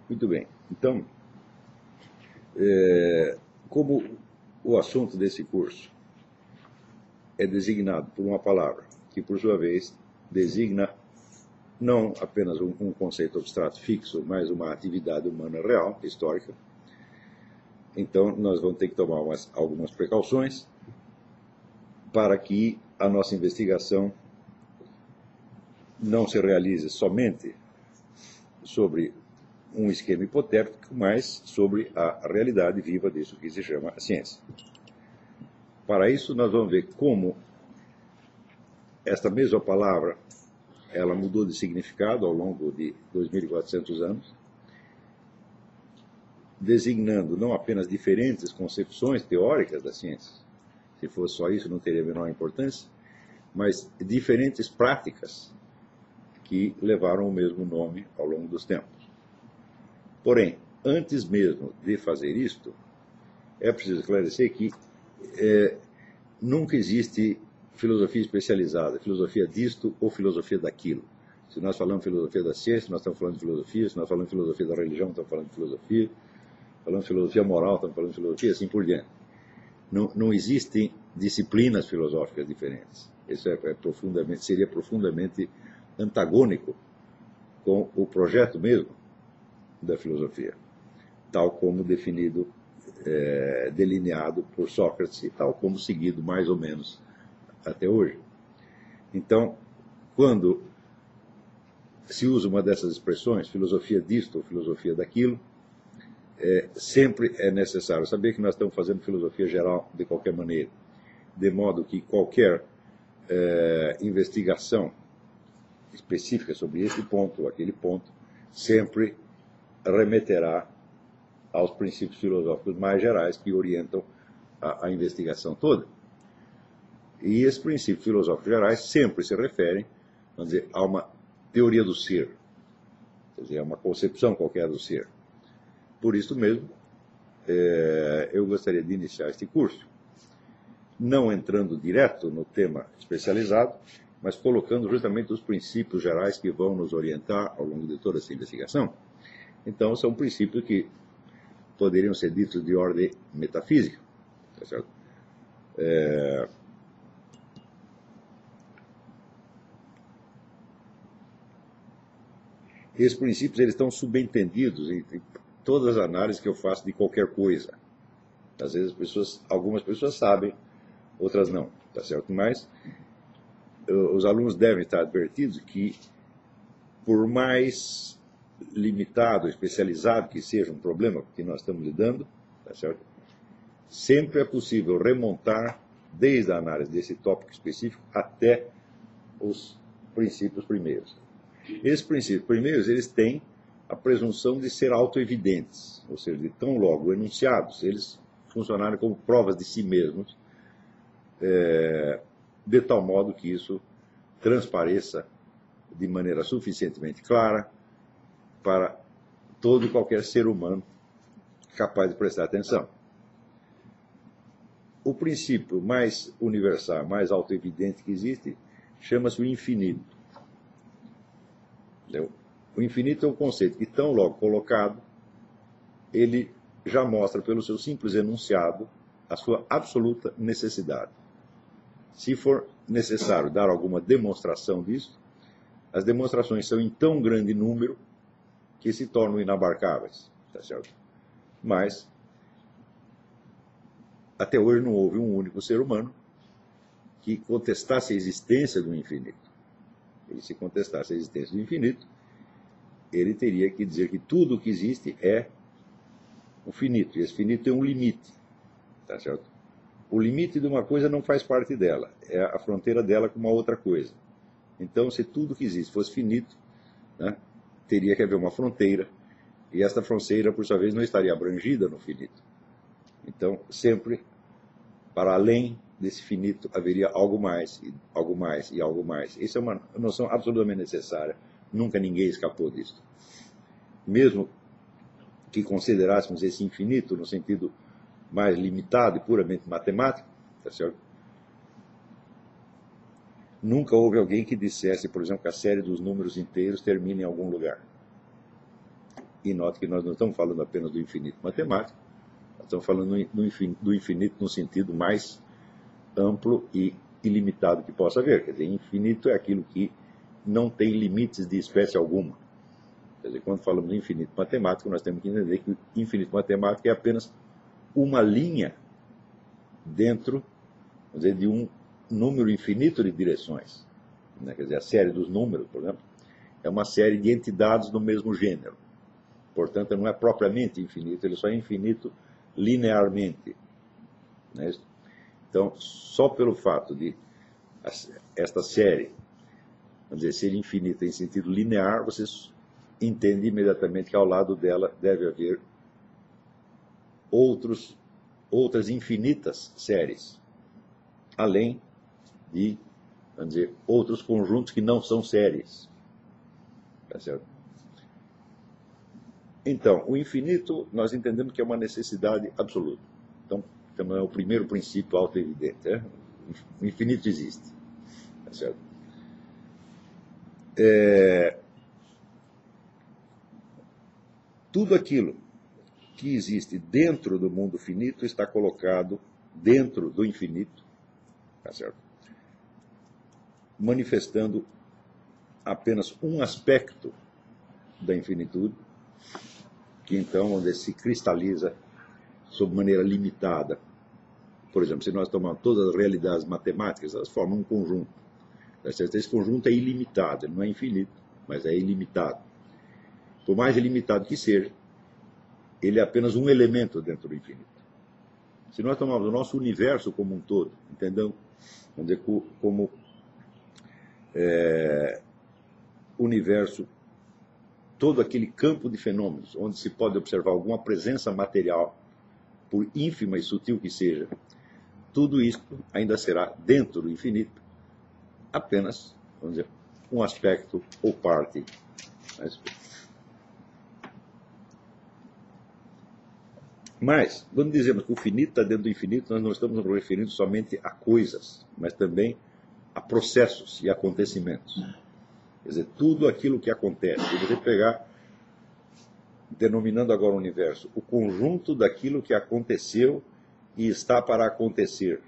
Muito bem. Então, como o assunto desse curso é designado por uma palavra, que por sua vez designa não apenas um conceito abstrato fixo, mas uma atividade humana real, histórica, então nós vamos ter que tomar algumas precauções para que a nossa investigação não se realize somente sobre um esquema hipotético, mas sobre a realidade viva disso que se chama a ciência. Para isso, nós vamos ver como esta mesma palavra ela mudou de significado ao longo de 2.400 anos, designando não apenas diferentes concepções teóricas da ciência, se fosse só isso não teria a menor importância, mas diferentes práticas que levaram o mesmo nome ao longo dos tempos. Porém, antes mesmo de fazer isto, é preciso esclarecer que nunca existe filosofia especializada, filosofia disto ou filosofia daquilo. Se nós falamos filosofia da ciência, nós estamos falando de filosofia. Se nós falamos filosofia da religião, estamos falando de filosofia. Falando de filosofia moral, estamos falando de filosofia, assim por diante. Não existem disciplinas filosóficas diferentes. Isso seria profundamente antagônico com o projeto mesmo da filosofia, tal como definido, delineado por Sócrates e tal como seguido mais ou menos até hoje. Então, quando se usa uma dessas expressões, filosofia disto ou filosofia daquilo, sempre é necessário saber que nós estamos fazendo filosofia geral de qualquer maneira, de modo que qualquer investigação específica sobre esse ponto ou aquele ponto sempre remeterá aos princípios filosóficos mais gerais que orientam a investigação toda. E esses princípios filosóficos gerais sempre se referem, vamos dizer, a uma teoria do ser, quer dizer, a uma concepção qualquer do ser. Por isso mesmo, eu gostaria de iniciar este curso, não entrando direto no tema especializado, mas colocando justamente os princípios gerais que vão nos orientar ao longo de toda essa investigação. Então, são princípios que poderiam ser ditos de ordem metafísica, tá certo? Esses princípios eles estão subentendidos em todas as análises que eu faço de qualquer coisa. Às vezes algumas pessoas sabem, outras não, tá certo? Mas os alunos devem estar advertidos que, por mais limitado, especializado que seja um problema que nós estamos lidando, tá certo? Sempre é possível remontar desde a análise desse tópico específico até os princípios primeiros. Esses princípios primeiros, eles têm a presunção de ser autoevidentes, ou seja, de tão logo enunciados, eles funcionarem como provas de si mesmos, de tal modo que isso transpareça de maneira suficientemente clara para todo e qualquer ser humano capaz de prestar atenção. O princípio mais universal, mais autoevidente que existe, chama-se o infinito. O infinito é um conceito que, tão logo colocado, ele já mostra, pelo seu simples enunciado, a sua absoluta necessidade. Se for necessário dar alguma demonstração disso, as demonstrações são em tão grande número que se tornam inabarcáveis, tá certo? Mas, até hoje não houve um único ser humano que contestasse a existência do infinito. E se contestasse a existência do infinito, ele teria que dizer que tudo o que existe é o finito. E esse finito tem um limite. Tá certo? O limite de uma coisa não faz parte dela. É a fronteira dela com uma outra coisa. Então, se tudo que existe fosse finito, né, teria que haver uma fronteira. E esta fronteira, por sua vez, não estaria abrangida no finito. Então, sempre, para além desse finito, haveria algo mais, e algo mais, e algo mais. Isso é uma noção absolutamente necessária. Nunca ninguém escapou disso. Mesmo que considerássemos esse infinito no sentido mais limitado e puramente matemático, tá certo? Nunca houve alguém que dissesse, por exemplo, que a série dos números inteiros termina em algum lugar. E note que nós não estamos falando apenas do infinito matemático, nós estamos falando do infinito no sentido mais amplo e ilimitado que possa haver. Quer dizer, infinito é aquilo que não tem limites de espécie alguma. Quer dizer, quando falamos de infinito matemático, nós temos que entender que o infinito matemático é apenas uma linha dentro, vamos dizer, de um número infinito de direções. Né? Quer dizer, a série dos números, por exemplo, é uma série de entidades do mesmo gênero. Portanto, não é propriamente infinito, ele só é infinito linearmente. Né? Então, só pelo fato de esta série, vamos dizer, ser infinita em sentido linear, vocês entendem imediatamente que ao lado dela deve haver outras infinitas séries, além de, vamos dizer, outros conjuntos que não são séries. Tá certo? Então, o infinito, nós entendemos que é uma necessidade absoluta. Então é o primeiro princípio auto-evidente. Né? O infinito existe. Tá certo? Tudo aquilo que existe dentro do mundo finito está colocado dentro do infinito, tá certo? Manifestando apenas um aspecto da infinitude, que então onde se cristaliza sob maneira limitada. Por exemplo, se nós tomarmos todas as realidades matemáticas, elas formam um conjunto. Tá certo? Esse conjunto é ilimitado, ele não é infinito, mas é ilimitado. Por mais ilimitado que seja, ele é apenas um elemento dentro do infinito. Se nós tomarmos o nosso universo como um todo, entendendo, vamos dizer, como universo, todo aquele campo de fenômenos onde se pode observar alguma presença material, por ínfima e sutil que seja, tudo isso ainda será, dentro do infinito, apenas, vamos dizer, um aspecto ou parte. Mas, quando dizemos que o finito está dentro do infinito, nós não estamos nos referindo somente a coisas, mas também a processos e acontecimentos. Quer dizer, tudo aquilo que acontece. Se você pegar, denominando agora o universo, o conjunto daquilo que aconteceu e está para acontecer.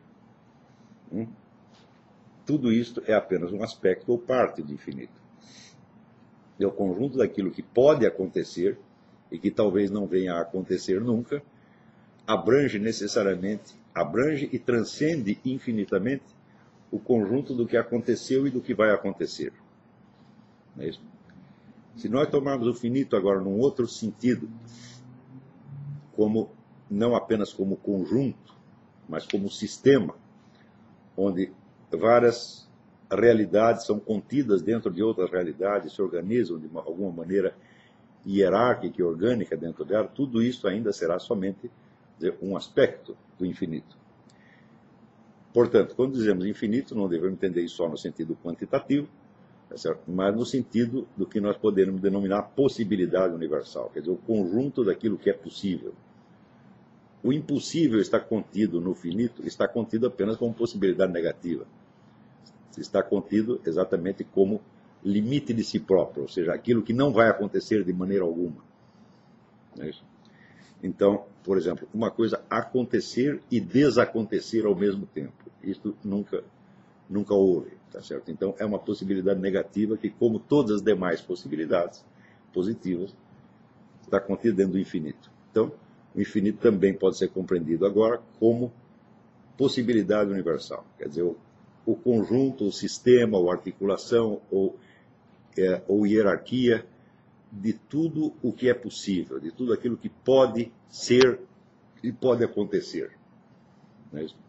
Tudo isto é apenas um aspecto ou parte do infinito. É o conjunto daquilo que pode acontecer e que talvez não venha a acontecer nunca, abrange necessariamente, abrange e transcende infinitamente o conjunto do que aconteceu e do que vai acontecer. Não é isso? Se nós tomarmos o finito agora num outro sentido, como não apenas como conjunto, mas como sistema, onde várias realidades são contidas dentro de outras realidades, se organizam de alguma maneira hierárquica e orgânica dentro dela, tudo isso ainda será somente um aspecto do infinito. Portanto, quando dizemos infinito, não devemos entender isso só no sentido quantitativo, mas no sentido do que nós podemos denominar possibilidade universal, quer dizer, o conjunto daquilo que é possível. O impossível está contido no finito, está contido apenas como possibilidade negativa. Está contido exatamente como limite de si próprio, ou seja, aquilo que não vai acontecer de maneira alguma. Não é isso? Então, por exemplo, uma coisa acontecer e desacontecer ao mesmo tempo. Isto nunca houve, tá certo? Então, é uma possibilidade negativa que, como todas as demais possibilidades positivas, está contida dentro do infinito. Então, o infinito também pode ser compreendido agora como possibilidade universal. Quer dizer, o conjunto, o sistema, ou articulação, ou hierarquia de tudo o que é possível, de tudo aquilo que pode ser e pode acontecer. Não é isso?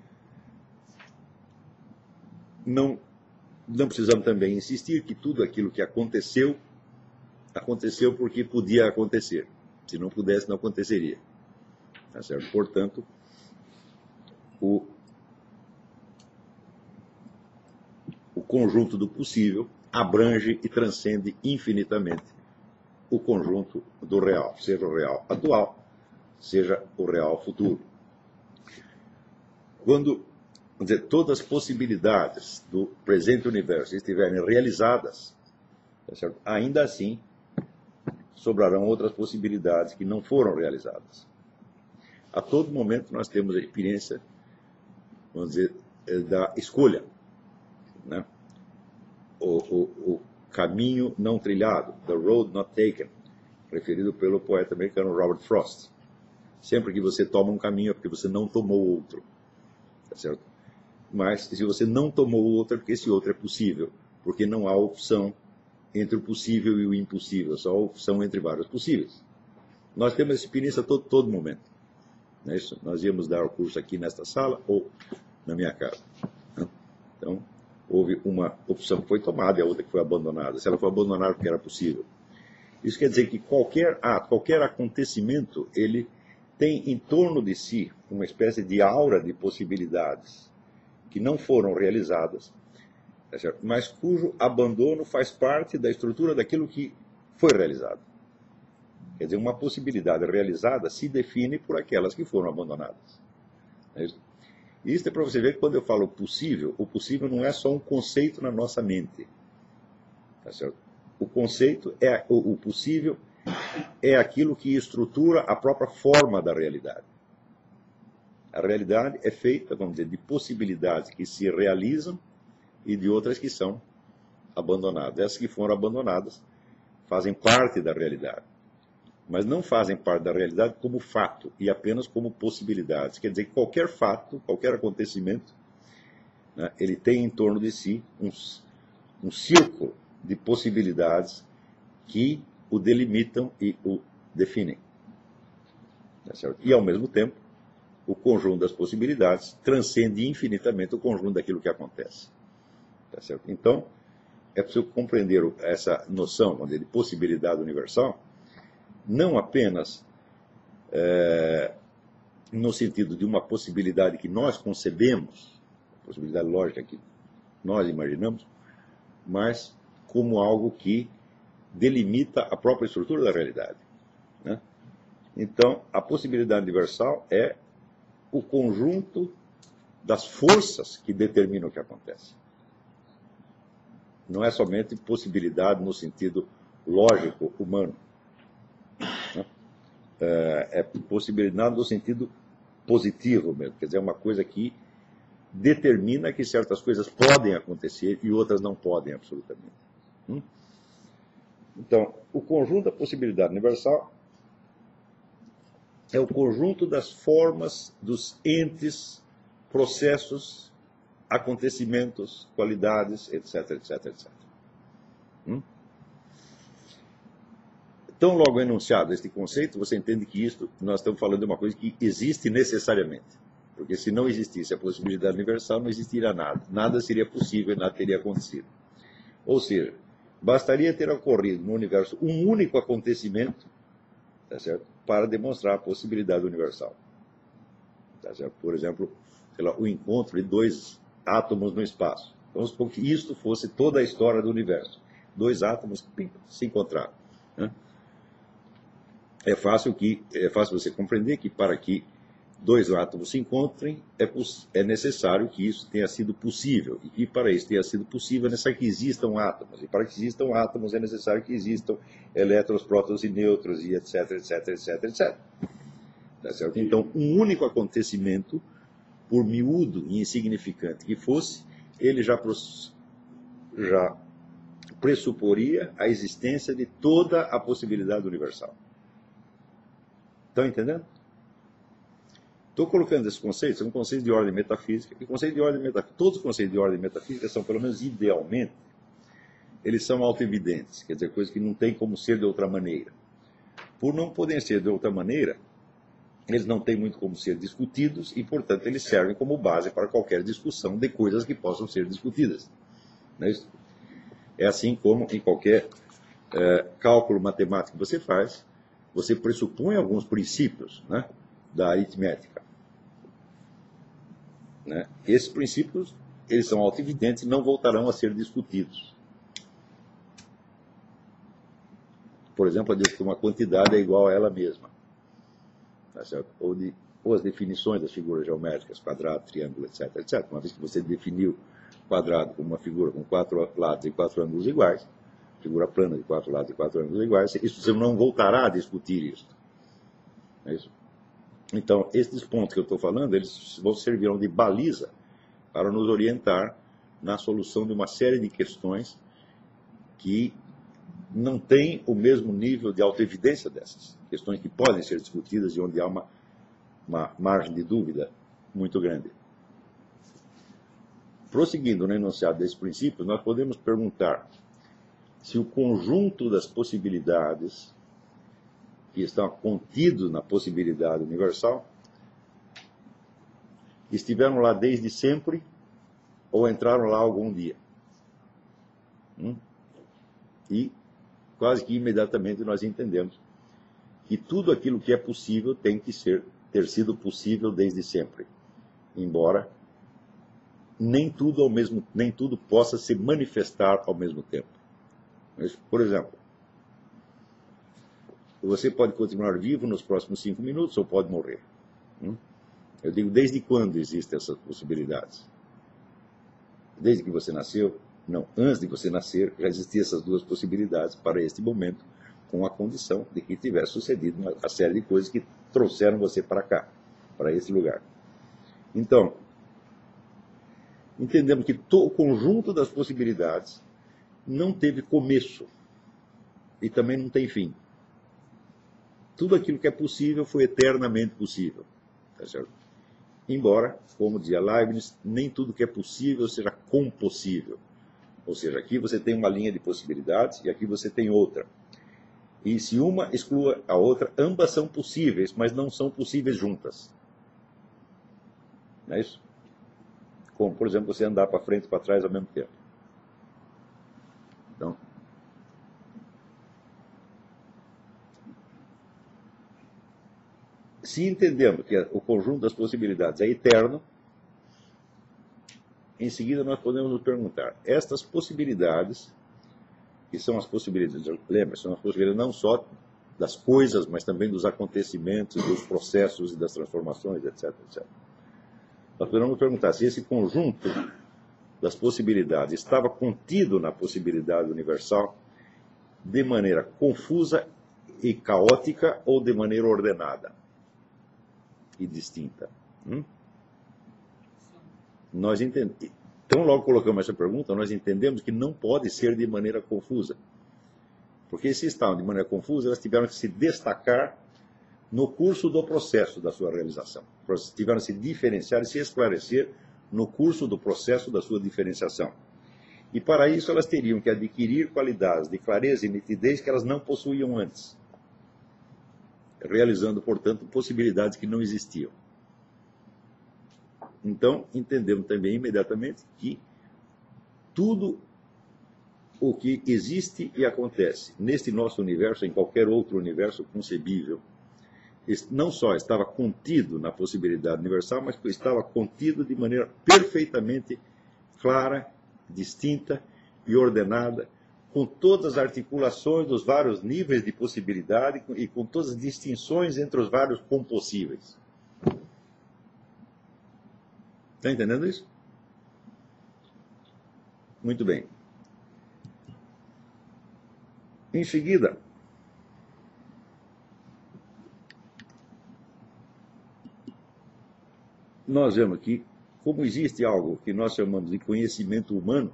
Não precisamos também insistir que tudo aquilo que aconteceu, aconteceu porque podia acontecer. Se não pudesse, não aconteceria. Tá certo? Portanto, o conjunto do possível abrange e transcende infinitamente o conjunto do real, seja o real atual, seja o real futuro. Quando, vamos dizer, todas as possibilidades do presente universo estiverem realizadas, tá certo? Ainda assim, sobrarão outras possibilidades que não foram realizadas. A todo momento nós temos a experiência, vamos dizer, da escolha, né? O caminho não trilhado, the road not taken, referido pelo poeta americano Robert Frost. Sempre que você toma um caminho é porque você não tomou outro, tá certo? Mas se você não tomou outro é porque esse outro é possível, porque não há opção entre o possível e o impossível, só a opção entre vários possíveis. Nós temos essa experiência a todo momento. Não é isso? Nós íamos dar o curso aqui nesta sala ou na minha casa. Então, houve uma opção que foi tomada e a outra que foi abandonada. Se ela foi abandonada porque era possível. Isso quer dizer que qualquer ato, qualquer acontecimento, ele tem em torno de si uma espécie de aura de possibilidades que não foram realizadas, mas cujo abandono faz parte da estrutura daquilo que foi realizado. Quer dizer, uma possibilidade realizada se define por aquelas que foram abandonadas. Isso é para você ver que quando eu falo possível, o possível não é só um conceito na nossa mente. Tá certo? O conceito, o possível, é aquilo que estrutura a própria forma da realidade. A realidade é feita, vamos dizer, de possibilidades que se realizam e de outras que são abandonadas. Essas que foram abandonadas fazem parte da realidade, mas não fazem parte da realidade como fato e apenas como possibilidades. Quer dizer que qualquer fato, qualquer acontecimento, né, ele tem em torno de si um círculo de possibilidades que o delimitam e o definem. Tá certo? E, ao mesmo tempo, o conjunto das possibilidades transcende infinitamente o conjunto daquilo que acontece. Tá certo? Então, é preciso compreender essa noção, vamos dizer, de possibilidade universal, não apenas no sentido de uma possibilidade que nós concebemos, possibilidade lógica que nós imaginamos, mas como algo que delimita a própria estrutura da realidade, né? Então, a possibilidade universal é o conjunto das forças que determinam o que acontece. Não é somente possibilidade no sentido lógico humano. Né? É possibilidade no sentido positivo mesmo. Quer dizer, é uma coisa que determina que certas coisas podem acontecer e outras não podem absolutamente. Então, o conjunto da possibilidade universal é o conjunto das formas, dos entes, processos, acontecimentos, qualidades, etc, etc, etc. Tão logo enunciado este conceito, você entende que isto, nós estamos falando de uma coisa que existe necessariamente. Porque se não existisse a possibilidade universal, não existiria nada. Nada seria possível, nada teria acontecido. Ou seja, bastaria ter ocorrido no universo um único acontecimento, tá certo? Para demonstrar a possibilidade universal. Tá certo? Por exemplo, sei lá, o encontro de dois átomos no espaço. Vamos supor que isto fosse toda a história do universo. Dois átomos que se encontraram. Né? É fácil você compreender que para que dois átomos se encontrem, é necessário que isso tenha sido possível. E que para isso tenha sido possível, é necessário que existam átomos. E para que existam átomos, é necessário que existam elétrons, prótons e nêutrons, e etc, etc, etc, etc. Tá certo? Então, um único acontecimento, por miúdo e insignificante que fosse, ele já pressuporia a existência de toda a possibilidade universal. Estão entendendo? Estou colocando esses conceitos, são conceitos de ordem metafísica, e conceitos de ordem metafísica, todos os conceitos de ordem metafísica são, pelo menos idealmente, eles são autoevidentes, quer dizer, coisas que não tem como ser de outra maneira. Por não poderem ser de outra maneira, eles não têm muito como ser discutidos e, portanto, eles servem como base para qualquer discussão de coisas que possam ser discutidas. Não é isso? É assim como em qualquer cálculo matemático que você faz, você pressupõe alguns princípios, né, da aritmética. Né? Esses princípios, eles são autoevidentes e não voltarão a ser discutidos. Por exemplo, a dizer que uma quantidade é igual a ela mesma. Tá certo? Ou as definições das figuras geométricas, quadrado, triângulo, etc, etc. Uma vez que você definiu quadrado como uma figura com 4 lados e 4 ângulos iguais, figura plana de 4 lados e 4 ângulos iguais, isso você não voltará a discutir isso. É isso? Então, esses pontos que eu estou falando, eles servirão de baliza para nos orientar na solução de uma série de questões que não têm o mesmo nível de autoevidência dessas. Questões que podem ser discutidas e onde há uma margem de dúvida muito grande. Prosseguindo no enunciado desse princípio, nós podemos perguntar se o conjunto das possibilidades que estão contidos na possibilidade universal estiveram lá desde sempre ou entraram lá algum dia. E quase que imediatamente nós entendemos que tudo aquilo que é possível tem que ter sido possível desde sempre, embora nem tudo possa se manifestar ao mesmo tempo. Mas, por exemplo, você pode continuar vivo nos próximos 5 minutos ou pode morrer. Eu digo, desde quando existem essas possibilidades? Desde que você nasceu? Não, antes de você nascer já existiam essas duas possibilidades para este momento, com a condição de que tivesse sucedido uma série de coisas que trouxeram você para cá, para esse lugar. Então, entendemos que o conjunto das possibilidades não teve começo e também não tem fim. Tudo aquilo que é possível foi eternamente possível. Tá certo? Embora, como dizia Leibniz, nem tudo que é possível seja compossível. Ou seja, aqui você tem uma linha de possibilidades e aqui você tem outra. E se uma exclua a outra, ambas são possíveis, mas não são possíveis juntas. Não é isso? Como, por exemplo, você andar para frente e para trás ao mesmo tempo. Então, se entendemos que o conjunto das possibilidades é eterno, em seguida nós podemos nos perguntar, estas possibilidades, que são as possibilidades, lembra, são as possibilidades não só das coisas, mas também dos acontecimentos, dos processos e das transformações, etc, etc. Nós podemos nos perguntar se esse conjunto das possibilidades estava contido na possibilidade universal de maneira confusa e caótica ou de maneira ordenada e distinta. Nós entendemos. Então, logo colocamos essa pergunta, nós entendemos que não pode ser de maneira confusa. Porque se estavam de maneira confusa, elas tiveram que se destacar no curso do processo da sua realização. Tiveram que se diferenciar e se esclarecer no curso do processo da sua diferenciação. E para isso elas teriam que adquirir qualidades de clareza e nitidez que elas não possuíam antes, realizando, portanto, possibilidades que não existiam. Então, entendemos também imediatamente que tudo o que existe e acontece neste nosso universo, em qualquer outro universo concebível, não só estava contido na possibilidade universal, mas estava contido de maneira perfeitamente clara, distinta e ordenada, com todas as articulações dos vários níveis de possibilidade e com todas as distinções entre os vários compossíveis. Está entendendo isso? Muito bem. Em seguida, nós vemos aqui como existe algo que nós chamamos de conhecimento humano.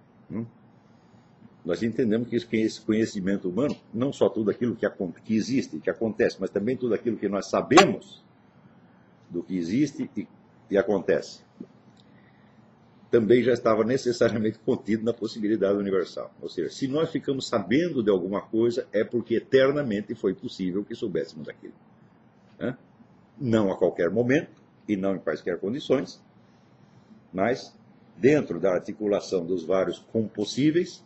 Nós entendemos que esse conhecimento humano, não só tudo aquilo que existe, que acontece, mas também tudo aquilo que nós sabemos do que existe e acontece, também já estava necessariamente contido na possibilidade universal. Ou seja, se nós ficamos sabendo de alguma coisa, é porque eternamente foi possível que soubéssemos aquilo. Não a qualquer momento, e não em quaisquer condições, mas dentro da articulação dos vários compossíveis,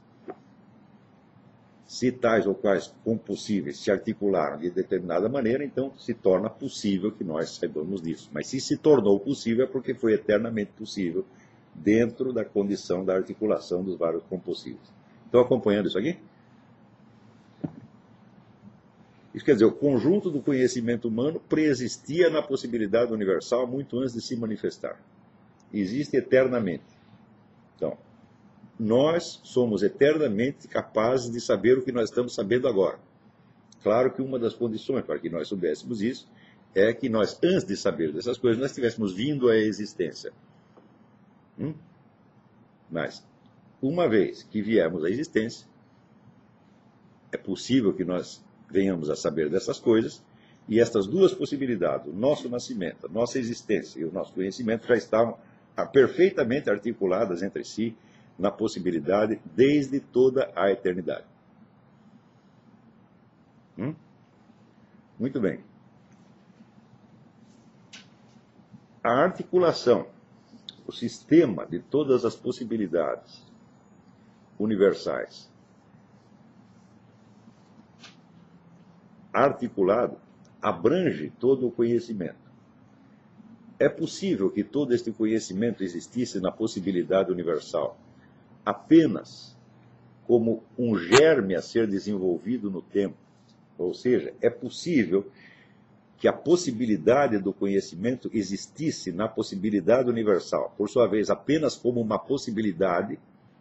se tais ou quais compossíveis se articularam de determinada maneira, então se torna possível que nós saibamos disso. Mas se tornou possível é porque foi eternamente possível dentro da condição da articulação dos vários compossíveis. Estão acompanhando isso aqui? Isso quer dizer, o conjunto do conhecimento humano preexistia na possibilidade universal muito antes de se manifestar. Existe eternamente. Então, nós somos eternamente capazes de saber o que nós estamos sabendo agora. Claro que uma das condições para que nós soubéssemos isso é que nós, antes de saber dessas coisas, nós tivéssemos vindo à existência. Mas, uma vez que viemos à existência, é possível que nós venhamos a saber dessas coisas, e estas duas possibilidades, o nosso nascimento, a nossa existência e o nosso conhecimento, já estavam perfeitamente articuladas entre si na possibilidade desde toda a eternidade. Muito bem. A articulação, o sistema de todas as possibilidades universais articulado abrange todo o conhecimento. É possível que todo este conhecimento existisse na possibilidade universal apenas como um germe a ser desenvolvido no tempo. Ou seja, é possível que a possibilidade do conhecimento existisse na possibilidade universal, por sua vez, apenas como uma possibilidade.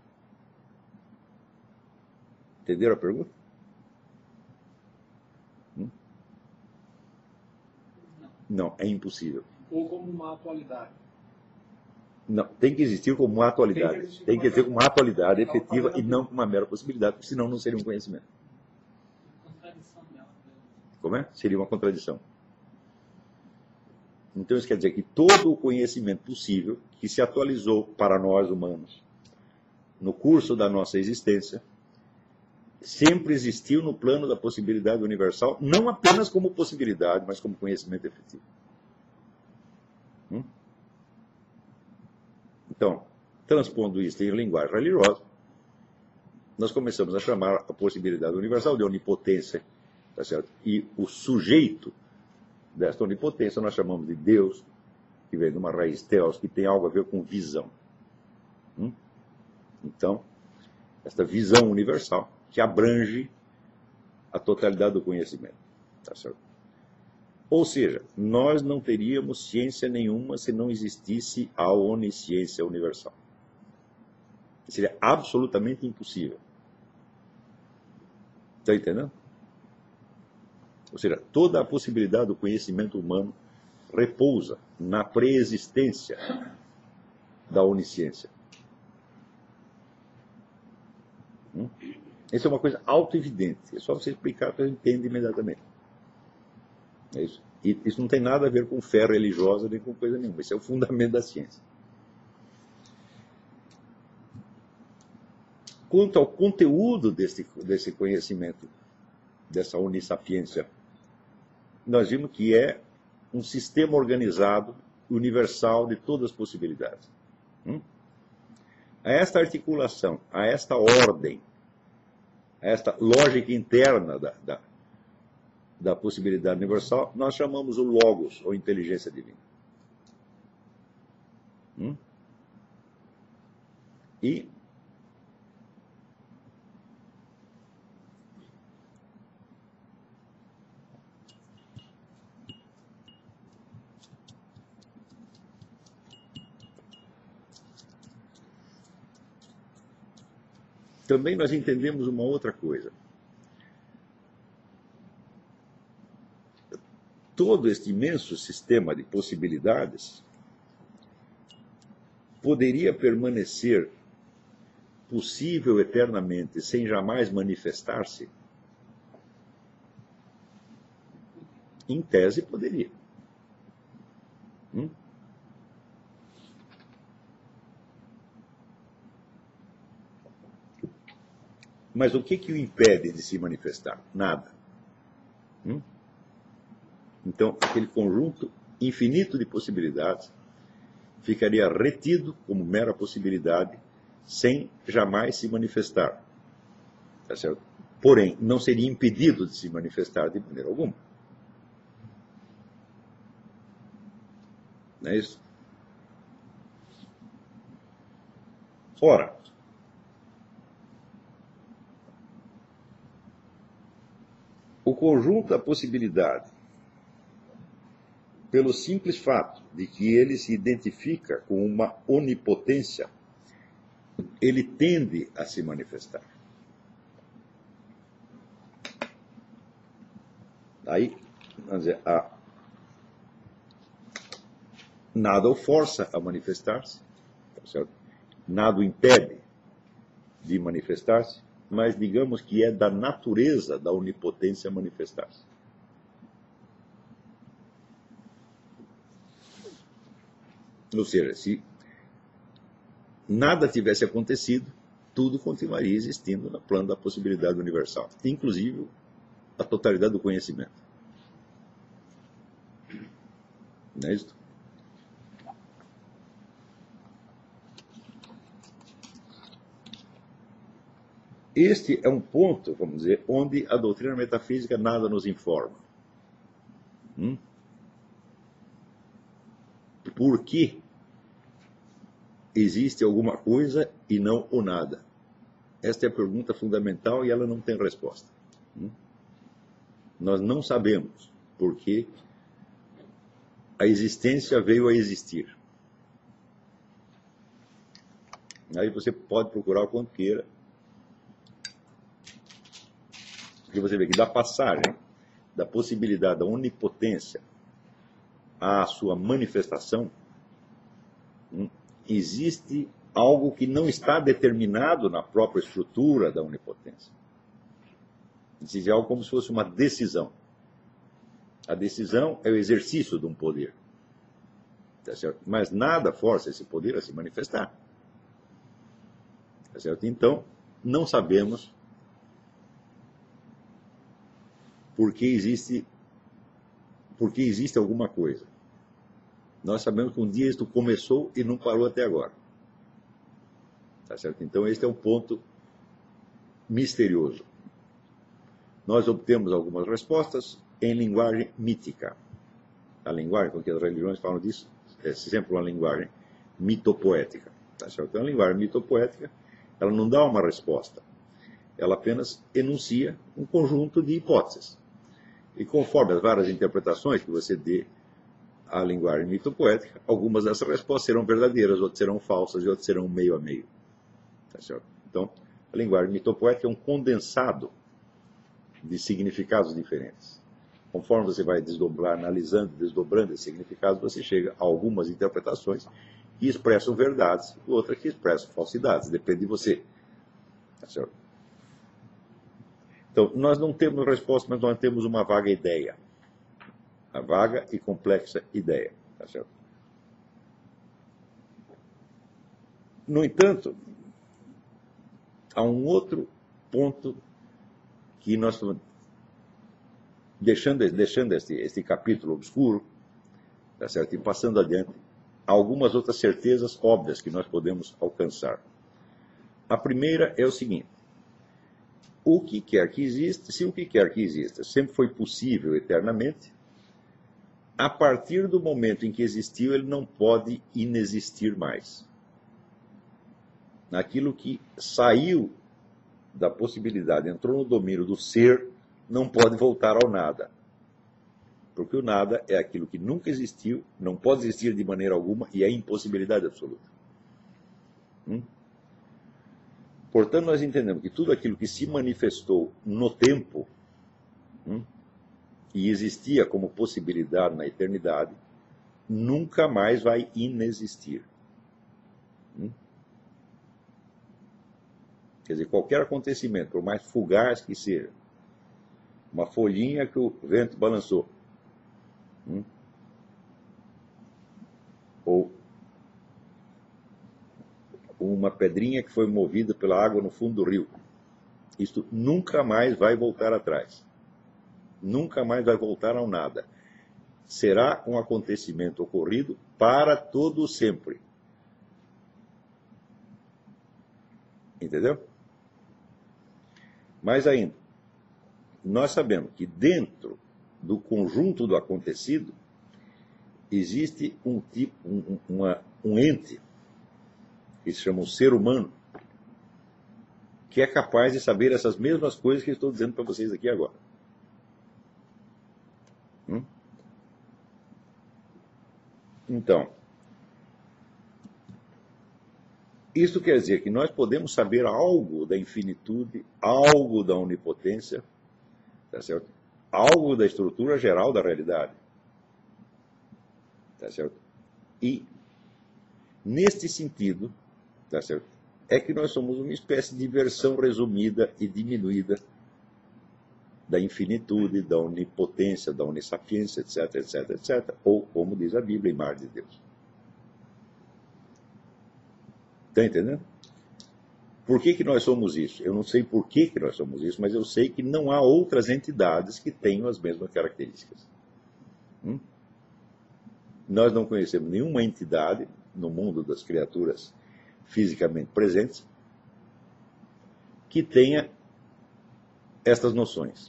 Entenderam a pergunta? Não, é impossível. Ou como uma atualidade. Não, tem que existir como uma atualidade. Tem que existir como uma atualidade efetiva e não como uma mera possibilidade, porque senão não seria um conhecimento. Como é? Seria uma contradição. Então isso quer dizer que todo o conhecimento possível que se atualizou para nós humanos no curso da nossa existência sempre existiu no plano da possibilidade universal, não apenas como possibilidade, mas como conhecimento efetivo. Então, transpondo isso em linguagem religiosa, nós começamos a chamar a possibilidade universal de onipotência, tá certo? E o sujeito desta onipotência nós chamamos de Deus, que vem de uma raiz teos, que tem algo a ver com visão. Então, esta visão universal que abrange a totalidade do conhecimento, tá certo? Ou seja, nós não teríamos ciência nenhuma se não existisse a onisciência universal. Seria absolutamente impossível. Está entendendo? Ou seja, toda a possibilidade do conhecimento humano repousa na preexistência da onisciência. Isso é uma coisa auto-evidente. É só você explicar que a gente entende imediatamente. É isso. E isso não tem nada a ver com fé religiosa nem com coisa nenhuma. Isso é o fundamento da ciência. Quanto ao conteúdo desse conhecimento, dessa onissapiência, nós vimos que é um sistema organizado, universal, de todas as possibilidades. A esta articulação, a esta ordem, a esta lógica interna da possibilidade universal, nós chamamos o Logos, ou inteligência divina. E também nós entendemos uma outra coisa. Todo este imenso sistema de possibilidades poderia permanecer possível eternamente sem jamais manifestar-se? Em tese, poderia. Mas o que o impede de se manifestar? Nada. Então, aquele conjunto infinito de possibilidades ficaria retido como mera possibilidade, sem jamais se manifestar. Tá certo? Porém, não seria impedido de se manifestar de maneira alguma. Não é isso? Ora, o conjunto da possibilidade, pelo simples fato de que ele se identifica com uma onipotência, ele tende a se manifestar. Aí, vamos dizer, nada o força a manifestar-se, tá certo? Nada o impede de manifestar-se, mas digamos que é da natureza da onipotência manifestar-se. Ou seja, se nada tivesse acontecido, tudo continuaria existindo no plano da possibilidade universal, inclusive a totalidade do conhecimento. Não é isso? Este é um ponto, vamos dizer, onde a doutrina metafísica nada nos informa. Por que existe alguma coisa e não o nada? Esta é a pergunta fundamental e ela não tem resposta. Nós não sabemos por que a existência veio a existir. Aí você pode procurar o quanto queira, porque você vê que da passagem da possibilidade da onipotência à sua manifestação, existe algo que não está determinado na própria estrutura da onipotência. Existe algo como se fosse uma decisão. A decisão é o exercício de um poder. Tá certo? Mas nada força esse poder a se manifestar. Tá certo? Então, não sabemos por que existe alguma coisa. Nós sabemos que um dia isto começou e não parou até agora. Tá certo? Então, este é um ponto misterioso. Nós obtemos algumas respostas em linguagem mítica. A linguagem com que as religiões falam disso é sempre uma linguagem mitopoética. Tá certo? Então, a linguagem mitopoética, ela não dá uma resposta. Ela apenas enuncia um conjunto de hipóteses. E conforme as várias interpretações que você dê à linguagem mitopoética, algumas dessas respostas serão verdadeiras, outras serão falsas e outras serão meio a meio. Tá certo? Então, a linguagem mitopoética é um condensado de significados diferentes. Conforme você vai desdobrar, analisando, desdobrando esses significados, você chega a algumas interpretações que expressam verdades, outras que expressam falsidades. Depende de você. Tá certo? Então, nós não temos resposta, mas nós temos uma vaga ideia. A vaga e complexa ideia. Tá certo? No entanto, há um outro ponto que nós estamos deixando este capítulo obscuro, tá certo? E passando adiante, há algumas outras certezas óbvias que nós podemos alcançar. A primeira é o seguinte: o que quer que exista, se o que quer que exista sempre foi possível eternamente, a partir do momento em que existiu, ele não pode inexistir mais. Aquilo que saiu da possibilidade, entrou no domínio do ser, não pode voltar ao nada. Porque o nada é aquilo que nunca existiu, não pode existir de maneira alguma e é impossibilidade absoluta. Portanto, nós entendemos que tudo aquilo que se manifestou no tempo e existia como possibilidade na eternidade, nunca mais vai inexistir. Quer dizer, qualquer acontecimento, por mais fugaz que seja, uma folhinha que o vento balançou, ou uma pedrinha que foi movida pela água no fundo do rio, isto nunca mais vai voltar atrás. Nunca mais vai voltar ao nada. Será um acontecimento ocorrido para todo sempre. Entendeu? Mais ainda, nós sabemos que dentro do conjunto do acontecido existe um ente que se chama o ser humano, que é capaz de saber essas mesmas coisas que eu estou dizendo para vocês aqui agora. Então, Isso quer dizer que nós podemos saber algo da infinitude, algo da onipotência, tá certo? Algo da estrutura geral da realidade. Tá certo? E, neste sentido, tá certo? É que nós somos uma espécie de versão resumida e diminuída da infinitude, da onipotência, da onissapiência, etc, etc, etc. Ou, como diz a Bíblia, imagem de Deus. Está entendendo? Por que nós somos isso? Eu não sei por que nós somos isso, mas eu sei que não há outras entidades que tenham as mesmas características. Nós não conhecemos nenhuma entidade no mundo das criaturas fisicamente presentes que tenha estas noções.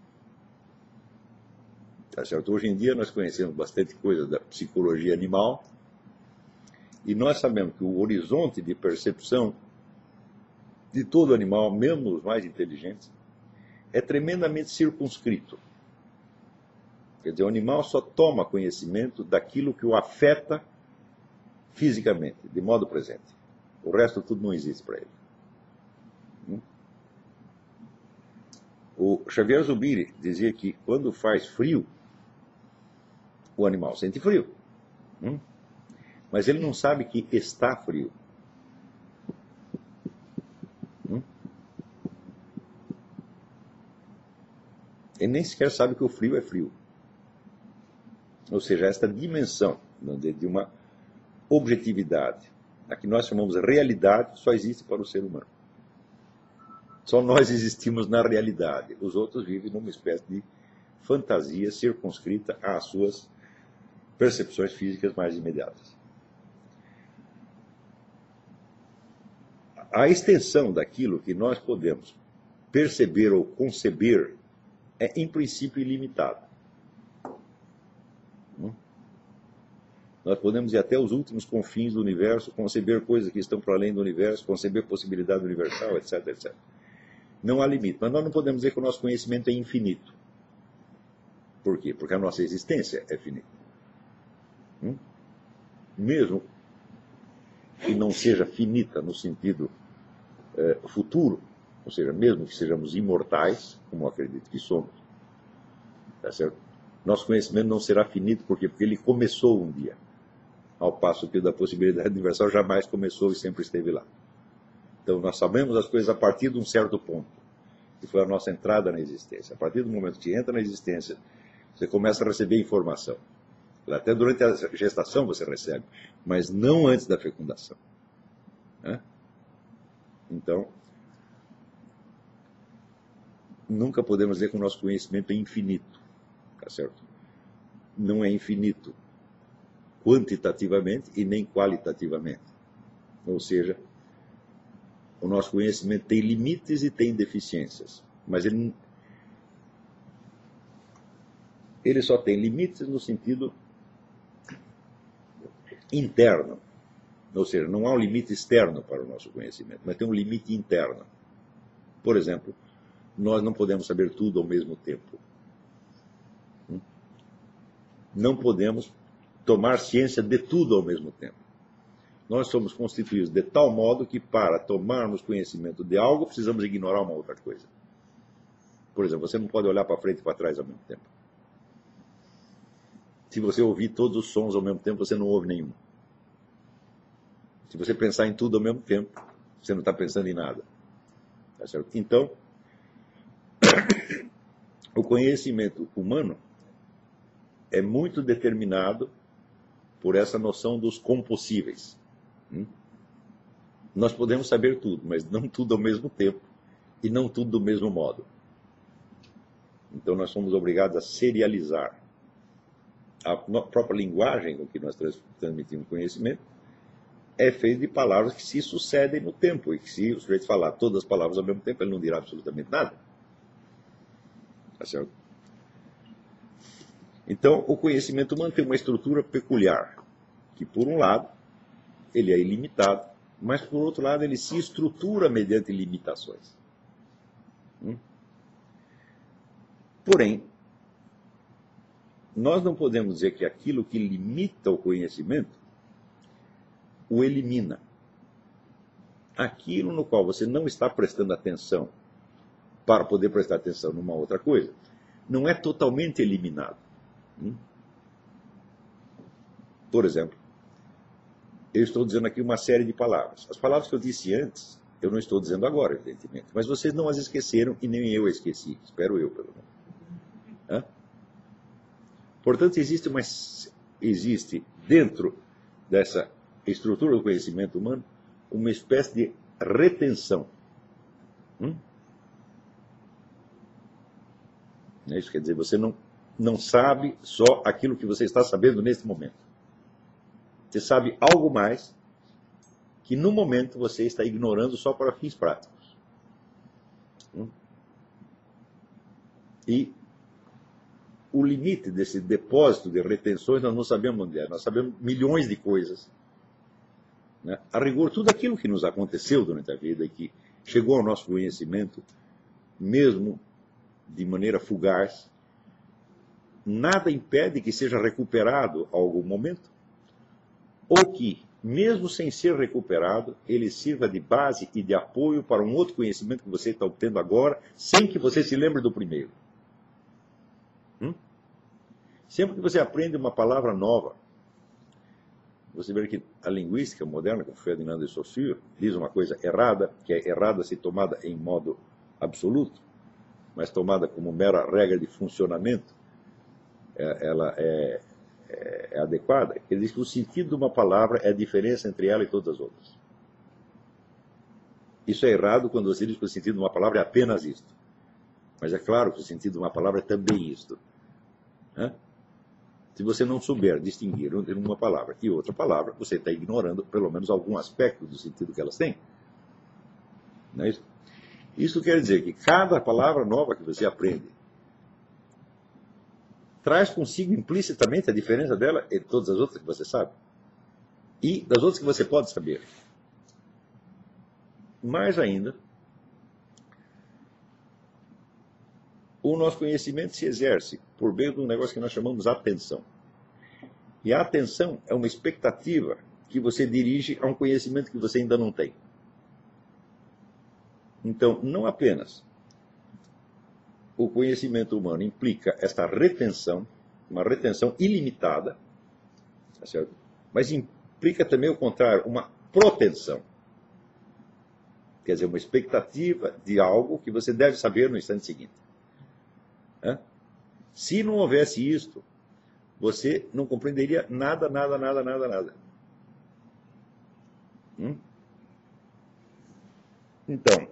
Tá certo? Hoje em dia nós conhecemos bastante coisa da psicologia animal e nós sabemos que o horizonte de percepção de todo animal, mesmo os mais inteligentes, é tremendamente circunscrito. Quer dizer, o animal só toma conhecimento daquilo que o afeta fisicamente, de modo presente. O resto tudo não existe para ele. O Xavier Zubiri dizia que quando faz frio, o animal sente frio. Mas ele não sabe que está frio. Ele nem sequer sabe que o frio é frio. Ou seja, esta dimensão de uma objetividade, a que nós chamamos de realidade, só existe para o ser humano. Só nós existimos na realidade. Os outros vivem numa espécie de fantasia circunscrita às suas percepções físicas mais imediatas. A extensão daquilo que nós podemos perceber ou conceber é, em princípio, ilimitada. Nós podemos ir até os últimos confins do universo, conceber coisas que estão para além do universo, conceber possibilidade universal, etc, etc. Não há limite. Mas nós não podemos dizer que o nosso conhecimento é infinito. Por quê? Porque a nossa existência é finita. Mesmo que não seja finita no sentido futuro, ou seja, mesmo que sejamos imortais, como eu acredito que somos, tá certo? Nosso conhecimento não será finito, por quê? Porque ele começou um dia, ao passo que o da possibilidade universal jamais começou e sempre esteve lá. Então nós sabemos as coisas a partir de um certo ponto, que foi a nossa entrada na existência. A partir do momento que entra na existência, você começa a receber informação. Até durante a gestação você recebe, mas não antes da fecundação. Então, nunca podemos dizer que o nosso conhecimento é infinito, tá certo? Não é infinito quantitativamente e nem qualitativamente. Ou seja, o nosso conhecimento tem limites e tem deficiências, mas ele só tem limites no sentido interno. Ou seja, não há um limite externo para o nosso conhecimento, mas tem um limite interno. Por exemplo, nós não podemos saber tudo ao mesmo tempo. Não podemos tomar ciência de tudo ao mesmo tempo. Nós somos constituídos de tal modo que, para tomarmos conhecimento de algo, precisamos ignorar uma outra coisa. Por exemplo, você não pode olhar para frente e para trás ao mesmo tempo. Se você ouvir todos os sons ao mesmo tempo, você não ouve nenhum. Se você pensar em tudo ao mesmo tempo, você não está pensando em nada. Tá certo? Então, o conhecimento humano é muito determinado por essa noção dos compossíveis. Nós podemos saber tudo, mas não tudo ao mesmo tempo e não tudo do mesmo modo. Então nós somos obrigados a serializar. A própria linguagem com que nós transmitimos conhecimento é feita de palavras que se sucedem no tempo, e que se o sujeito falar todas as palavras ao mesmo tempo, ele não dirá absolutamente nada. Tá certo? Então, o conhecimento humano tem uma estrutura peculiar, que por um lado, ele é ilimitado, mas por outro lado, ele se estrutura mediante limitações. Porém, nós não podemos dizer que aquilo que limita o conhecimento o elimina. aquilo no qual você não está prestando atenção para poder prestar atenção numa outra coisa, não é totalmente eliminado. Por exemplo, eu estou dizendo aqui uma série de palavras. As palavras que eu disse antes, eu não estou dizendo agora, evidentemente. Mas vocês não as esqueceram e nem eu a esqueci. Espero eu, pelo menos. Portanto, existe dentro dessa estrutura do conhecimento humano uma espécie de retenção. Isso quer dizer, você não sabe só aquilo que você está sabendo nesse momento. Você sabe algo mais que no momento você está ignorando só para fins práticos. E o limite desse depósito de retenções nós não sabemos onde é. Nós sabemos milhões de coisas. A rigor, tudo aquilo que nos aconteceu durante a vida e que chegou ao nosso conhecimento, mesmo de maneira fugaz, nada impede que seja recuperado a algum momento, ou que, mesmo sem ser recuperado, ele sirva de base e de apoio para um outro conhecimento que você está obtendo agora, sem que você se lembre do primeiro. Sempre que você aprende uma palavra nova, você vê que a linguística moderna, como Ferdinand de Saussure, diz uma coisa errada, que é errada se tomada em modo absoluto, mas tomada como mera regra de funcionamento, ela é adequada. Ele diz que o sentido de uma palavra é a diferença entre ela e todas as outras. Isso é errado quando você diz que o sentido de uma palavra é apenas isto. Mas é claro que o sentido de uma palavra é também isto. Se você não souber distinguir entre uma palavra e outra palavra, você está ignorando pelo menos algum aspecto do sentido que elas têm. Não é isso? Isso quer dizer que cada palavra nova que você aprende traz consigo implicitamente a diferença dela entre todas as outras que você sabe. E das outras que você pode saber. Mais ainda, o nosso conhecimento se exerce por meio de um negócio que nós chamamos de atenção. E a atenção é uma expectativa que você dirige a um conhecimento que você ainda não tem. Então, não apenas o conhecimento humano implica esta retenção, uma retenção ilimitada, tá certo? Mas implica também o contrário, uma protenção. Quer dizer, uma expectativa de algo que você deve saber no instante seguinte. Se não houvesse isto, você não compreenderia nada. Então,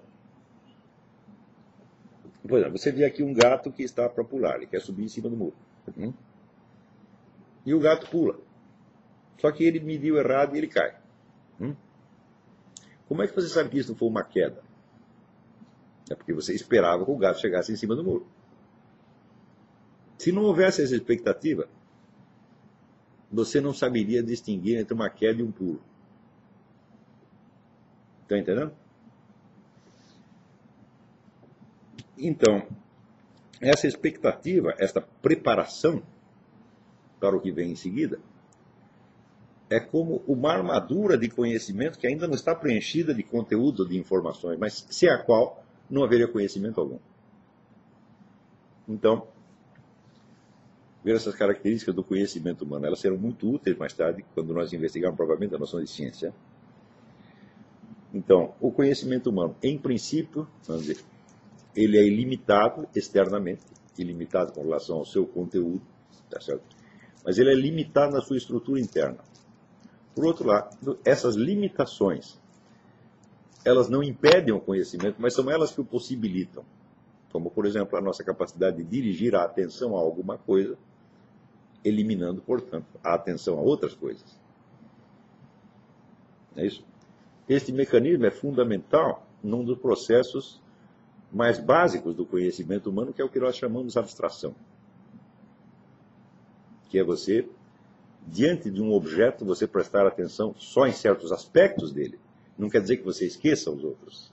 por exemplo, você vê aqui um gato que está para pular, ele quer subir em cima do muro. E o gato pula. Só que ele mediu errado e ele cai. Como é que você sabe que isso não foi uma queda? É porque você esperava que o gato chegasse em cima do muro. Se não houvesse essa expectativa, você não saberia distinguir entre uma queda e um pulo. Está entendendo? Então, essa expectativa, esta preparação para o que vem em seguida, é como uma armadura de conhecimento que ainda não está preenchida de conteúdo, de informações, mas sem a qual não haveria conhecimento algum. Então, ver essas características do conhecimento humano, elas serão muito úteis mais tarde, quando nós investigarmos provavelmente a noção de ciência. Então, o conhecimento humano, em princípio, vamos dizer, ele é ilimitado externamente, ilimitado com relação ao seu conteúdo, tá certo? Mas ele é limitado na sua estrutura interna. Por outro lado, essas limitações, elas não impedem o conhecimento, mas são elas que o possibilitam. Como, por exemplo, a nossa capacidade de dirigir a atenção a alguma coisa, eliminando, portanto, a atenção a outras coisas. É isso? Este mecanismo é fundamental num dos processos mais básicos do conhecimento humano, que é o que nós chamamos de abstração. Que é você, diante de um objeto, você prestar atenção só em certos aspectos dele. Não quer dizer que você esqueça os outros.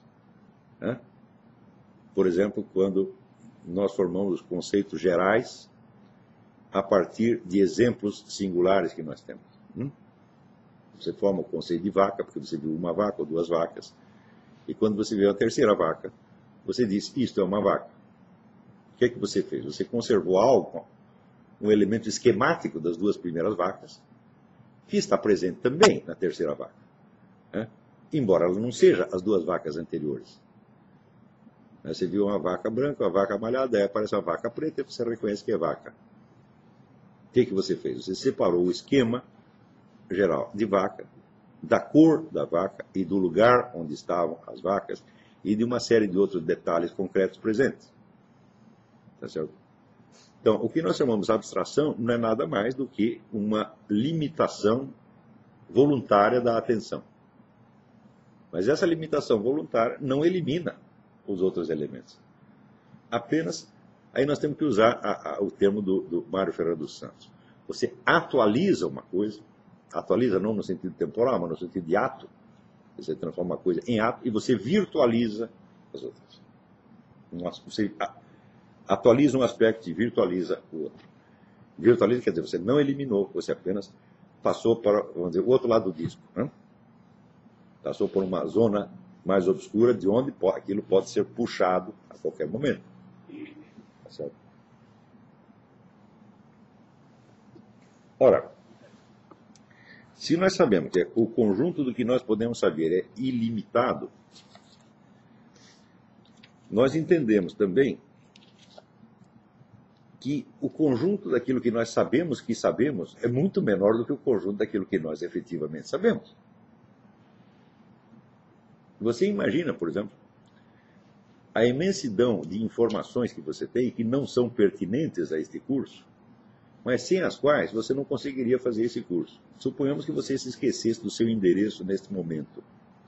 Por exemplo, quando nós formamos conceitos gerais a partir de exemplos singulares que nós temos. Você forma o conceito de vaca, porque você viu uma vaca ou duas vacas. E quando você vê a terceira vaca, você diz, isto é uma vaca. O que é que você fez? Você conservou algo, um elemento esquemático das duas primeiras vacas, que está presente também na terceira vaca, né? Embora ela não seja as duas vacas anteriores. Você viu uma vaca branca, uma vaca amarelada, aí aparece uma vaca preta e você reconhece que é vaca. O que você fez? Você separou o esquema geral de vaca, da cor da vaca e do lugar onde estavam as vacas e de uma série de outros detalhes concretos presentes. Tá certo? Então, o que nós chamamos de abstração não é nada mais do que uma limitação voluntária da atenção. Mas essa limitação voluntária não elimina os outros elementos. Apenas, aí nós temos que usar o termo do Mário Ferreira dos Santos. Você atualiza uma coisa, atualiza não no sentido temporal, mas no sentido de ato. Você transforma uma coisa em ato e você virtualiza as outras. Você atualiza um aspecto e virtualiza o outro. Virtualiza quer dizer, você não eliminou, você apenas passou para, vamos dizer, o outro lado do disco, né? Passou por uma zona mais obscura de onde aquilo pode ser puxado a qualquer momento. Tá certo? Ora, se nós sabemos que o conjunto do que nós podemos saber é ilimitado, nós entendemos também que o conjunto daquilo que nós sabemos é muito menor do que o conjunto daquilo que nós efetivamente sabemos. Você imagina, por exemplo, a imensidão de informações que você tem que não são pertinentes a este curso, mas sem as quais você não conseguiria fazer esse curso. Suponhamos que você se esquecesse do seu endereço neste momento.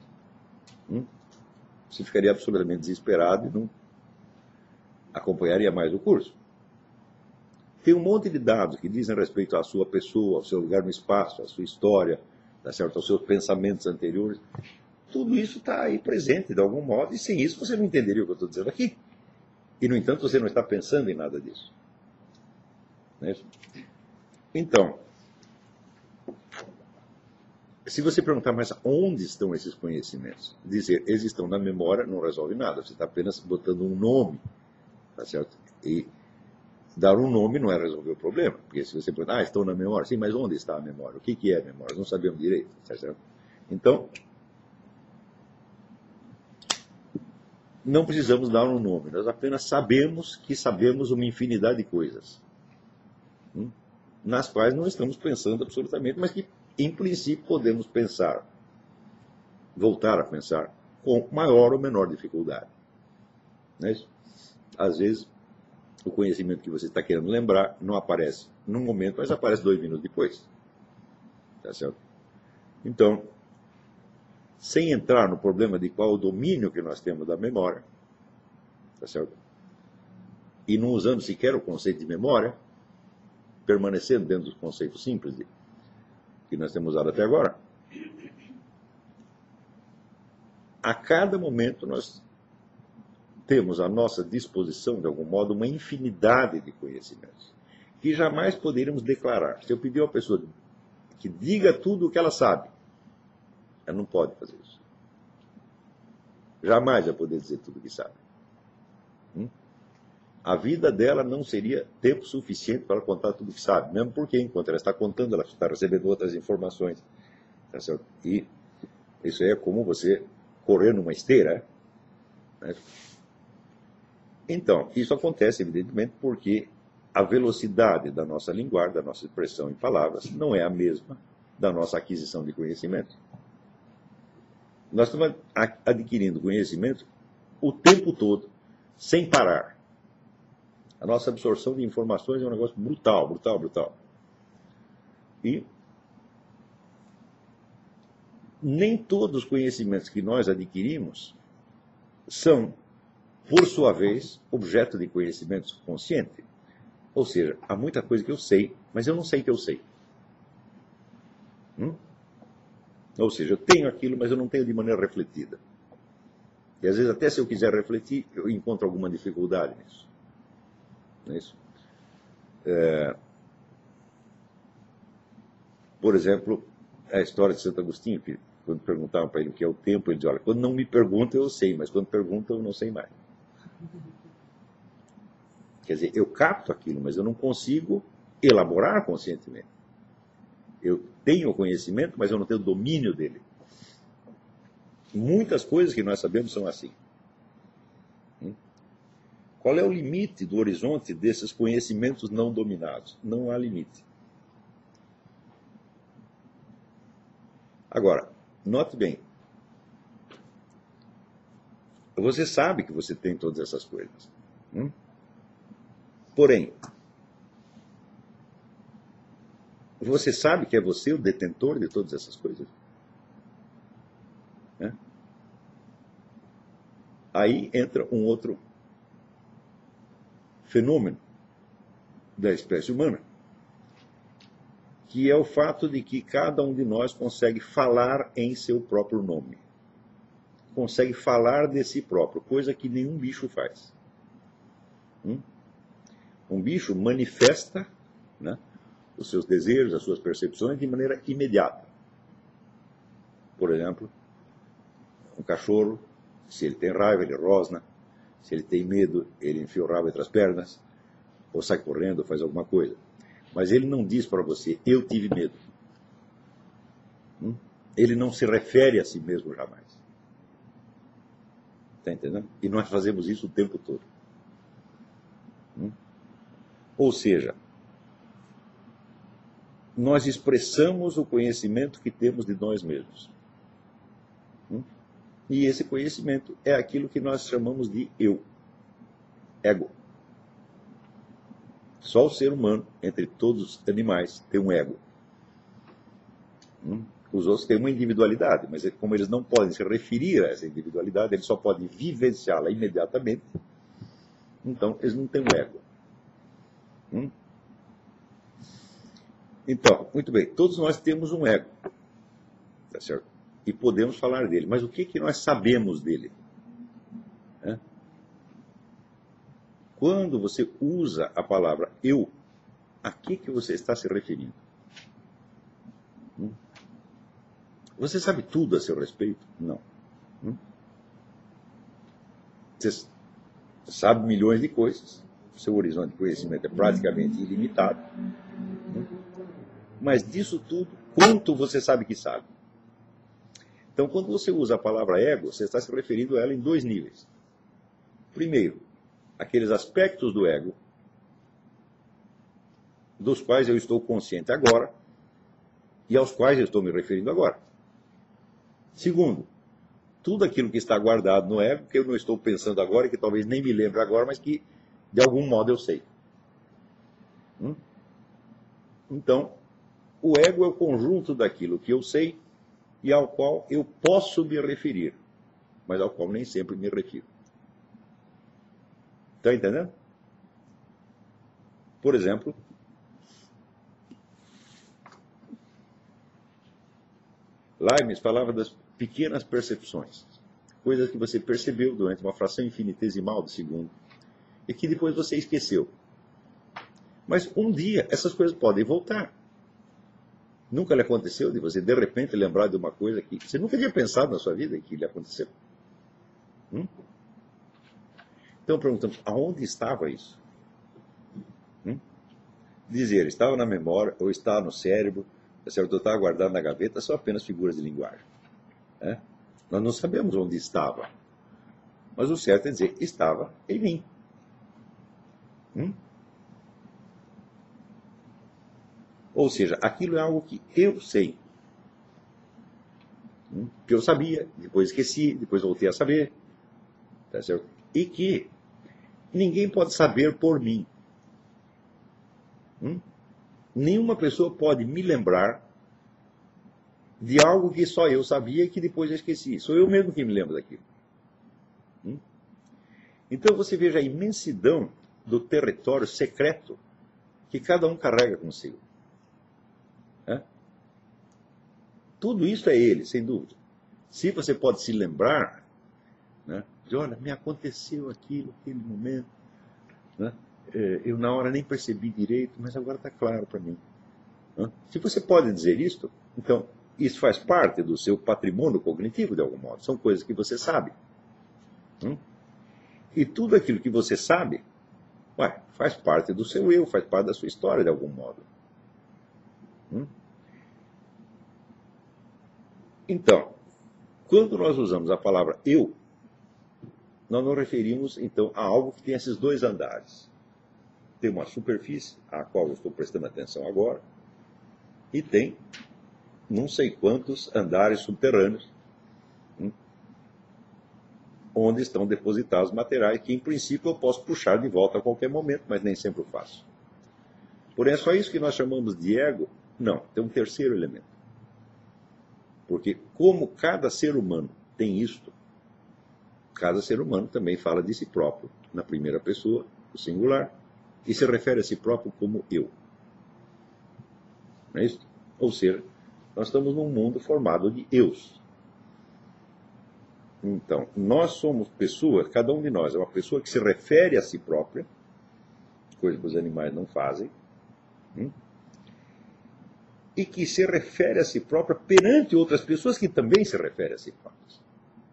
Você ficaria absolutamente desesperado e não acompanharia mais o curso. Tem um monte de dados que dizem respeito à sua pessoa, ao seu lugar no espaço, à sua história, tá certo? Aos seus pensamentos anteriores. Tudo isso está aí presente de algum modo, e sem isso você não entenderia o que eu estou dizendo aqui. E, no entanto, você não está pensando em nada disso. Não é isso? Então, se você perguntar, mas onde estão esses conhecimentos? Dizer, eles estão na memória não resolve nada, você está apenas botando um nome, tá certo? E dar um nome não é resolver o problema, porque se você perguntar, estão na memória, sim, mas onde está a memória? O que é a memória? Não sabemos direito, tá certo? Então, não precisamos dar um nome, nós apenas sabemos que sabemos uma infinidade de coisas, nas quais não estamos pensando absolutamente, mas que, em princípio, podemos pensar, voltar a pensar, com maior ou menor dificuldade. Não é isso? Às vezes, o conhecimento que você está querendo lembrar não aparece num momento, mas aparece 2 minutos depois. Tá certo? Então, sem entrar no problema de qual o domínio que nós temos da memória, tá certo? E não usando sequer o conceito de memória, permanecendo dentro dos conceitos simples que nós temos usado até agora, a cada momento nós temos à nossa disposição, de algum modo, uma infinidade de conhecimentos que jamais poderíamos declarar. Se eu pedir a uma pessoa que diga tudo o que ela sabe, ela não pode fazer isso. Jamais vai poder dizer tudo o que sabe. A vida dela não seria tempo suficiente para ela contar tudo o que sabe, mesmo porque, enquanto ela está contando, ela está recebendo outras informações. Tá certo? E isso é como você correr numa esteira. Né? Então, isso acontece, evidentemente, porque a velocidade da nossa linguagem, da nossa expressão em palavras, não é a mesma da nossa aquisição de conhecimento. Nós estamos adquirindo conhecimento o tempo todo, sem parar. A nossa absorção de informações é um negócio brutal, brutal, brutal. E nem todos os conhecimentos que nós adquirimos são, por sua vez, objeto de conhecimento consciente. Ou seja, há muita coisa que eu sei, mas eu não sei que eu sei. Ou seja, eu tenho aquilo, mas eu não tenho de maneira refletida. E às vezes, até se eu quiser refletir, eu encontro alguma dificuldade nisso. Não é isso? Por exemplo, a história de Santo Agostinho, que Quando perguntavam para ele o que é o tempo, ele dizia, olha, quando não me perguntam eu sei, mas quando perguntam eu não sei mais. Quer dizer, eu capto aquilo, mas eu não consigo elaborar conscientemente. Eu tenho o conhecimento, mas eu não tenho domínio dele. Muitas coisas que nós sabemos são assim. Qual é o limite do horizonte desses conhecimentos não dominados? Não há limite. Agora, note bem. Você sabe que você tem todas essas coisas. Porém, você sabe que é você o detentor de todas essas coisas? Aí entra um outro fenômeno da espécie humana, que é o fato de que cada um de nós consegue falar em seu próprio nome. Consegue falar de si próprio, coisa que nenhum bicho faz. Um bicho manifesta, né, os seus desejos, as suas percepções de maneira imediata. Por exemplo, um cachorro, se ele tem raiva, ele rosna. Se ele tem medo, ele enfia o rabo entre as pernas, ou sai correndo, ou faz alguma coisa. Mas ele não diz para você, eu tive medo. Ele não se refere a si mesmo jamais. Está entendendo? E nós fazemos isso o tempo todo. Ou seja, nós expressamos o conhecimento que temos de nós mesmos. E esse conhecimento é aquilo que nós chamamos de eu, ego. Só o ser humano, entre todos os animais, tem um ego. Os outros têm uma individualidade, mas como eles não podem se referir a essa individualidade, eles só podem vivenciá-la imediatamente, então eles não têm um ego. Então, muito bem, todos nós temos um ego, tá certo? E podemos falar dele, mas o que nós sabemos dele? Quando você usa a palavra eu, a que você está se referindo? Você sabe tudo a seu respeito? Não. Você sabe milhões de coisas, seu horizonte de conhecimento é praticamente ilimitado, mas disso tudo, quanto você sabe que sabe? Então, quando você usa a palavra ego, você está se referindo a ela em dois níveis. Primeiro, aqueles aspectos do ego dos quais eu estou consciente agora e aos quais eu estou me referindo agora. Segundo, tudo aquilo que está guardado no ego, que eu não estou pensando agora e que talvez nem me lembre agora, mas que de algum modo eu sei. Então, o ego é o conjunto daquilo que eu sei e ao qual eu posso me referir, mas ao qual nem sempre me refiro. Está entendendo? Por exemplo, Leibniz falava das pequenas percepções, coisas que você percebeu durante uma fração infinitesimal de segundo e que depois você esqueceu. Mas um dia essas coisas podem voltar. Nunca lhe aconteceu de você de repente lembrar de uma coisa que você nunca tinha pensado na sua vida e que lhe aconteceu? Então perguntamos, aonde estava isso? Dizer, estava na memória ou estava no cérebro, certo? Eu estava guardado na gaveta, são apenas figuras de linguagem. Nós não sabemos onde estava. Mas o certo é dizer, estava em mim. Ou seja, aquilo é algo que eu sei. Que eu sabia, depois esqueci, depois voltei a saber. Tá certo? E que ninguém pode saber por mim. Nenhuma pessoa pode me lembrar de algo que só eu sabia e que depois eu esqueci. Sou eu mesmo que me lembro daquilo. Então você veja a imensidão do território secreto que cada um carrega consigo. Tudo isso é ele, sem dúvida. Se você pode se lembrar, de olha, me aconteceu aquilo, aquele momento, eu na hora nem percebi direito, mas agora está claro para mim. Se você pode dizer isto, então isso faz parte do seu patrimônio cognitivo, de algum modo. São coisas que você sabe. E tudo aquilo que você sabe, faz parte do seu eu, faz parte da sua história, de algum modo. Então, quando nós usamos a palavra eu, nós nos referimos, então, a algo que tem esses dois andares. Tem uma superfície, à qual eu estou prestando atenção agora, e tem não sei quantos andares subterrâneos, onde estão depositados materiais que, em princípio, eu posso puxar de volta a qualquer momento, mas nem sempre o faço. Porém, é só isso que nós chamamos de ego? Não, tem um terceiro elemento. Porque como cada ser humano tem isto, cada ser humano também fala de si próprio, na primeira pessoa, o singular, e se refere a si próprio como eu. Não é isso? Ou seja, nós estamos num mundo formado de eus. Então, nós somos pessoas, cada um de nós é uma pessoa que se refere a si própria, coisa que os animais não fazem, e que se refere a si própria perante outras pessoas que também se referem a si próprias.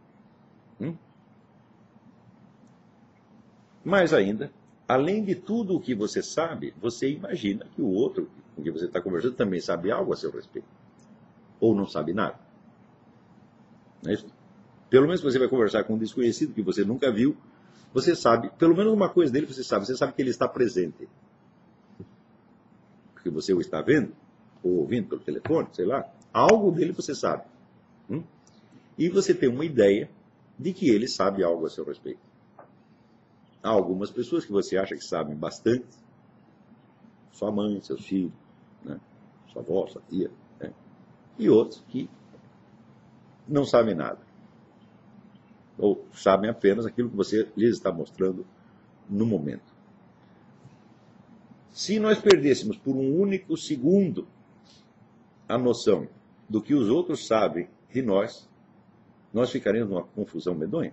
Mais ainda, além de tudo o que você sabe, você imagina que o outro com quem você está conversando também sabe algo a seu respeito. Ou não sabe nada. Não é isso? Pelo menos você vai conversar com um desconhecido que você nunca viu, você sabe, pelo menos uma coisa dele você sabe que ele está presente. Porque você o está vendo, ou ouvindo pelo telefone, sei lá, algo dele você sabe. E você tem uma ideia de que ele sabe algo a seu respeito. Há algumas pessoas que você acha que sabem bastante, sua mãe, seus filhos, né? Sua avó, sua tia, né? E outros que não sabem nada. Ou sabem apenas aquilo que você lhes está mostrando no momento. Se nós perdêssemos por um único segundo a noção do que os outros sabem de nós, nós ficaríamos numa confusão medonha.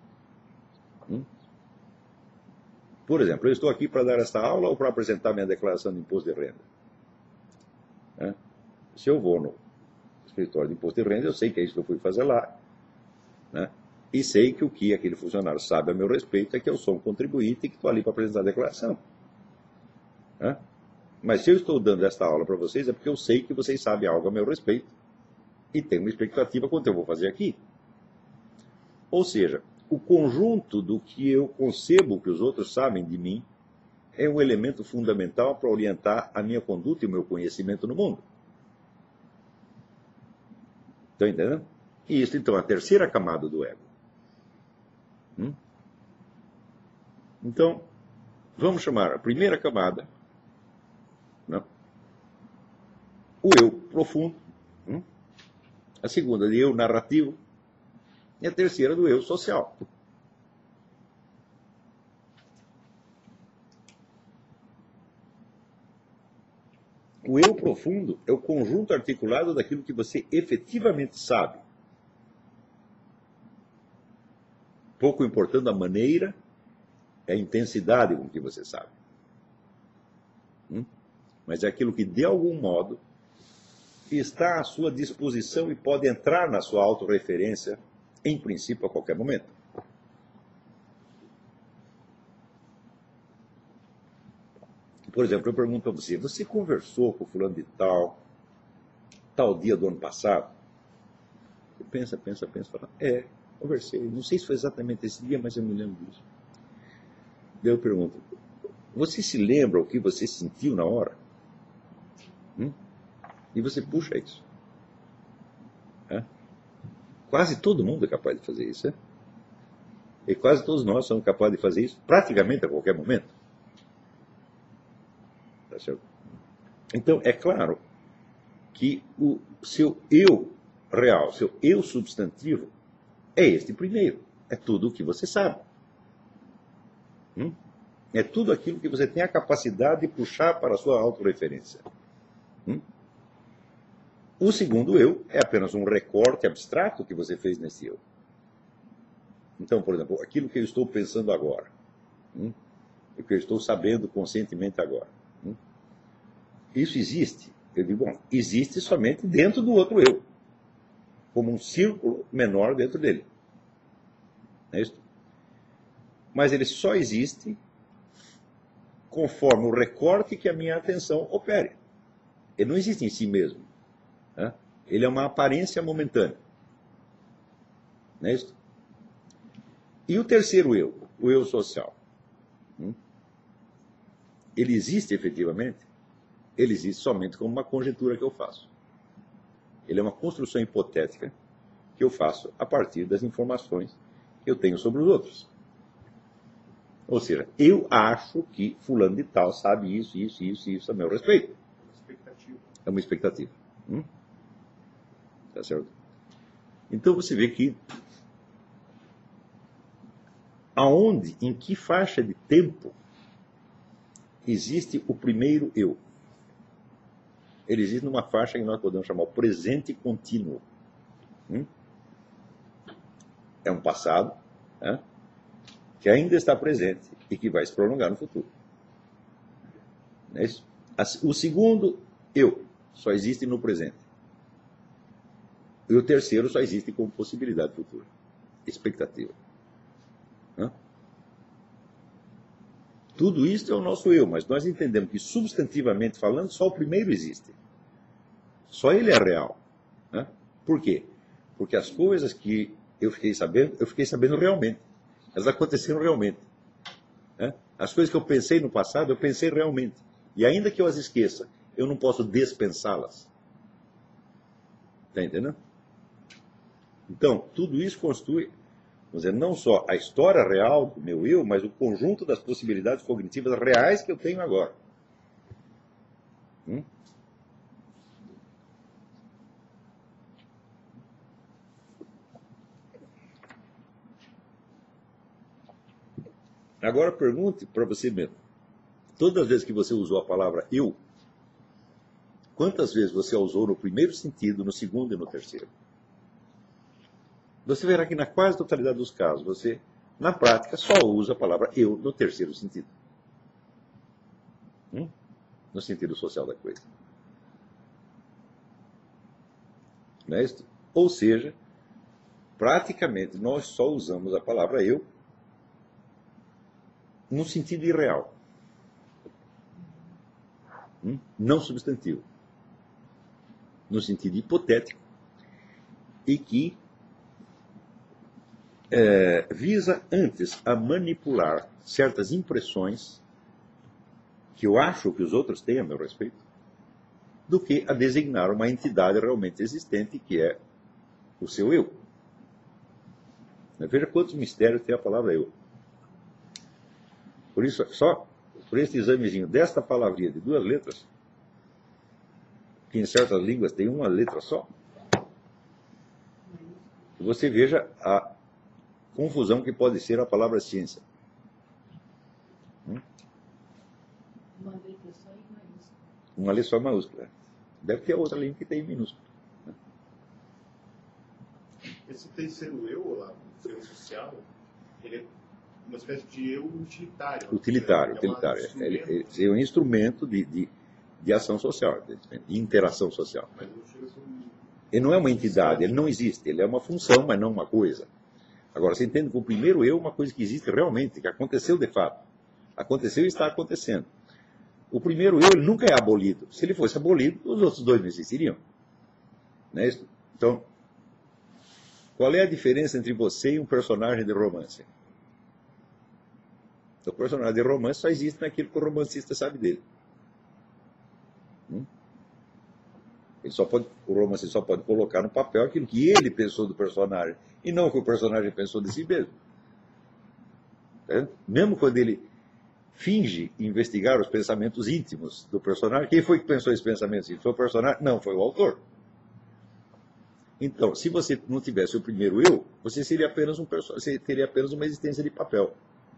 Por exemplo, eu estou aqui para dar esta aula ou para apresentar minha declaração de imposto de renda? Se eu vou no escritório de imposto de renda, eu sei que é isso que eu fui fazer lá, né? E sei que o que aquele funcionário sabe a meu respeito é que eu sou um contribuinte e que estou ali para apresentar a declaração. Mas se eu estou dando esta aula para vocês, é porque eu sei que vocês sabem algo a meu respeito e tenho uma expectativa quanto eu vou fazer aqui. Ou seja, o conjunto do que eu concebo que os outros sabem de mim é um elemento fundamental para orientar a minha conduta e o meu conhecimento no mundo. Estão entendendo? E isso, então, é a terceira camada do ego. Então, vamos chamar a primeira camada, né, o eu profundo, a segunda de eu narrativo, e a terceira do eu social. O eu profundo é o conjunto articulado daquilo que você efetivamente sabe. Pouco importando a maneira, é a intensidade com que você sabe. Mas é aquilo que, de algum modo, está à sua disposição e pode entrar na sua autorreferência, em princípio, a qualquer momento. Por exemplo, eu pergunto a você, você conversou com o fulano de tal dia do ano passado? Você pensa, fala, conversei. Não sei se foi exatamente esse dia, mas eu me lembro disso. Daí eu pergunto, você se lembra o que você sentiu na hora? E você puxa isso. Quase todo mundo é capaz de fazer isso. E quase todos nós somos capazes de fazer isso praticamente a qualquer momento. Tá certo? Então, é claro que o seu eu real, seu eu substantivo, é este primeiro. É tudo o que você sabe. É tudo aquilo que você tem a capacidade de puxar para a sua autorreferência. O segundo eu é apenas um recorte abstrato que você fez nesse eu. Então, por exemplo, aquilo que eu estou pensando agora, o que eu estou sabendo conscientemente agora, isso existe. Eu digo, bom, existe somente dentro do outro eu. como um círculo menor dentro dele. Não é isso? Mas ele só existe conforme o recorte que a minha atenção opere. Ele não existe em si mesmo. Né? Ele é uma aparência momentânea. Não é isso? E o terceiro eu, o eu social. Ele existe efetivamente? Ele existe somente como uma conjectura que eu faço. Ele é uma construção hipotética que eu faço a partir das informações que eu tenho sobre os outros. Ou seja, eu acho que fulano de tal sabe isso, isso, isso, isso a meu respeito. É uma expectativa. Tá certo? Então você vê que aonde, em que faixa de tempo existe o primeiro eu? Ele existe numa faixa que nós podemos chamar o presente contínuo. É um passado, né, que ainda está presente e que vai se prolongar no futuro. Não é isso? O segundo eu só existe no presente. E o terceiro só existe como possibilidade futura. Expectativa. Tudo isso é o nosso eu, mas nós entendemos que, substantivamente falando, só o primeiro existe. Só ele é real. Por quê? Porque as coisas que eu fiquei sabendo realmente. Elas aconteceram realmente. As coisas que eu pensei no passado, eu pensei realmente. E ainda que eu as esqueça, eu não posso dispensá-las. Está entendendo? Então, tudo isso constitui, vamos dizer, não só a história real do meu eu, mas o conjunto das possibilidades cognitivas reais que eu tenho agora. Agora pergunte para você mesmo. Todas as vezes que você usou a palavra eu, quantas vezes você a usou no primeiro sentido, no segundo e no terceiro? Você verá que na quase totalidade dos casos, você, na prática, só usa a palavra eu no terceiro sentido. No sentido social da coisa. Não é isso? Ou seja, praticamente nós só usamos a palavra eu no sentido irreal. Não substantivo. No sentido hipotético. E que visa antes a manipular certas impressões que eu acho que os outros têm a meu respeito, do que a designar uma entidade realmente existente, que é o seu eu. Veja quantos mistérios tem a palavra eu. Por isso, só por este examezinho desta palavrinha de 2 letras, que em certas línguas tem uma letra só, você veja a confusão que pode ser a palavra ciência. Uma letra só em maiúsculo. Uma letra só em maiúscula. Deve ter outra língua que tem em minúsculo. Esse terceiro eu, lá, o eu social, ele é uma espécie de eu utilitário. Utilitário. Ele é um instrumento de ação social, de interação social. Mas não chega a ser Ele não é uma entidade, ele não existe. Ele é uma função, mas não uma coisa. Agora, você entende que o primeiro eu é uma coisa que existe realmente, que aconteceu de fato. Aconteceu e está acontecendo. O primeiro eu ele nunca é abolido. Se ele fosse abolido, os outros dois não existiriam. Não é isso? Então, qual é a diferença entre você e um personagem de romance? O personagem de romance só existe naquilo que o romancista sabe dele. O romancista só pode colocar no papel aquilo que ele pensou do personagem, e não o que o personagem pensou de si mesmo. Mesmo quando ele finge investigar os pensamentos íntimos do personagem, quem foi que pensou esses pensamentos íntimos? Foi o personagem? Não, foi o autor. Então, se você não tivesse o primeiro eu, você seria apenas você teria apenas uma existência de papel.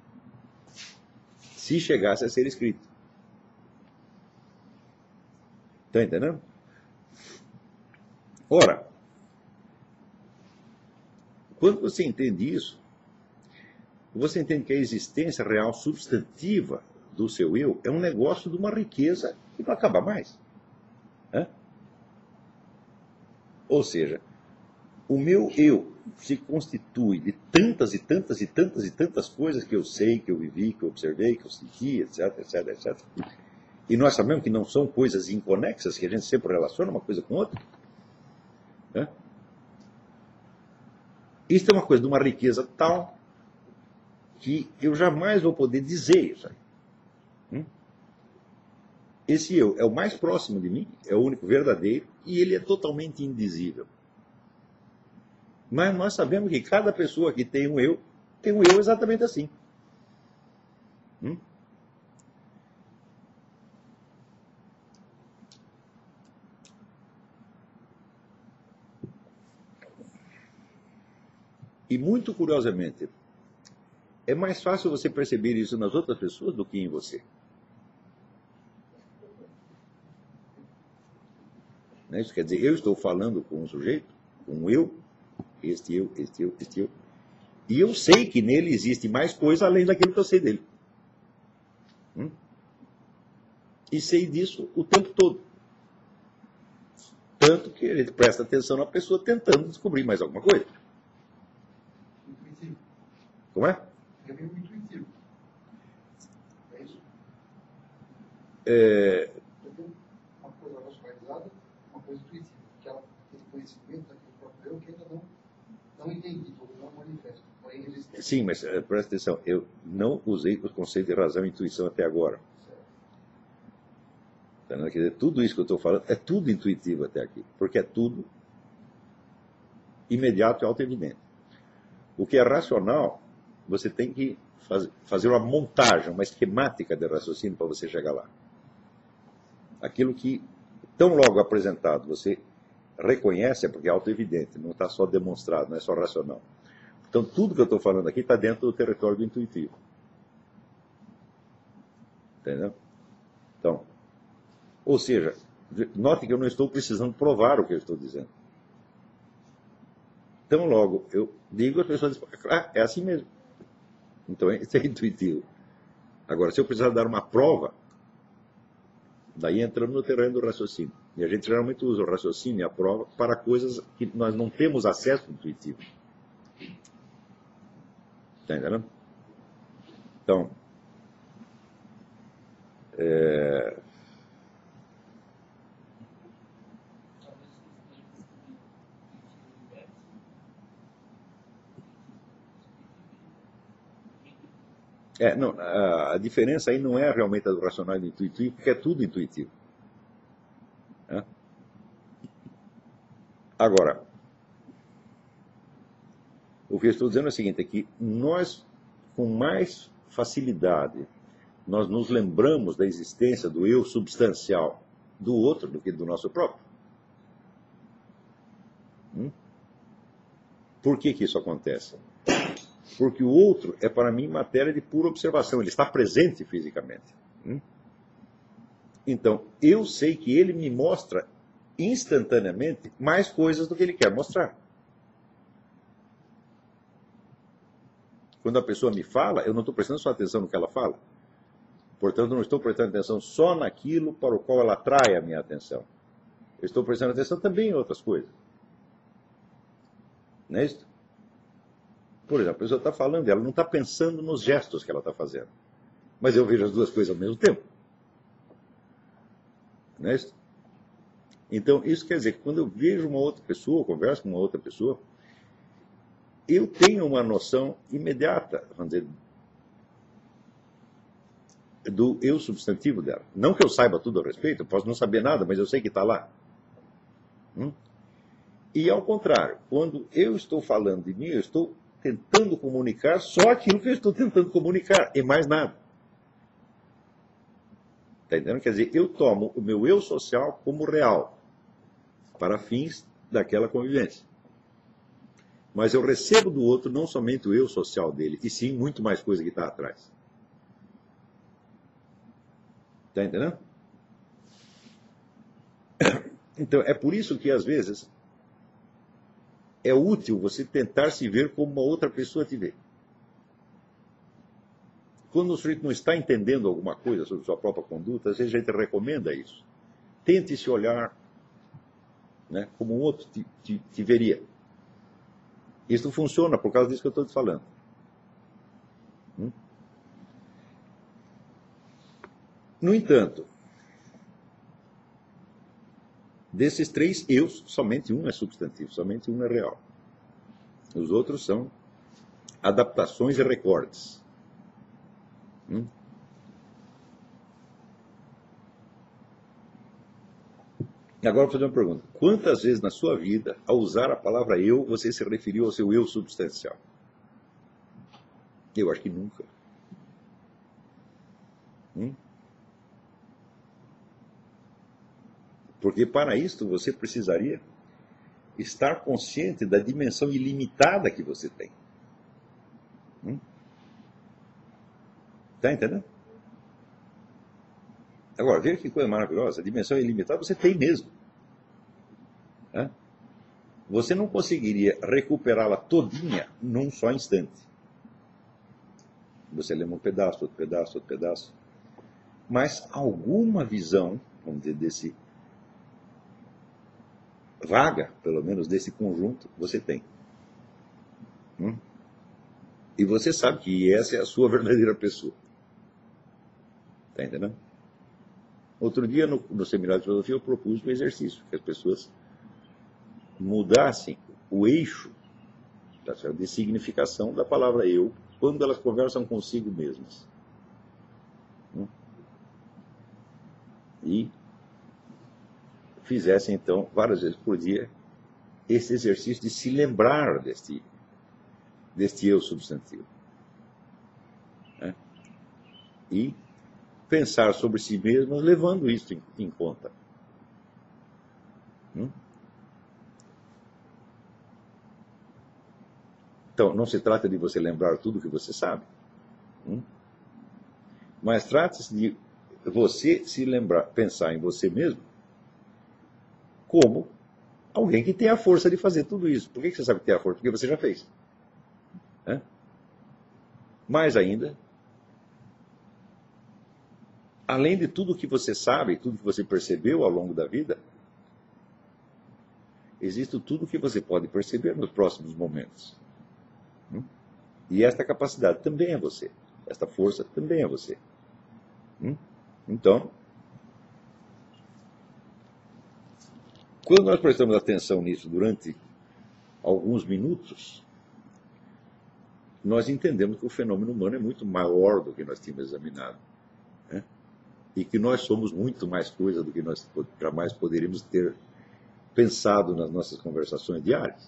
Se chegasse a ser escrito. Está entendendo? Ora, quando você entende isso, você entende que a existência real substantiva do seu eu é um negócio de uma riqueza que não acaba mais. Ou seja, o meu eu se constitui de tantas e tantas e tantas e tantas coisas que eu sei, que eu vivi, que eu observei, que eu senti, etc, etc, etc. E nós sabemos que não são coisas inconexas, que a gente sempre relaciona uma coisa com outra. Né? Isso é uma coisa de uma riqueza tal que eu jamais vou poder dizer isso aí. Esse eu é o mais próximo de mim, é o único verdadeiro, e ele é totalmente indizível. Mas nós sabemos que cada pessoa que tem um eu exatamente assim. E muito curiosamente, é mais fácil você perceber isso nas outras pessoas do que em você. Isso quer dizer, eu estou falando com um sujeito, com um eu, este eu, este eu, este eu, e eu sei que nele existe mais coisa além daquilo que eu sei dele. E sei disso o tempo todo. Tanto que a gente presta atenção na pessoa tentando descobrir mais alguma coisa. Intuitivo. Como é? É meio intuitivo. É isso? Eu tenho uma coisa racionalizada, uma coisa intuitiva. Aquele conhecimento daquele próprio eu que ainda não entendi, ou não manifesto. Porém, existe. Sim, mas presta atenção, eu não usei o conceito de razão e intuição até agora. Quer dizer, tudo isso que eu estou falando é tudo intuitivo até aqui, porque é tudo imediato e auto-evidente. O que é racional, você tem que fazer uma montagem, uma esquemática de raciocínio para você chegar lá. Aquilo que, tão logo apresentado, você reconhece, é porque é auto-evidente, não está só demonstrado, não é só racional. Então, tudo que eu estou falando aqui está dentro do território do intuitivo. Entendeu? Então, ou seja, note que eu não estou precisando provar o que eu estou dizendo. Então, logo, eu digo, as pessoas dizem, é assim mesmo. Então, isso é intuitivo. Agora, se eu precisar dar uma prova, daí entramos no terreno do raciocínio. E a gente geralmente usa o raciocínio e a prova para coisas que nós não temos acesso intuitivo. Está entendendo? Então, não, a diferença aí não é realmente a do racional e do intuitivo, porque é tudo intuitivo. Agora, o que eu estou dizendo é o seguinte, é que nós, com mais facilidade, nós nos lembramos da existência do eu substancial do outro do que do nosso próprio. Por que isso acontece? Porque o outro é para mim matéria de pura observação, ele está presente fisicamente. Então, eu sei que ele me mostra instantaneamente mais coisas do que ele quer mostrar. Quando a pessoa me fala, eu não estou prestando só atenção no que ela fala. Portanto, não estou prestando atenção só naquilo para o qual ela atrai a minha atenção. Eu estou prestando atenção também em outras coisas. Não é isso? Por exemplo, a pessoa está falando, ela não está pensando nos gestos que ela está fazendo. Mas eu vejo as duas coisas ao mesmo tempo. Não é isso? Então, isso quer dizer que quando eu vejo uma outra pessoa, converso com uma outra pessoa, eu tenho uma noção imediata, vamos dizer, do eu substantivo dela. Não que eu saiba tudo a respeito, eu posso não saber nada, mas eu sei que está lá. E ao contrário, quando eu estou falando de mim, eu estou tentando comunicar só aquilo que eu estou tentando comunicar, e mais nada. Está entendendo? Quer dizer, eu tomo o meu eu social como real, para fins daquela convivência. Mas eu recebo do outro não somente o eu social dele, e sim muito mais coisa que está atrás. Está entendendo? Então, é por isso que, às vezes, é útil você tentar se ver como uma outra pessoa te vê. Quando o sujeito não está entendendo alguma coisa sobre sua própria conduta, às vezes a gente recomenda isso. Tente se olhar, né, como um outro te veria. Isso funciona por causa disso que eu estou te falando. No entanto, desses três eus, somente um é substantivo, somente um é real. Os outros são adaptações e recortes. Agora vou fazer uma pergunta. Quantas vezes na sua vida, ao usar a palavra eu, você se referiu ao seu eu substancial? Eu acho que nunca. Porque para isto você precisaria estar consciente da dimensão ilimitada que você tem. Está entendendo? Agora, veja que coisa maravilhosa. A dimensão ilimitada você tem mesmo. Você não conseguiria recuperá-la todinha num só instante. Você lembra um pedaço, outro pedaço, outro pedaço. Mas alguma visão, vamos dizer, desse vaga, pelo menos, desse conjunto, você tem. E você sabe que essa é a sua verdadeira pessoa. Está entendendo? Outro dia, no seminário de filosofia, eu propus um exercício, que as pessoas mudassem o eixo de significação da palavra eu, quando elas conversam consigo mesmas. E fizessem, então, várias vezes por dia, esse exercício de se lembrar deste eu substantivo. E pensar sobre si mesmo, levando isso em conta. Então, não se trata de você lembrar tudo o que você sabe, mas trata-se de você se lembrar, pensar em você mesmo como alguém que tem a força de fazer tudo isso. Por que você sabe que tem a força? Porque você já fez. Mais ainda, além de tudo que você sabe, tudo que você percebeu ao longo da vida, existe tudo que você pode perceber nos próximos momentos. E esta capacidade também é você. Esta força também é você. Então, quando nós prestamos atenção nisso durante alguns minutos, nós entendemos que o fenômeno humano é muito maior do que nós tínhamos examinado. E que nós somos muito mais coisa do que nós jamais poderíamos ter pensado nas nossas conversações diárias.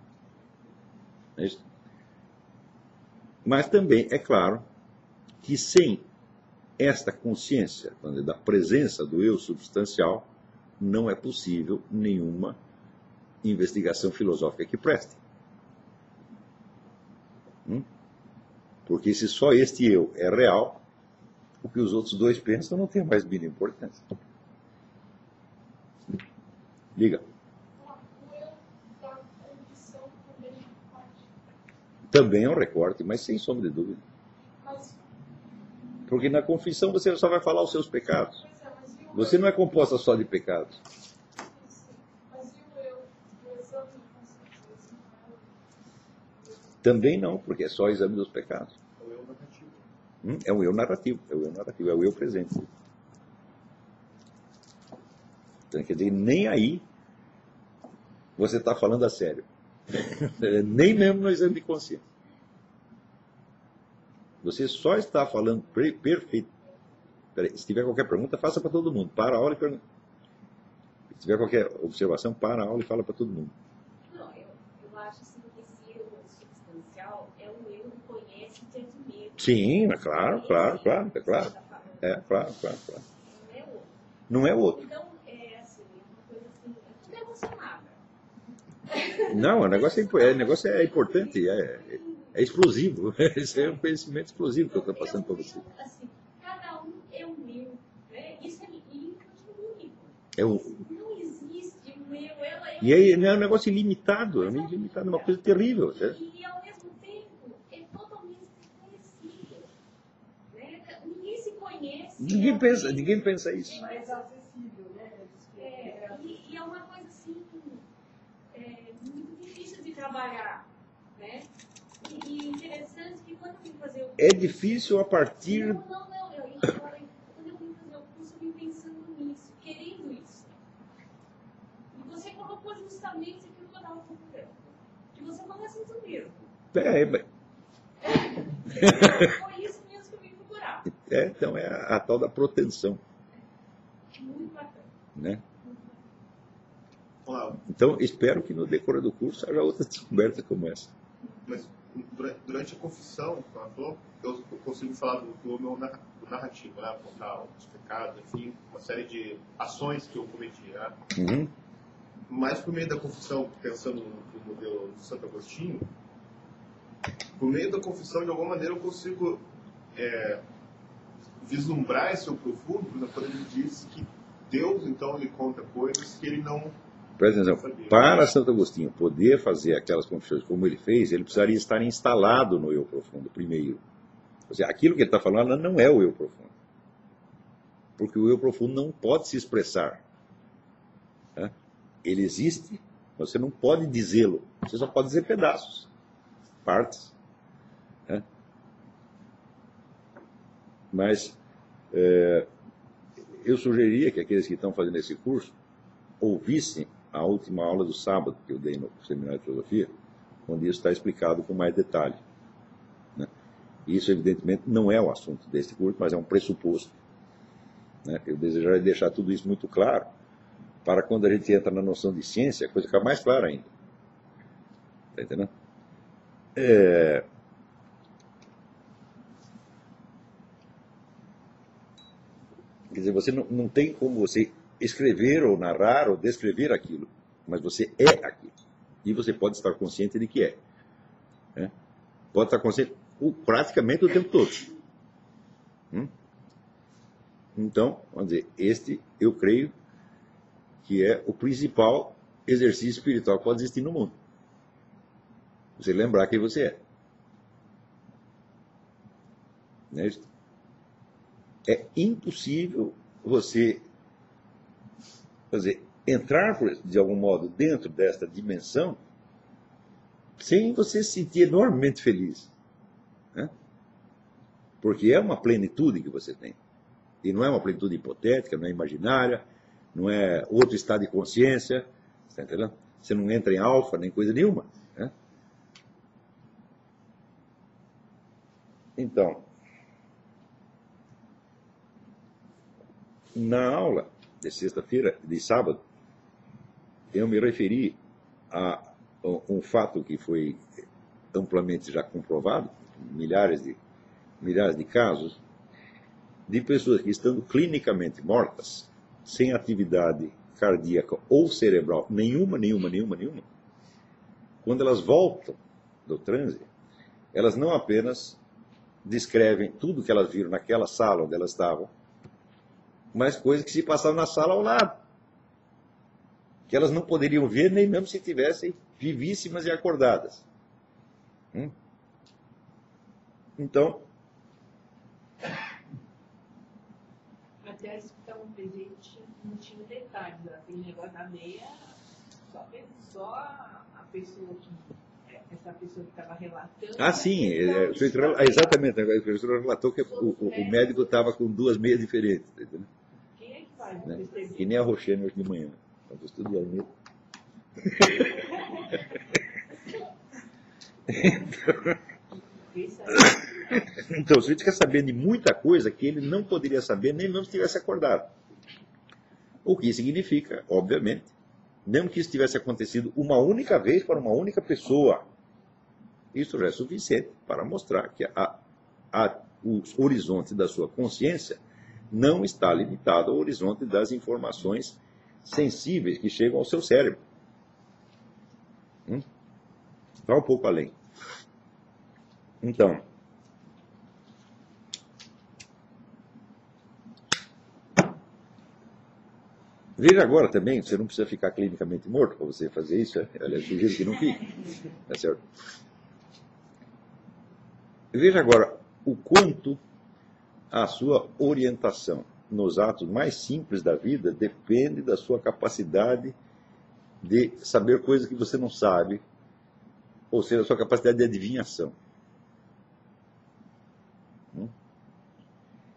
É isso? Mas também é claro que sem esta consciência da presença do eu substancial, não é possível nenhuma investigação filosófica que preste. Porque se só este eu é real, o que os outros dois pensam não tem mais mínima importância. Diga. O eu da condição também é um recorte. Também é um recorte, mas sem sombra de dúvida. Mas, Porque na confissão você só vai falar os seus pecados. pois é, mas e o Você não é composta só de pecados. Mas e o eu? O exame de consciência? Também não, porque é só exame dos pecados. O eu narrativo. É o eu narrativo, é o eu presente. Então, quer dizer, nem aí você está falando a sério. Nem mesmo no exame de consciência. Você só está falando perfeito. Peraí, se tiver qualquer pergunta, faça para todo mundo. Para a aula e pergunta. Se tiver qualquer observação, para a aula e fala para todo mundo. Não, eu acho assim, que esse eu substancial é o eu que conhece e tem medo. Sim, é claro. É, claro. Não é Não é outro. outro. Então, é assim, uma coisa assim, é tudo emocionada. Não, o negócio é importante, é explosivo. Esse é um conhecimento explosivo que eu estou passando para você. Assim, cada um é um eu. Né? Isso é único. É um, Não existe um eu. Ela é e aí é um negócio ilimitado, é uma coisa terrível. E ao mesmo tempo é totalmente desconhecível. Né? Ninguém se conhece. Ninguém pensa isso. mais acessível, né? E é uma coisa assim, muito difícil de trabalhar. quando eu vim fazer o curso... É difícil a partir... Não, agora, quando eu vim fazer o curso, eu vim pensando nisso, querendo isso. E você colocou justamente aquilo que eu estava procurando. Que você falasse isso mesmo. Foi isso mesmo que eu vim procurar. Então é a tal da proteção. Muito bacana. Né? Olá, Então, espero que no decorrer do curso haja outras descobertas como essa. mas durante a confissão, como ela falou, eu consigo falar do meu narrativo, né? Apontar os pecados, enfim, uma série de ações que eu cometi. Né? Uhum. Mas por meio da confissão, pensando no modelo de Santo Agostinho, por meio da confissão, de alguma maneira, eu consigo vislumbrar esse eu profundo, quando ele diz que Deus, então, lhe conta coisas que ele não... Presta atenção, para Santo Agostinho poder fazer aquelas confissões como ele fez, ele precisaria estar instalado no eu profundo primeiro. Ou seja, aquilo que ele está falando não é o eu profundo. Porque o eu profundo não pode se expressar. Né? Ele existe, você não pode dizê-lo. Você só pode dizer pedaços, partes. Né? Mas eu sugeriria que aqueles que estão fazendo esse curso ouvissem a última aula do sábado que eu dei no Seminário de Filosofia, onde isso está explicado com mais detalhe. Né? Isso, evidentemente, não é o assunto deste curso, mas é um pressuposto. Né? Eu desejaria deixar tudo isso muito claro, para quando a gente entra na noção de ciência, a coisa ficar mais clara ainda. Está entendendo? Quer dizer, você não tem como você escrever ou narrar ou descrever aquilo, mas você é aquilo. E você pode estar consciente de que é. Né? Pode estar consciente praticamente o tempo todo. Então, vamos dizer, este eu creio que é o principal exercício espiritual que pode existir no mundo. Você lembrar quem você é. Não é isso? É impossível você entrar, de algum modo, dentro desta dimensão sem você se sentir enormemente feliz. Né? Porque é uma plenitude que você tem. E não é uma plenitude hipotética, não é imaginária, não é outro estado de consciência. Está entendendo? Você não entra em alfa, nem coisa nenhuma. Né? Então, na aula de sexta-feira, de sábado, eu me referi a um fato que foi amplamente já comprovado, milhares de casos, de pessoas que estando clinicamente mortas, sem atividade cardíaca ou cerebral nenhuma, quando elas voltam do transe, elas não apenas descrevem tudo que elas viram naquela sala onde elas estavam, mas coisas que se passavam na sala ao lado, que elas não poderiam ver nem mesmo se estivessem vivíssimas e acordadas. Então, até as que estavam presentes não tinham detalhes, aquele negócio da meia, só a pessoa que... Essa pessoa que estava relatando... sim, exatamente. A professora relatou que o médico estava com duas meias diferentes. Entendeu? Quem é que faz? Né? Que nem a Roxane hoje de manhã. Estava estudando. Então, se a gente quer saber de muita coisa que ele não poderia saber nem mesmo se tivesse acordado. O que significa, obviamente, mesmo que isso tivesse acontecido uma única vez para uma única pessoa, isso já é suficiente para mostrar que o horizonte da sua consciência não está limitado ao horizonte das informações sensíveis que chegam ao seu cérebro. Vai um pouco além. Então, veja agora também, você não precisa ficar clinicamente morto para você fazer isso, ela sugere que não fique. Tá certo? Veja agora o quanto a sua orientação nos atos mais simples da vida depende da sua capacidade de saber coisas que você não sabe, ou seja, a sua capacidade de adivinhação.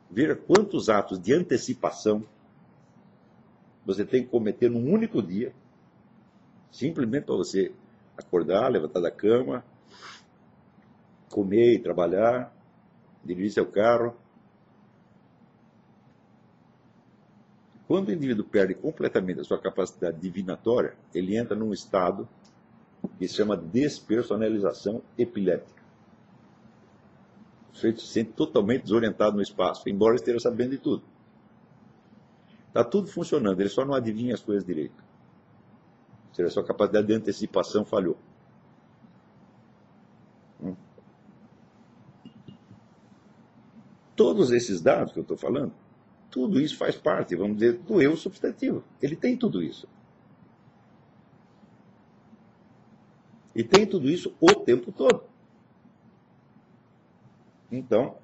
Veja quantos atos de antecipação você tem que cometer num único dia, simplesmente para você acordar, levantar da cama, comer e trabalhar, dirigir seu carro. Quando o indivíduo perde completamente a sua capacidade divinatória, ele entra num estado que se chama despersonalização epiléptica. O sujeito se sente totalmente desorientado no espaço, embora esteja sabendo de tudo. Está tudo funcionando, ele só não adivinha as coisas direito. Ou seja, a sua capacidade de antecipação falhou. Todos esses dados que eu estou falando, tudo isso faz parte, vamos dizer, do eu substantivo. Ele tem tudo isso. E tem tudo isso o tempo todo. Então,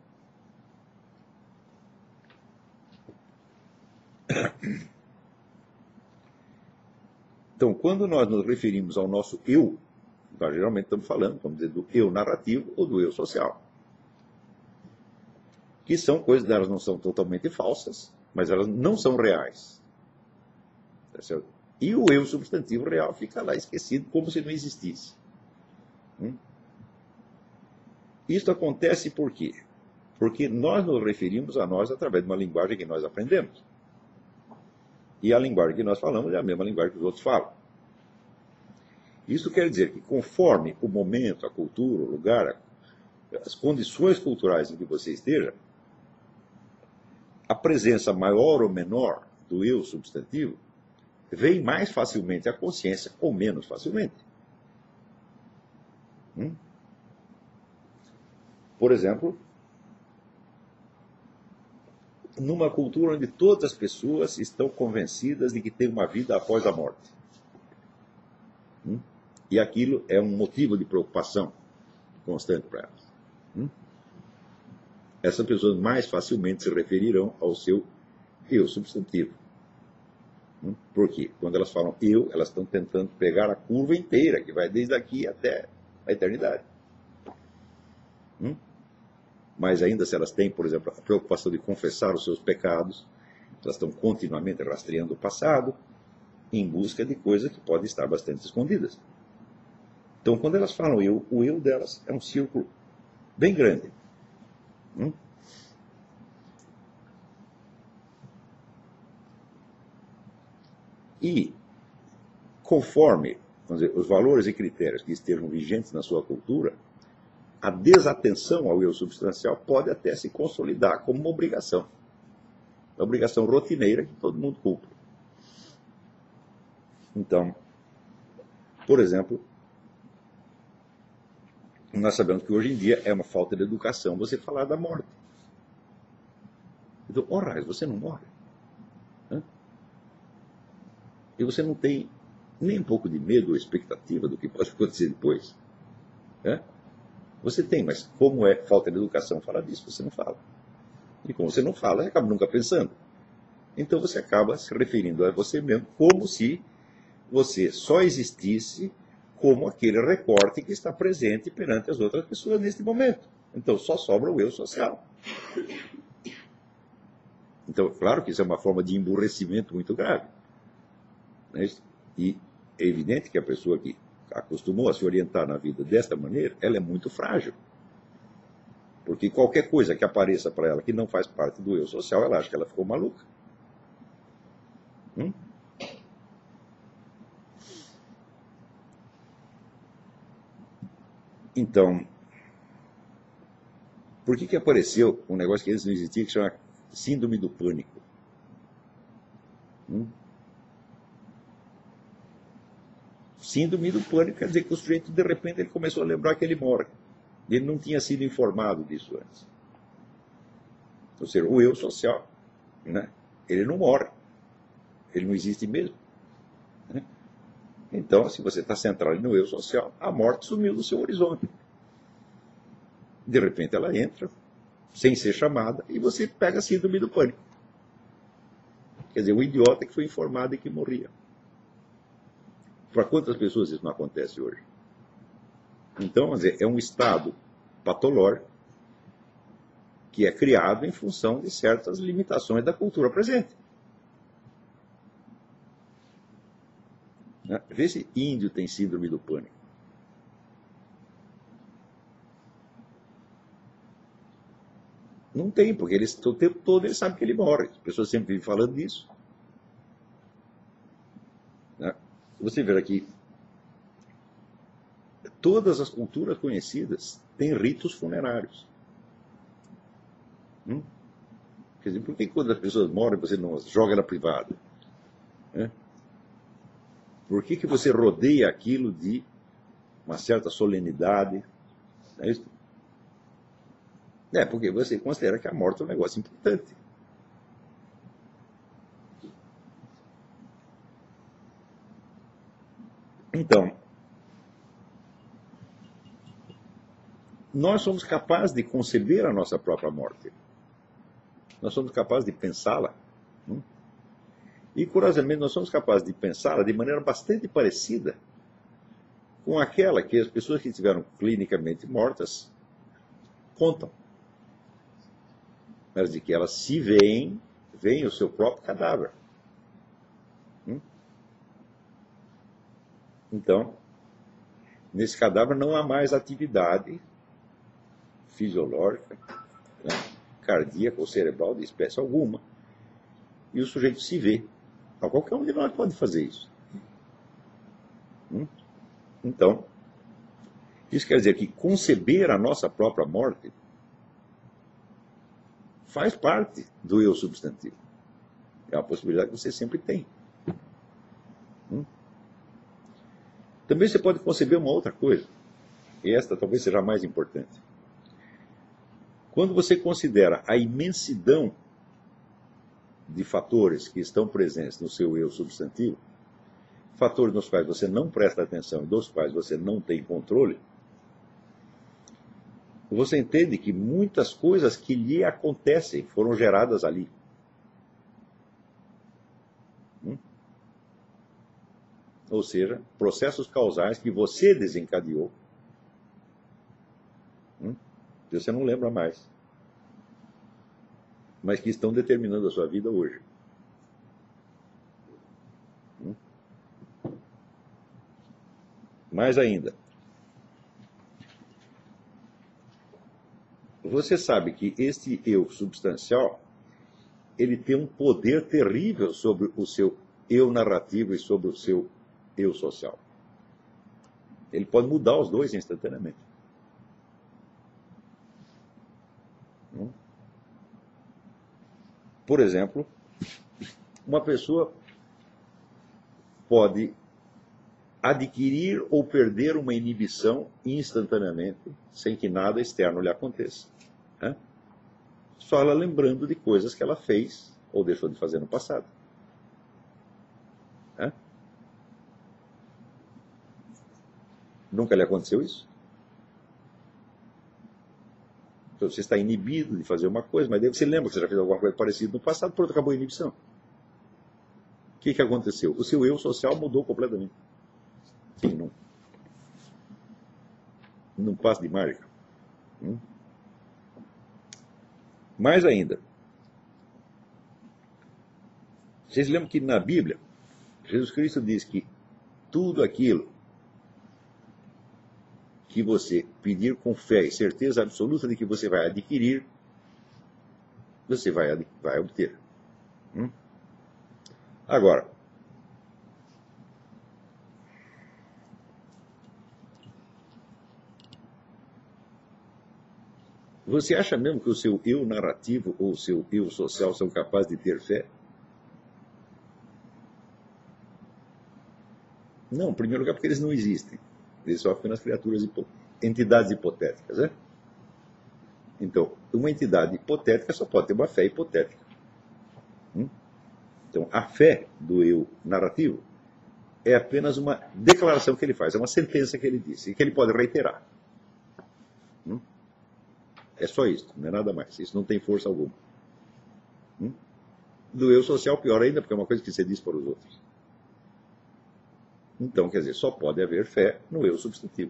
quando nós nos referimos ao nosso eu, nós geralmente estamos falando, vamos dizer, do eu narrativo ou do eu social. Que são coisas, elas não são totalmente falsas, mas elas não são reais. Tá certo? E o eu substantivo real fica lá esquecido, como se não existisse. Isso acontece por quê? Porque nós nos referimos a nós através de uma linguagem que nós aprendemos. E a linguagem que nós falamos é a mesma linguagem que os outros falam. Isso quer dizer que conforme o momento, a cultura, o lugar, as condições culturais em que você esteja, a presença maior ou menor do eu substantivo vem mais facilmente à consciência ou menos facilmente. Por exemplo, numa cultura onde todas as pessoas estão convencidas de que tem uma vida após a morte. E aquilo é um motivo de preocupação constante para elas. Essas pessoas mais facilmente se referirão ao seu eu substantivo. Por quê? Quando elas falam eu, elas estão tentando pegar a curva inteira, que vai desde aqui até a eternidade. Mas ainda se elas têm, por exemplo, a preocupação de confessar os seus pecados, elas estão continuamente rastreando o passado, em busca de coisas que podem estar bastante escondidas. Então, quando elas falam eu, o eu delas é um círculo bem grande. E, conforme, vamos dizer, os valores e critérios que estejam vigentes na sua cultura, a desatenção ao eu substancial pode até se consolidar como uma obrigação rotineira que todo mundo cumpre. Então, por exemplo, nós sabemos que hoje em dia é uma falta de educação você falar da morte. Então, ora, você não morre. E você não tem nem um pouco de medo ou expectativa do que pode acontecer depois. Você tem, mas como é falta de educação falar disso, você não fala. E como você não fala, você acaba nunca pensando. Então você acaba se referindo a você mesmo como se você só existisse como aquele recorte que está presente perante as outras pessoas neste momento. Então só sobra o eu social. Então, claro que isso é uma forma de emburrecimento muito grave. E é evidente que a pessoa que acostumou a se orientar na vida desta maneira, ela é muito frágil. Porque qualquer coisa que apareça para ela que não faz parte do eu social, ela acha que ela ficou maluca. Então, por que apareceu um negócio que antes não existia, que se chama síndrome do pânico? Síndrome do pânico quer dizer que o sujeito, de repente, ele começou a lembrar que ele morre. Ele não tinha sido informado disso antes. Ou seja, o eu social, ele não morre. Ele não existe mesmo. Então, se você está centrado no eu social, a morte sumiu do seu horizonte. De repente ela entra, sem ser chamada, e você pega a síndrome do pânico. Quer dizer, o idiota que foi informado e que morria. Para quantas pessoas isso não acontece hoje? Então, é um estado patológico que é criado em função de certas limitações da cultura presente. Vê se índio tem síndrome do pânico. Não tem, porque o tempo todo ele sabe que ele morre. As pessoas sempre vivem falando disso. Você vê aqui, todas as culturas conhecidas têm ritos funerários. Quer dizer, por que quando as pessoas morrem você não as joga na privada? Por que você rodeia aquilo de uma certa solenidade? Não é isso? Porque você considera que a morte é um negócio importante. Então, nós somos capazes de conceber a nossa própria morte. Nós somos capazes de pensá-la. E, curiosamente, nós somos capazes de pensá-la de maneira bastante parecida com aquela que as pessoas que estiveram clinicamente mortas contam. Mas de que elas se veem o seu próprio cadáver. Então, nesse cadáver não há mais atividade fisiológica, cardíaca ou cerebral de espécie alguma. E o sujeito se vê. Qualquer um de nós pode fazer isso. Então, isso quer dizer que conceber a nossa própria morte faz parte do eu substantivo. É uma possibilidade que você sempre tem. Também você pode conceber uma outra coisa, e esta talvez seja a mais importante. Quando você considera a imensidão de fatores que estão presentes no seu eu substantivo, fatores nos quais você não presta atenção e dos quais você não tem controle, você entende que muitas coisas que lhe acontecem foram geradas ali. Ou seja, processos causais que você desencadeou, que você não lembra mais, mas que estão determinando a sua vida hoje. Mais ainda, você sabe que este eu substancial, ele tem um poder terrível sobre o seu eu narrativo e sobre o seu eu social. Ele pode mudar os dois instantaneamente. Por exemplo, uma pessoa pode adquirir ou perder uma inibição instantaneamente, sem que nada externo lhe aconteça. Só ela lembrando de coisas que ela fez ou deixou de fazer no passado. Nunca lhe aconteceu isso? Então, você está inibido de fazer uma coisa, mas daí você lembra que você já fez alguma coisa parecida no passado, pronto, acabou a inibição. O que aconteceu? O seu eu social mudou completamente. Sim, não passa de mágica. Mais ainda, vocês lembram que na Bíblia, Jesus Cristo diz que tudo aquilo que você pedir com fé e certeza absoluta de que você vai adquirir, você vai obter. Agora, você acha mesmo que o seu eu narrativo ou o seu eu social são capazes de ter fé? Não, em primeiro lugar porque eles não existem. Eles são apenas criaturas, entidades hipotéticas. Então, uma entidade hipotética só pode ter uma fé hipotética. Então, a fé do eu narrativo é apenas uma declaração que ele faz, é uma sentença que ele disse, e que ele pode reiterar. É só isso, não é nada mais. Isso não tem força alguma. Do eu social, pior ainda, porque é uma coisa que você diz para os outros. Então, quer dizer, só pode haver fé no eu substantivo.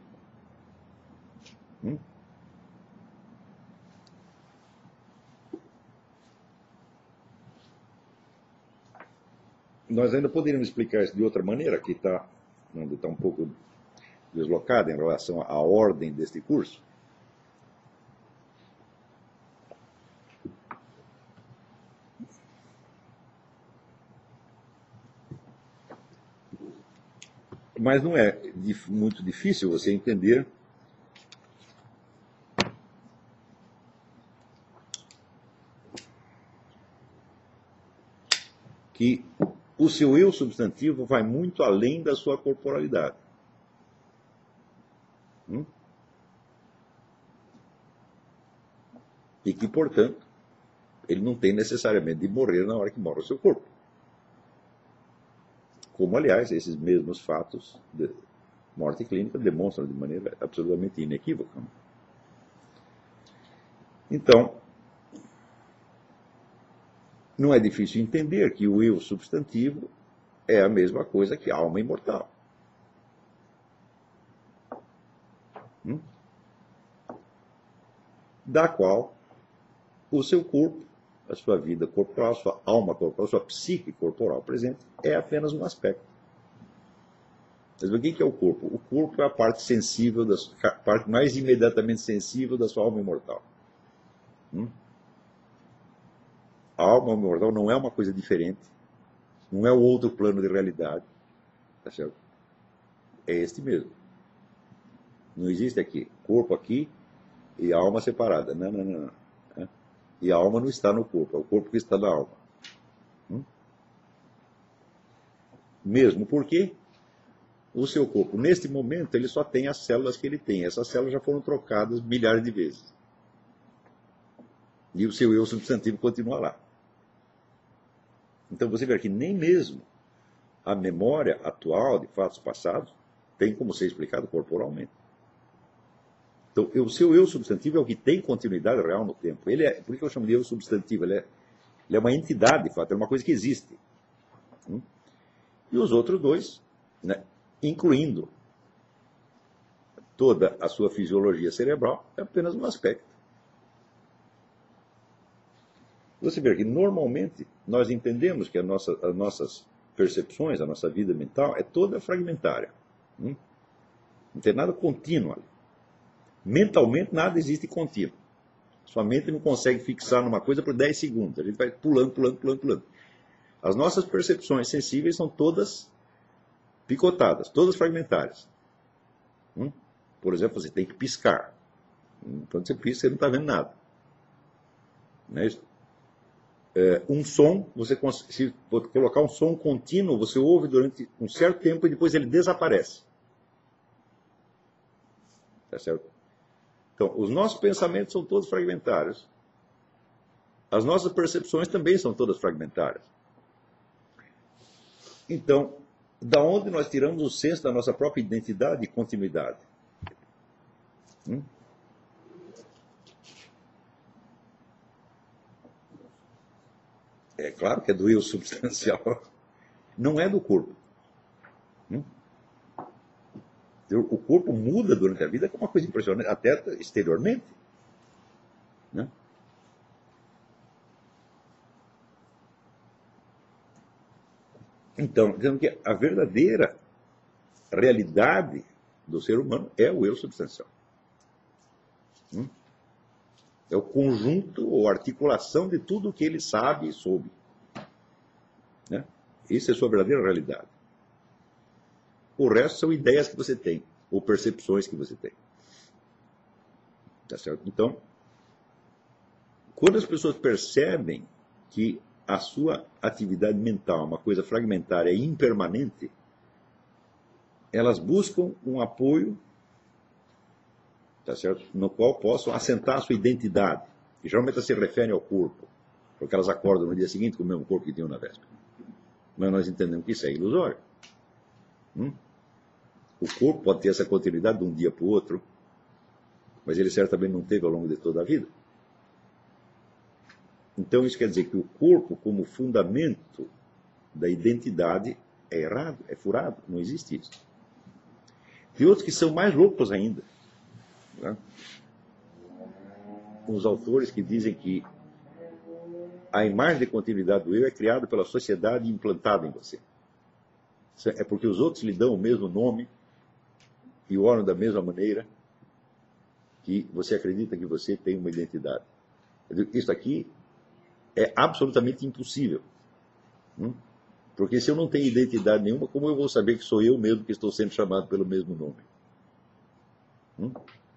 nós ainda poderíamos explicar isso de outra maneira, que está um pouco deslocada em relação à ordem deste curso. Mas não é muito difícil você entender que o seu eu substantivo vai muito além da sua corporalidade. E que, portanto, ele não tem necessariamente de morrer na hora que morre o seu corpo. Como, aliás, esses mesmos fatos de morte clínica demonstram de maneira absolutamente inequívoca. Então, não é difícil entender que o eu substantivo é a mesma coisa que a alma imortal. Da qual o seu corpo, a sua vida corporal, a sua alma corporal, a sua psique corporal presente é apenas um aspecto. Mas o que é o corpo? O corpo é a parte sensível, a parte mais imediatamente sensível da sua alma imortal. A alma imortal não é uma coisa diferente, não é o outro plano de realidade, tá certo? É este mesmo. Não existe aqui corpo aqui e alma separada. Não. E a alma não está no corpo, é o corpo que está na alma. Mesmo porque o seu corpo, neste momento, ele só tem as células que ele tem. Essas células já foram trocadas milhares de vezes. E o seu eu substantivo continua lá. Então você vê que nem mesmo a memória atual de fatos passados tem como ser explicado corporalmente. Então, o seu eu substantivo é o que tem continuidade real no tempo. Por que eu chamo de eu substantivo? Ele é uma entidade, de fato, é uma coisa que existe. E os outros dois, né, incluindo toda a sua fisiologia cerebral, é apenas um aspecto. Você vê que, normalmente, nós entendemos que as nossas percepções, a nossa vida mental, é toda fragmentária. Não tem nada contínuo ali. Mentalmente, nada existe contínuo. Sua mente não consegue fixar numa coisa por 10 segundos. A gente vai pulando. As nossas percepções sensíveis são todas picotadas, todas fragmentárias. Por exemplo, você tem que piscar. Quando você pisca, você não está vendo nada. Não é isso? Um som, se colocar um som contínuo, você ouve durante um certo tempo e depois ele desaparece. Tá certo? Então, os nossos pensamentos são todos fragmentários. As nossas percepções também são todas fragmentárias. Então, da onde nós tiramos o senso da nossa própria identidade e continuidade? É claro que é do eu substancial. Não é do corpo. O corpo muda durante a vida, que é uma coisa impressionante, até exteriormente. Né? Então, dizendo que a verdadeira realidade do ser humano é o eu substancial. É o conjunto ou articulação de tudo o que ele sabe e soube. Né? Isso é a sua verdadeira realidade. O resto são ideias que você tem, ou percepções que você tem. Tá certo? Então, quando as pessoas percebem que a sua atividade mental é uma coisa fragmentária e impermanente, elas buscam um apoio, tá certo? No qual possam assentar a sua identidade. E geralmente elas se referem ao corpo, porque elas acordam no dia seguinte com o mesmo corpo que tinham na véspera. Mas nós entendemos que isso é ilusório. O corpo pode ter essa continuidade de um dia para o outro, mas ele certamente não teve ao longo de toda a vida. Então isso quer dizer que o corpo, como fundamento da identidade, é errado, é furado, não existe isso. Tem outros que são mais loucos ainda. Né? Os autores que dizem que a imagem de continuidade do eu é criada pela sociedade implantada em você. É porque os outros lhe dão o mesmo nome e o olham da mesma maneira que você acredita que você tem uma identidade. Isso aqui é absolutamente impossível. Porque se eu não tenho identidade nenhuma, como eu vou saber que sou eu mesmo que estou sendo chamado pelo mesmo nome?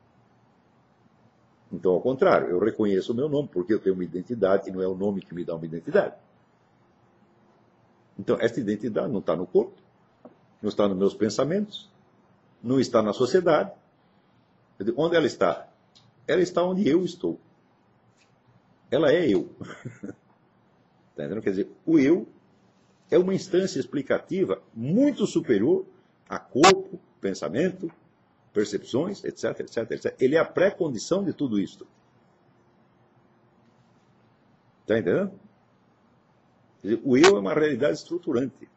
Então, ao contrário, eu reconheço o meu nome porque eu tenho uma identidade e não é o nome que me dá uma identidade. Então, esta identidade não está no corpo, não está nos meus pensamentos, não está na sociedade. Onde ela está? Ela está onde eu estou. Ela é eu. Tá entendendo? Quer dizer, o eu é uma instância explicativa muito superior a corpo, pensamento, percepções, etc, etc, etc. Ele é a pré-condição de tudo isto. Está entendendo? Quer dizer, o eu é uma realidade estruturante.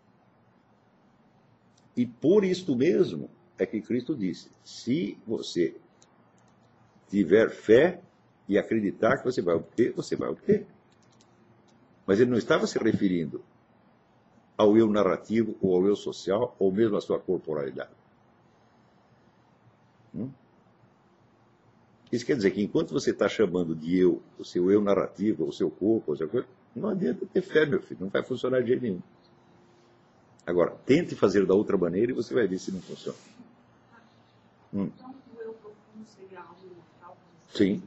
E por isto mesmo é que Cristo disse, se você tiver fé e acreditar que você vai obter, você vai obter. Mas ele não estava se referindo ao eu narrativo, ou ao eu social, ou mesmo à sua corporalidade. Isso quer dizer que enquanto você está chamando de eu, o seu eu narrativo, o seu corpo, não adianta ter fé, meu filho, não vai funcionar de jeito nenhum. Agora, tente fazer da outra maneira e você vai ver se não funciona. Então, o eu profundo seria algo imortal? Sim.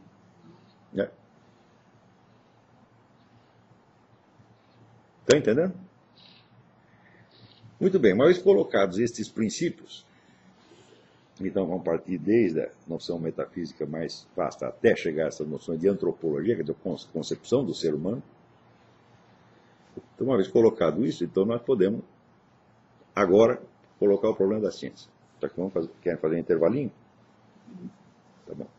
Está entendendo? Muito bem, mas colocados estes princípios, então vamos partir desde a noção metafísica mais vasta até chegar a essa noção de antropologia, que é a concepção do ser humano. Então, uma vez colocado isso, então nós podemos agora colocar o problema da ciência. Tá, querem fazer um intervalinho? Tá bom.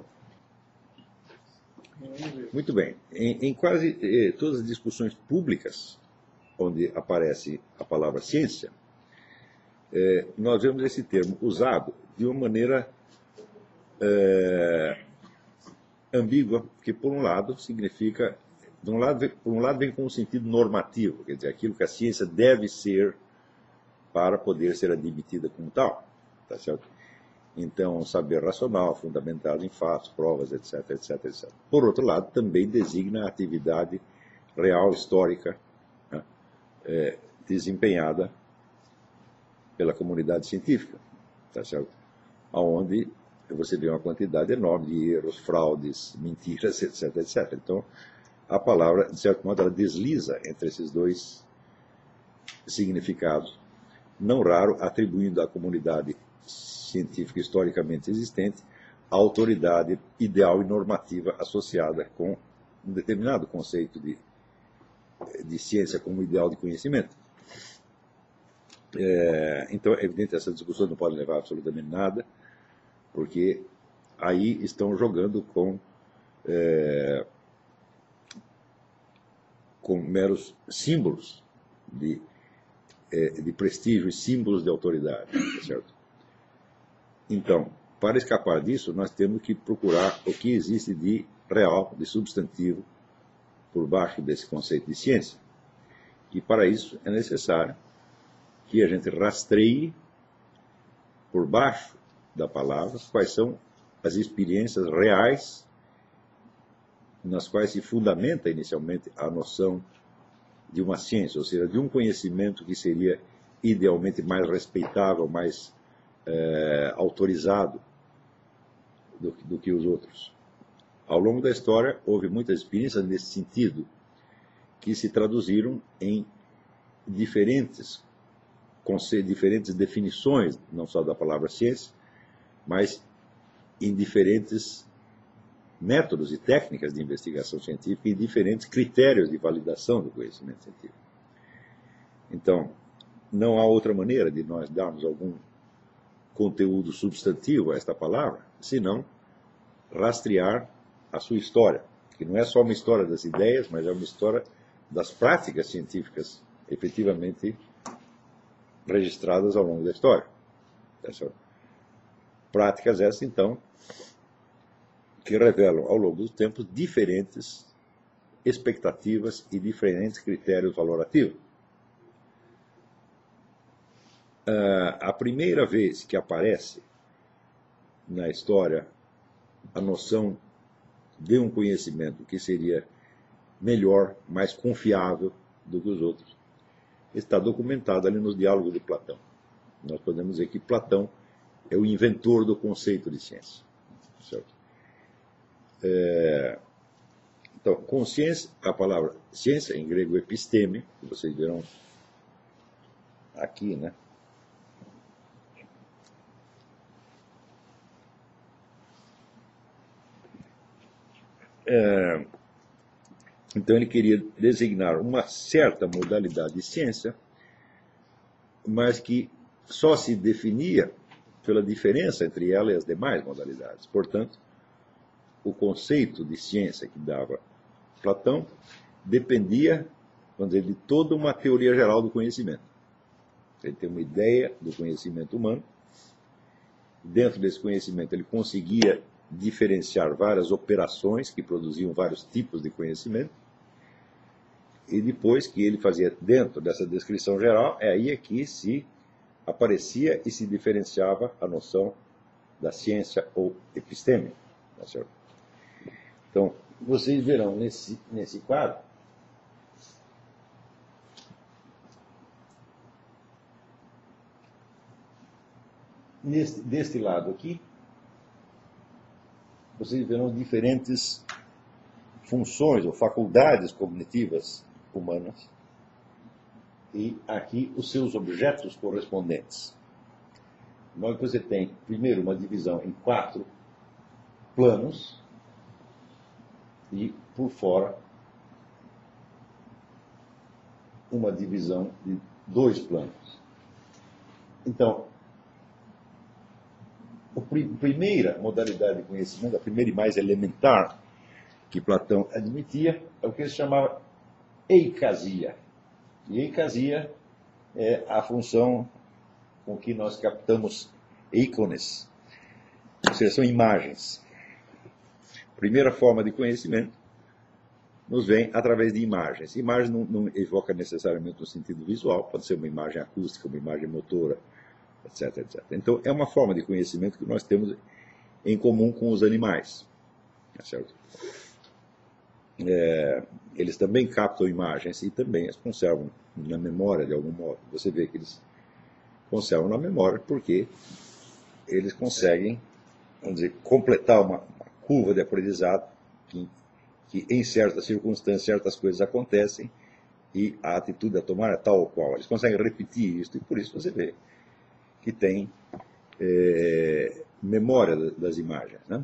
Muito bem. Em quase todas as discussões públicas onde aparece a palavra ciência, nós vemos esse termo usado de uma maneira ambígua, que por um lado significa, por um lado vem com um sentido normativo, quer dizer, aquilo que a ciência deve ser para poder ser admitida como tal, tá certo? Então, saber racional, fundamentado em fatos, provas, etc, etc, etc. Por outro lado, também designa a atividade real, histórica, né, desempenhada pela comunidade científica, tá certo? Onde você vê uma quantidade enorme de erros, fraudes, mentiras, etc, etc. Então, a palavra, de certo modo, ela desliza entre esses dois significados, não raro atribuindo à comunidade científica historicamente existente a autoridade ideal e normativa associada com um determinado conceito de ciência como ideal de conhecimento. Então, é evidente que essas discussões não podem levar a absolutamente nada, porque aí estão jogando com meros símbolos de prestígio e símbolos de autoridade, certo? Então, para escapar disso, nós temos que procurar o que existe de real, de substantivo, por baixo desse conceito de ciência. E para isso é necessário que a gente rastreie por baixo da palavra quais são as experiências reais nas quais se fundamenta inicialmente a noção de uma ciência, ou seja, de um conhecimento que seria idealmente mais respeitável, mais autorizado do que os outros. Ao longo da história, houve muitas experiências nesse sentido, que se traduziram em diferentes definições, não só da palavra ciência, mas em diferentes métodos e técnicas de investigação científica e diferentes critérios de validação do conhecimento científico. Então, não há outra maneira de nós darmos algum conteúdo substantivo a esta palavra, senão rastrear a sua história, que não é só uma história das ideias, mas é uma história das práticas científicas efetivamente registradas ao longo da história. Práticas essas, então, que revelam ao longo dos tempos diferentes expectativas e diferentes critérios valorativos. A primeira vez que aparece na história a noção de um conhecimento que seria melhor, mais confiável do que os outros, está documentado ali nos diálogos de Platão. Nós podemos dizer que Platão é o inventor do conceito de ciência. Certo? Então, consciência, a palavra ciência, em grego episteme, que vocês verão aqui, né? Então ele queria designar uma certa modalidade de ciência, mas que só se definia pela diferença entre ela e as demais modalidades. Portanto, o conceito de ciência que dava Platão dependia, vamos dizer, de toda uma teoria geral do conhecimento. Ele tem uma ideia do conhecimento humano. Dentro desse conhecimento ele conseguia diferenciar várias operações que produziam vários tipos de conhecimento. E depois que ele fazia dentro dessa descrição geral, é aí que se aparecia e se diferenciava a noção da ciência ou episteme. Tá certo? Então, vocês verão nesse quadro deste lado aqui, vocês verão diferentes funções ou faculdades cognitivas humanas e aqui os seus objetos correspondentes. Então, você tem, primeiro, uma divisão em 4 planos e, por fora, uma divisão de 2 planos. Então, a primeira modalidade de conhecimento, a primeira e mais elementar que Platão admitia, é o que ele chamava eicasia. E eicasia é a função com que nós captamos ícones, ou seja, são imagens. A primeira forma de conhecimento nos vem através de imagens. Imagem não evoca necessariamente um sentido visual, pode ser uma imagem acústica, uma imagem motora, etc, etc. Então, é uma forma de conhecimento que nós temos em comum com os animais. Tá certo? Eles também captam imagens e também as conservam na memória de algum modo. Você vê que eles conservam na memória porque eles conseguem, vamos dizer, completar uma curva de aprendizado que em certas circunstâncias, certas coisas acontecem e a atitude a tomar é tal ou qual. Eles conseguem repetir isso e por isso você vê que tem memória das imagens. Né?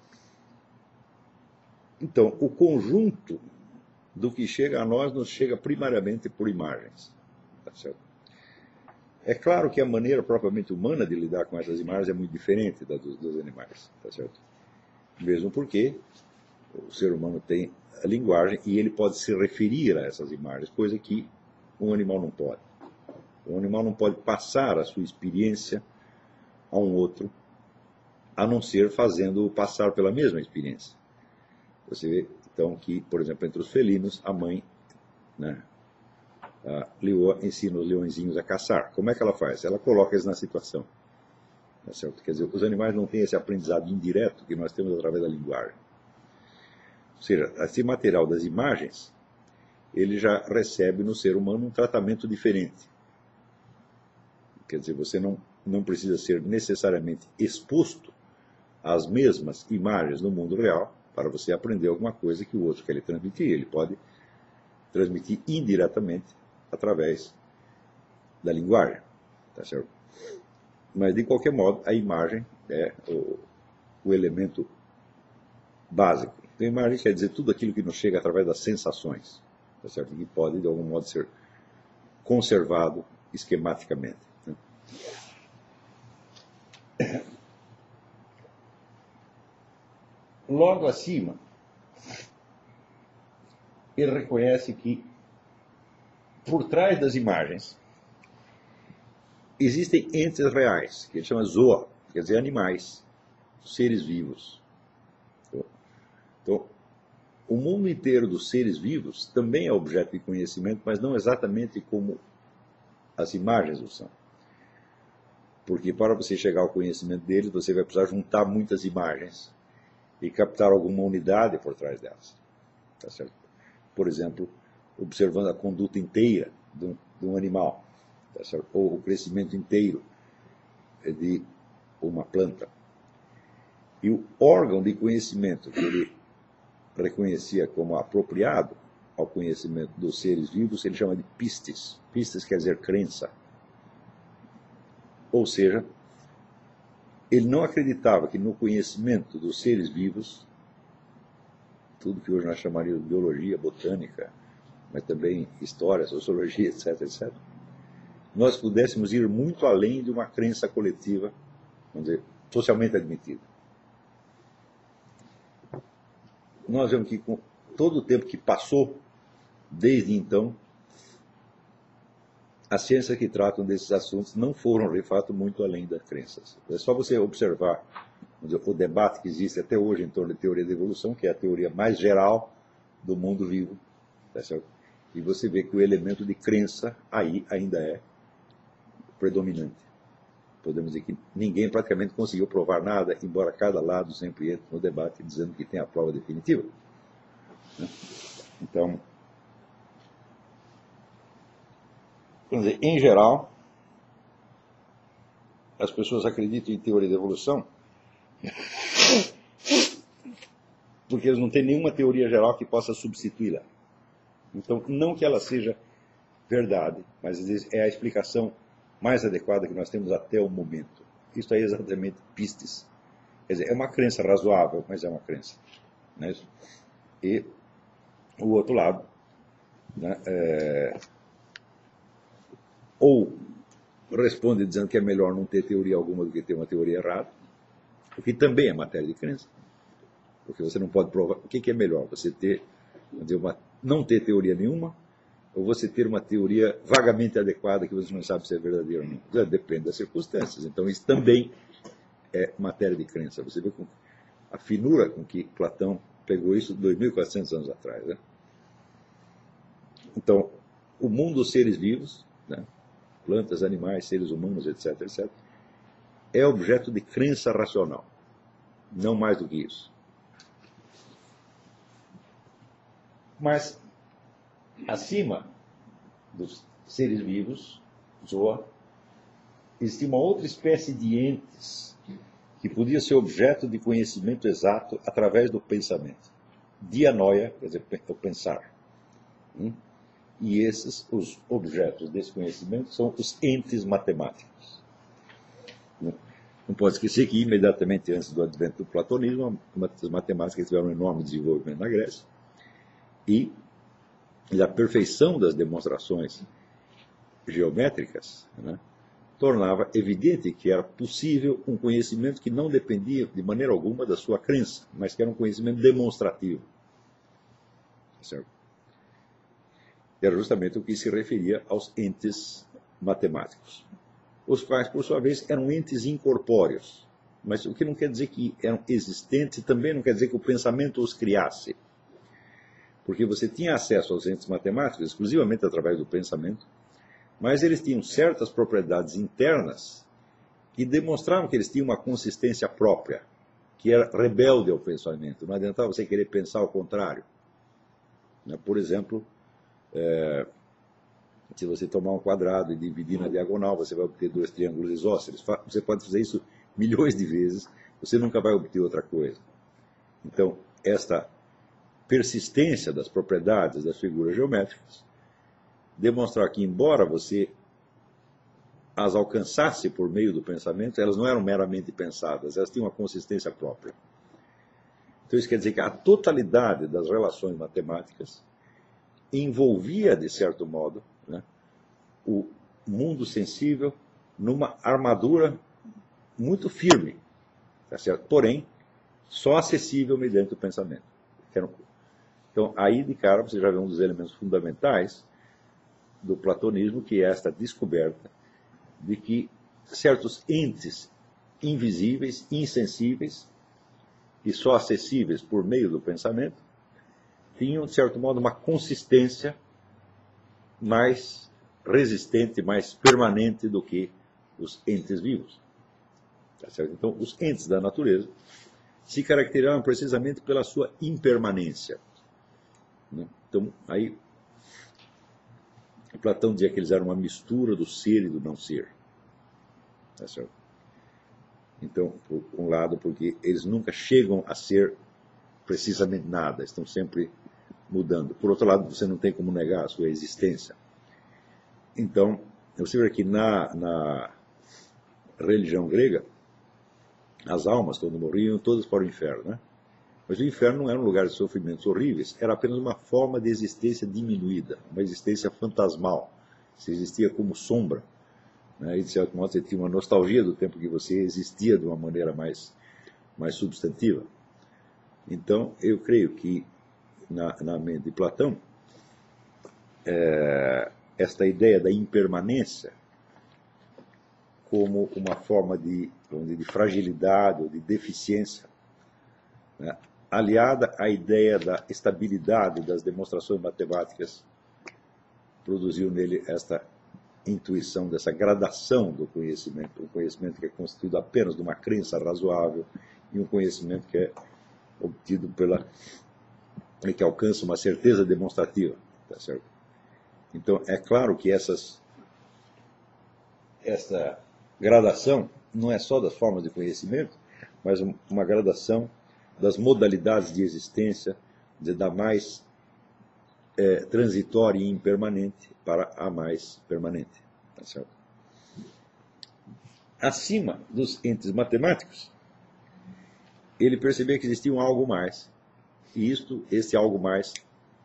Então, o conjunto do que chega a nós nos chega primariamente por imagens. Tá certo? É claro que a maneira propriamente humana de lidar com essas imagens é muito diferente da dos animais. Tá certo? Mesmo porque o ser humano tem a linguagem e ele pode se referir a essas imagens, coisa que um animal não pode. O animal não pode passar a sua experiência a um outro, a não ser fazendo-o passar pela mesma experiência. Você vê, então, que, por exemplo, entre os felinos, a mãe, né, a leoa, ensina os leõezinhos a caçar. Como é que ela faz? Ela coloca eles na situação. Tá certo? Quer dizer, os animais não têm esse aprendizado indireto que nós temos através da linguagem. Ou seja, esse material das imagens, ele já recebe no ser humano um tratamento diferente. Quer dizer, você não precisa ser necessariamente exposto às mesmas imagens no mundo real para você aprender alguma coisa que o outro quer lhe transmitir. Ele pode transmitir indiretamente através da linguagem. Tá certo? Mas, de qualquer modo, a imagem é o elemento básico. Então, a imagem quer dizer tudo aquilo que nos chega através das sensações, tá certo? Que pode, de algum modo, ser conservado esquematicamente. Né? Logo acima, ele reconhece que, por trás das imagens, existem entes reais, que ele chama zoa, quer dizer, animais, seres vivos. Então, o mundo inteiro dos seres vivos também é objeto de conhecimento, mas não exatamente como as imagens o são. Porque para você chegar ao conhecimento deles, você vai precisar juntar muitas imagens e captar alguma unidade por trás delas. Tá certo? Por exemplo, observando a conduta inteira de um animal, tá certo? Ou o crescimento inteiro de uma planta. E o órgão de conhecimento que ele reconhecia como apropriado ao conhecimento dos seres vivos, ele chama de pistes. Pistes quer dizer crença. Ou seja, ele não acreditava que no conhecimento dos seres vivos, tudo que hoje nós chamaríamos de biologia, botânica, mas também história, sociologia, etc., etc., nós pudéssemos ir muito além de uma crença coletiva, vamos dizer, socialmente admitida. Nós vemos que com todo o tempo que passou, desde então, as ciências que tratam desses assuntos não foram, de fato, muito além das crenças. É só você observar o debate que existe até hoje em torno da teoria da evolução, que é a teoria mais geral do mundo vivo, tá certo? E você vê que o elemento de crença aí ainda é predominante. Podemos dizer que ninguém praticamente conseguiu provar nada, embora cada lado sempre entre no debate dizendo que tem a prova definitiva. Então, vamos dizer, em geral, as pessoas acreditam em teoria da evolução porque eles não têm nenhuma teoria geral que possa substituí-la. Então, não que ela seja verdade, mas é a explicação mais adequada que nós temos até o momento. Isso aí é exatamente pistes. Quer dizer, é uma crença razoável, mas é uma crença. Não é isso? E o outro lado, né, ou responde dizendo que é melhor não ter teoria alguma do que ter uma teoria errada, o que também é matéria de crença, porque você não pode provar. O que é melhor? Você ter, não ter teoria nenhuma, ou você ter uma teoria vagamente adequada que você não sabe se é verdadeira ou não? Depende das circunstâncias. Então isso também é matéria de crença. Você vê com a finura com que Platão pegou isso 2.400 anos atrás. Né? Então, o mundo dos seres vivos, né? Plantas, animais, seres humanos, etc., etc., é objeto de crença racional. Não mais do que isso. Mas, acima dos seres vivos, Zoa, existia uma outra espécie de entes que podia ser objeto de conhecimento exato através do pensamento. Dianoia, quer dizer, o pensar. E esses, os objetos desse conhecimento, são os entes matemáticos. Não pode esquecer que, imediatamente antes do advento do platonismo, as matemáticas tiveram um enorme desenvolvimento na Grécia. E a perfeição das demonstrações geométricas, né, tornava evidente que era possível um conhecimento que não dependia de maneira alguma da sua crença, mas que era um conhecimento demonstrativo. Certo? Era justamente o que se referia aos entes matemáticos, os quais, por sua vez, eram entes incorpóreos. Mas o que não quer dizer que eram existentes, também não quer dizer que o pensamento os criasse. Porque você tinha acesso aos entes matemáticos exclusivamente através do pensamento, mas eles tinham certas propriedades internas que demonstravam que eles tinham uma consistência própria, que era rebelde ao pensamento. Não adiantava você querer pensar ao contrário. Por exemplo, se você tomar um quadrado e dividir na diagonal, você vai obter dois triângulos isósceles. Você pode fazer isso milhões de vezes, você nunca vai obter outra coisa. Então, esta persistência das propriedades das figuras geométricas demonstrar que, embora você as alcançasse por meio do pensamento, elas não eram meramente pensadas, elas tinham uma consistência própria. Então isso quer dizer que a totalidade das relações matemáticas envolvia, de certo modo, né, o mundo sensível numa armadura muito firme, tá certo? Porém, só acessível mediante o pensamento. Então, aí de cara você já vê um dos elementos fundamentais do platonismo, que é esta descoberta de que certos entes invisíveis, insensíveis e só acessíveis por meio do pensamento, tinham, de certo modo, uma consistência mais resistente, mais permanente do que os entes vivos. Tá certo? Então, os entes da natureza se caracterizavam precisamente pela sua impermanência. Né? Então, aí, Platão dizia que eles eram uma mistura do ser e do não ser. Tá certo? Então, por um lado, porque eles nunca chegam a ser precisamente nada, estão sempre mudando. Por outro lado, você não tem como negar a sua existência. Então, você vê que na religião grega, as almas, quando morriam, todas para o inferno, né? Mas o inferno não era um lugar de sofrimentos horríveis, era apenas uma forma de existência diminuída, uma existência fantasmal. Você existia como sombra, né? E, de certo modo, você tinha uma nostalgia do tempo que você existia de uma maneira mais substantiva. Então, eu creio que, na mente de Platão, esta ideia da impermanência como uma forma de fragilidade ou de deficiência, né, aliada à ideia da estabilidade das demonstrações matemáticas, produziu nele esta intuição dessa gradação do conhecimento, um conhecimento que é constituído apenas de uma crença razoável e um conhecimento que é obtido que alcança uma certeza demonstrativa, tá certo? Então, é claro que essa gradação não é só das formas de conhecimento, mas uma gradação das modalidades de existência, da mais transitória e impermanente para a mais permanente. Tá certo? Acima dos entes matemáticos, ele percebeu que existia um algo mais. E esse algo mais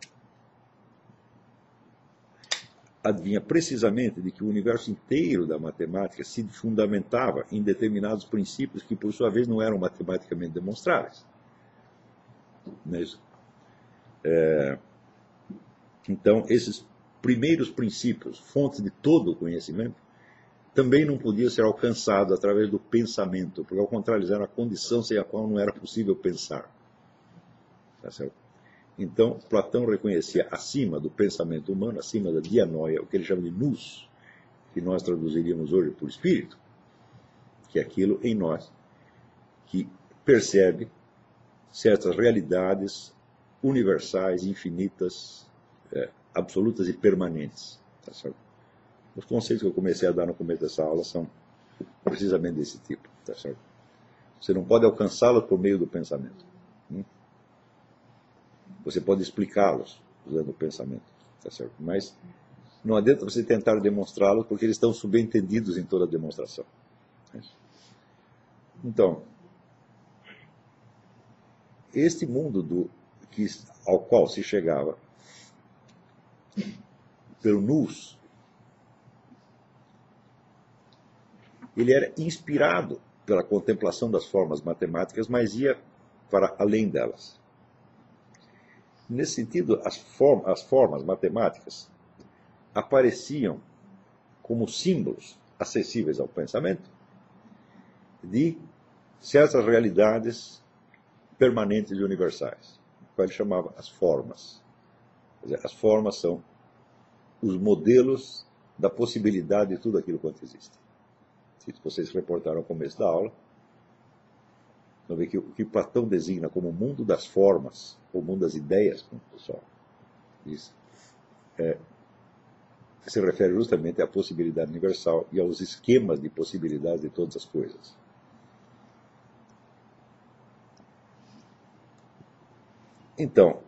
adivinha precisamente de que o universo inteiro da matemática se fundamentava em determinados princípios que, por sua vez, não eram matematicamente demonstráveis. Não é isso? Então, esses primeiros princípios, fontes de todo o conhecimento, também não podiam ser alcançados através do pensamento, porque, ao contrário, eles eram a condição sem a qual não era possível pensar. Tá certo? Então, Platão reconhecia acima do pensamento humano, acima da dianoia, o que ele chama de nous, que nós traduziríamos hoje por espírito, que é aquilo em nós que percebe certas realidades universais, infinitas, absolutas e permanentes. Tá certo? Os conceitos que eu comecei a dar no começo dessa aula são precisamente desse tipo. Tá certo? Você não pode alcançá-los por meio do pensamento. Você pode explicá-los usando o pensamento, tá certo? Mas não adianta você tentar demonstrá-los porque eles estão subentendidos em toda a demonstração. Então, este mundo ao qual se chegava pelo nous, ele era inspirado pela contemplação das formas matemáticas, mas ia para além delas. Nesse sentido, as formas matemáticas apareciam como símbolos acessíveis ao pensamento de certas realidades permanentes e universais, que ele chamava as formas. Quer dizer, as formas são os modelos da possibilidade de tudo aquilo quanto existe. Se vocês reportaram ao começo da aula, vão ver que o que Platão designa como o mundo das formas, ou mundo das ideias, como o pessoal diz, se refere justamente à possibilidade universal e aos esquemas de possibilidades de todas as coisas. Então,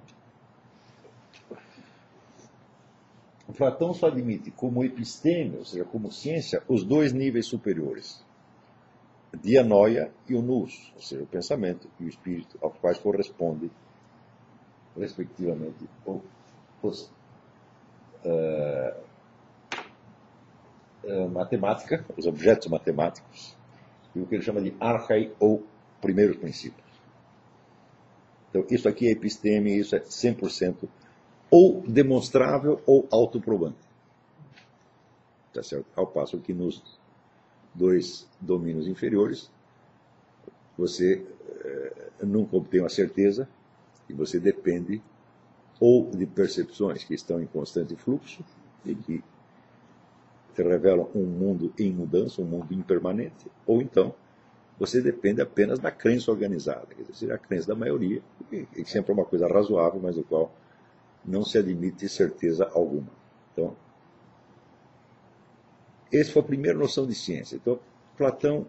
Platão só admite como episteme, ou seja, como ciência, os dois níveis superiores, dianoia e o nous, ou seja, o pensamento e o espírito, aos quais corresponde, respectivamente, matemática, os objetos matemáticos, e o que ele chama de archai, ou primeiros princípios. Então, isso aqui é episteme, isso é 100% ou demonstrável ou autoprovante. Tá certo? Ao passo que nos dois domínios inferiores, você nunca obtém uma certeza e você depende ou de percepções que estão em constante fluxo e que te revelam um mundo em mudança, um mundo impermanente, ou então você depende apenas da crença organizada, quer dizer, a crença da maioria, que sempre é uma coisa razoável, mas do qual não se admite certeza alguma. Então, essa foi a primeira noção de ciência. Então, Platão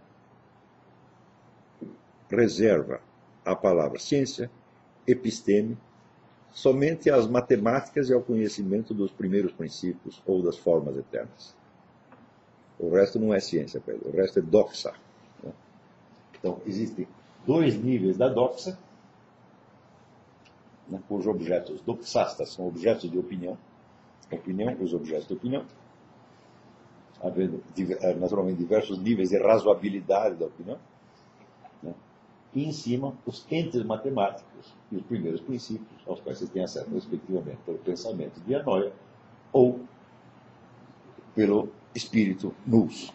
reserva a palavra ciência, episteme, somente às matemáticas e ao conhecimento dos primeiros princípios ou das formas eternas. O resto não é ciência, Pedro. O resto é doxa. Né? Então, existem dois níveis da doxa, né, cujos objetos doxastas são objetos de opinião, os objetos de opinião, havendo naturalmente diversos níveis de razoabilidade da opinião, né? E em cima os entes matemáticos e os primeiros princípios, aos quais você tem acesso respectivamente pelo pensamento de Anoia ou pelo espírito nous.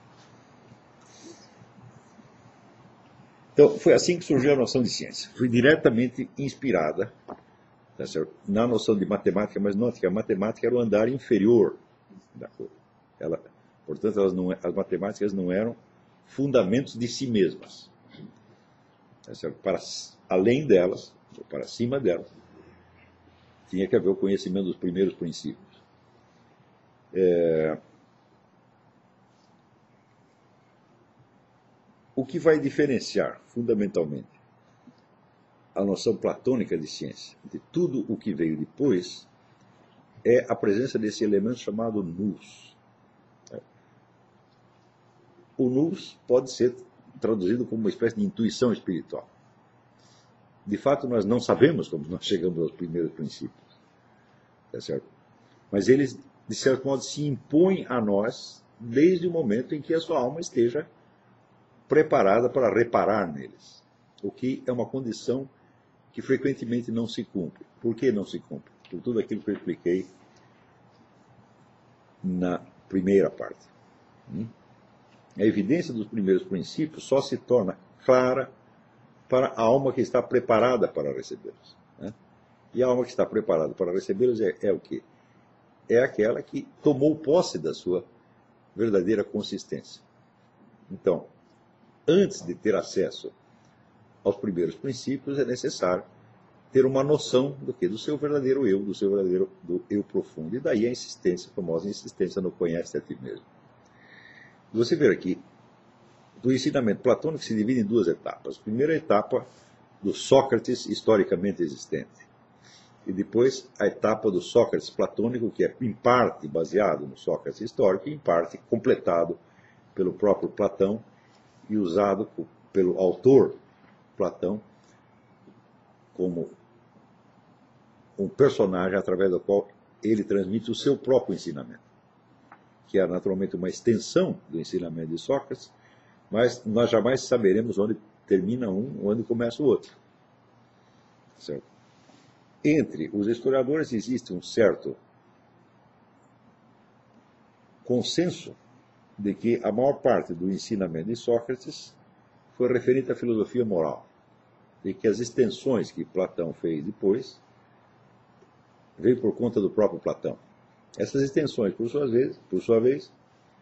Então, foi assim que surgiu a noção de ciência. Foi diretamente inspirada, tá certo, na noção de matemática, mas note que a matemática era o andar inferior da coisa. Portanto, as matemáticas não eram fundamentos de si mesmas. Tá certo? Para além delas, ou para cima delas, tinha que haver o conhecimento dos primeiros princípios. O que vai diferenciar, fundamentalmente, a noção platônica de ciência de tudo o que veio depois é a presença desse elemento chamado nous. O nous pode ser traduzido como uma espécie de intuição espiritual. De fato, nós não sabemos como nós chegamos aos primeiros princípios. Tá certo? Mas eles, de certo modo, se impõem a nós desde o momento em que a sua alma esteja preparada para reparar neles. O que é uma condição que frequentemente não se cumpre. Por que não se cumpre? Por tudo aquilo que eu expliquei na primeira parte. A evidência dos primeiros princípios só se torna clara para a alma que está preparada para recebê-los. Né? E a alma que está preparada para recebê-los é o quê? É aquela que tomou posse da sua verdadeira consistência. Então, antes de ter acesso aos primeiros princípios, é necessário ter uma noção do seu verdadeiro eu, do eu profundo. E daí a insistência, a famosa insistência no conhece a ti mesmo. Você vê aqui, do ensinamento platônico se divide em duas etapas. A primeira etapa do Sócrates historicamente existente. E depois a etapa do Sócrates platônico, que é em parte baseado no Sócrates histórico e em parte completado pelo próprio Platão e usado pelo autor Platão como um personagem através do qual ele transmite o seu próprio ensinamento, que é naturalmente uma extensão do ensinamento de Sócrates, mas nós jamais saberemos onde termina um, onde começa o outro. Certo? Entre os historiadores existe um certo consenso de que a maior parte do ensinamento de Sócrates foi referente à filosofia moral, de que as extensões que Platão fez depois veio por conta do próprio Platão. Essas extensões, por sua vez,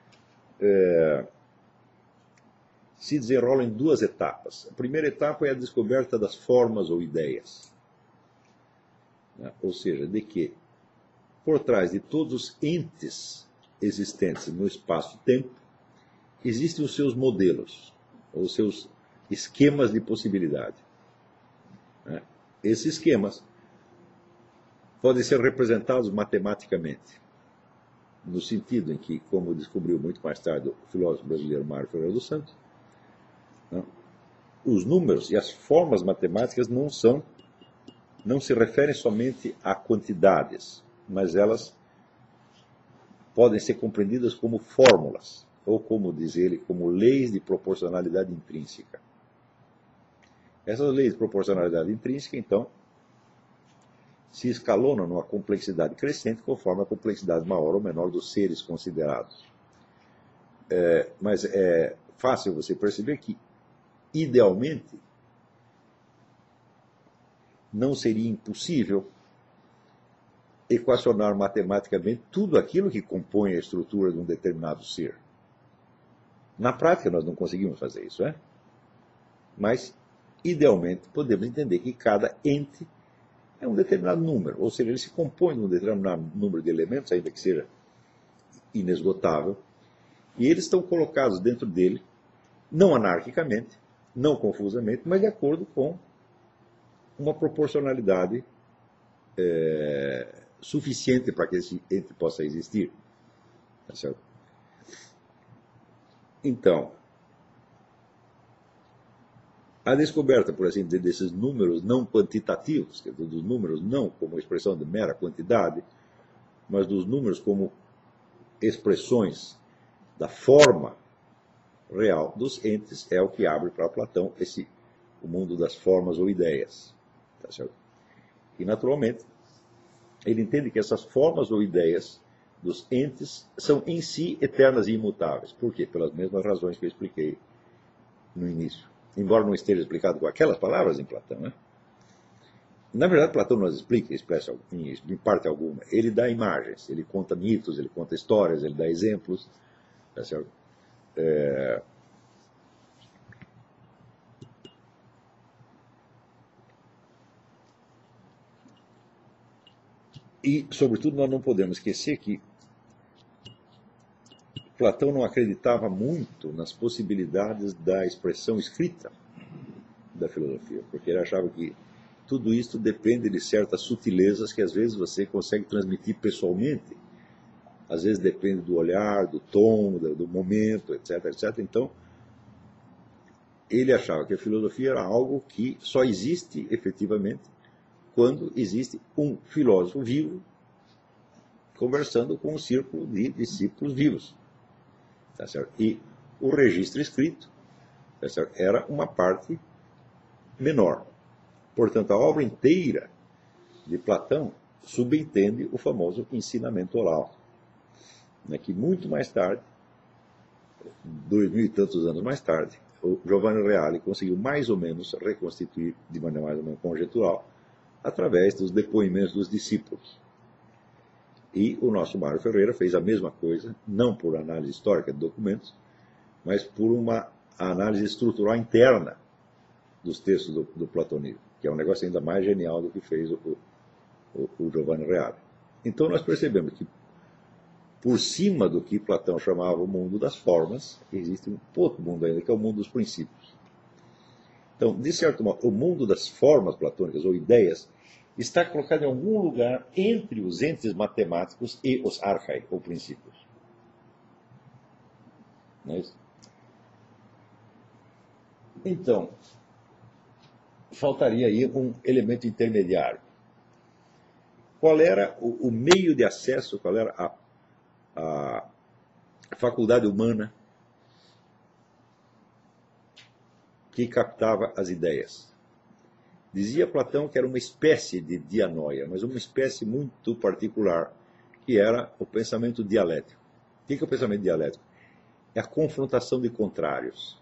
se desenrolam em duas etapas. A primeira etapa é a descoberta das formas ou ideias. Né? Ou seja, de que, por trás de todos os entes existentes no espaço-tempo, existem os seus modelos, os seus esquemas de possibilidade. Né? Esses esquemas podem ser representados matematicamente, no sentido em que, como descobriu muito mais tarde o filósofo brasileiro Mário Ferreira dos Santos, né, os números e as formas matemáticas não se referem somente a quantidades, mas elas podem ser compreendidas como fórmulas, ou como diz ele, como leis de proporcionalidade intrínseca. Essas leis de proporcionalidade intrínseca, então, se escalonam numa complexidade crescente conforme a complexidade maior ou menor dos seres considerados. Mas é fácil você perceber que, idealmente, não seria impossível equacionar matematicamente tudo aquilo que compõe a estrutura de um determinado ser. Na prática, nós não conseguimos fazer isso, né? Mas, idealmente, podemos entender que cada ente é um determinado número, ou seja, ele se compõe de um determinado número de elementos, ainda que seja inesgotável, e eles estão colocados dentro dele, não anarquicamente, não confusamente, mas de acordo com uma proporcionalidade suficiente para que esse ente possa existir. Tá certo? Então, a descoberta, por assim dizer, desses números não quantitativos, quer dizer, dos números não como expressão de mera quantidade, mas dos números como expressões da forma real dos entes, é o que abre para Platão o mundo das formas ou ideias. Tá certo? E, naturalmente, ele entende que essas formas ou ideias dos entes são em si eternas e imutáveis. Por quê? Pelas mesmas razões que eu expliquei no início. Embora não esteja explicado com aquelas palavras em Platão, né? Na verdade, Platão nos expressa em parte alguma. Ele dá imagens, ele conta mitos, ele conta histórias, ele dá exemplos. Tá certo? E, sobretudo, nós não podemos esquecer que Platão não acreditava muito nas possibilidades da expressão escrita da filosofia, porque ele achava que tudo isso depende de certas sutilezas que às vezes você consegue transmitir pessoalmente, às vezes depende do olhar, do tom, do momento, etc, etc. Então, ele achava que a filosofia era algo que só existe efetivamente quando existe um filósofo vivo conversando com um círculo de discípulos vivos. Tá certo? E o registro escrito, tá certo, era uma parte menor. Portanto, a obra inteira de Platão subentende o famoso ensinamento oral, né, que muito mais tarde, 2000 e tantos anos mais tarde, o Giovanni Reale conseguiu mais ou menos reconstituir de maneira mais ou menos conjectural através dos depoimentos dos discípulos. E o nosso Mário Ferreira fez a mesma coisa, não por análise histórica de documentos, mas por uma análise estrutural interna dos textos do platonismo, que é um negócio ainda mais genial do que fez o Giovanni Reale. Então nós percebemos que, por cima do que Platão chamava o mundo das formas, existe um outro mundo ainda, que é o mundo dos princípios. Então, de certo modo, o mundo das formas platônicas, ou ideias, está colocado em algum lugar entre os entes matemáticos e os archai, ou princípios. Não é isso? Então, faltaria aí um elemento intermediário. Qual era o meio de acesso, qual era a faculdade humana que captava as ideias? Dizia Platão que era uma espécie de dianoia, mas uma espécie muito particular, que era o pensamento dialético. O que é o pensamento dialético? É a confrontação de contrários.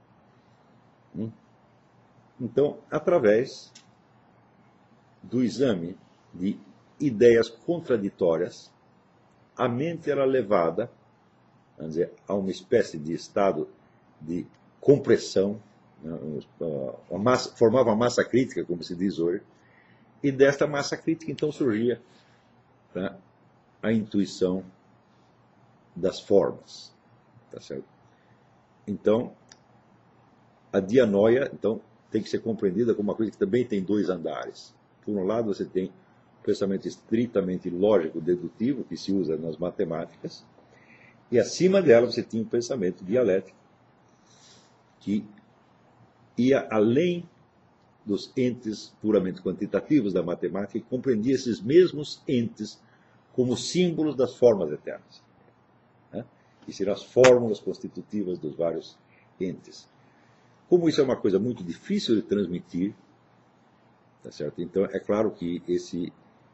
Então, através do exame de ideias contraditórias, a mente era levada, vamos dizer, a uma espécie de estado de compressão, formava uma massa crítica, como se diz hoje, e desta massa crítica então surgia, tá, a intuição das formas. Tá certo? Então, a dianoia então, tem que ser compreendida como uma coisa que também tem dois andares. Por um lado, você tem o pensamento estritamente lógico-dedutivo, que se usa nas matemáticas, e acima dela você tinha o pensamento dialético, que ia além dos entes puramente quantitativos da matemática e compreendia esses mesmos entes como símbolos das formas eternas, né? Que seriam as fórmulas constitutivas dos vários entes. Como isso é uma coisa muito difícil de transmitir, tá certo? Então é claro que esse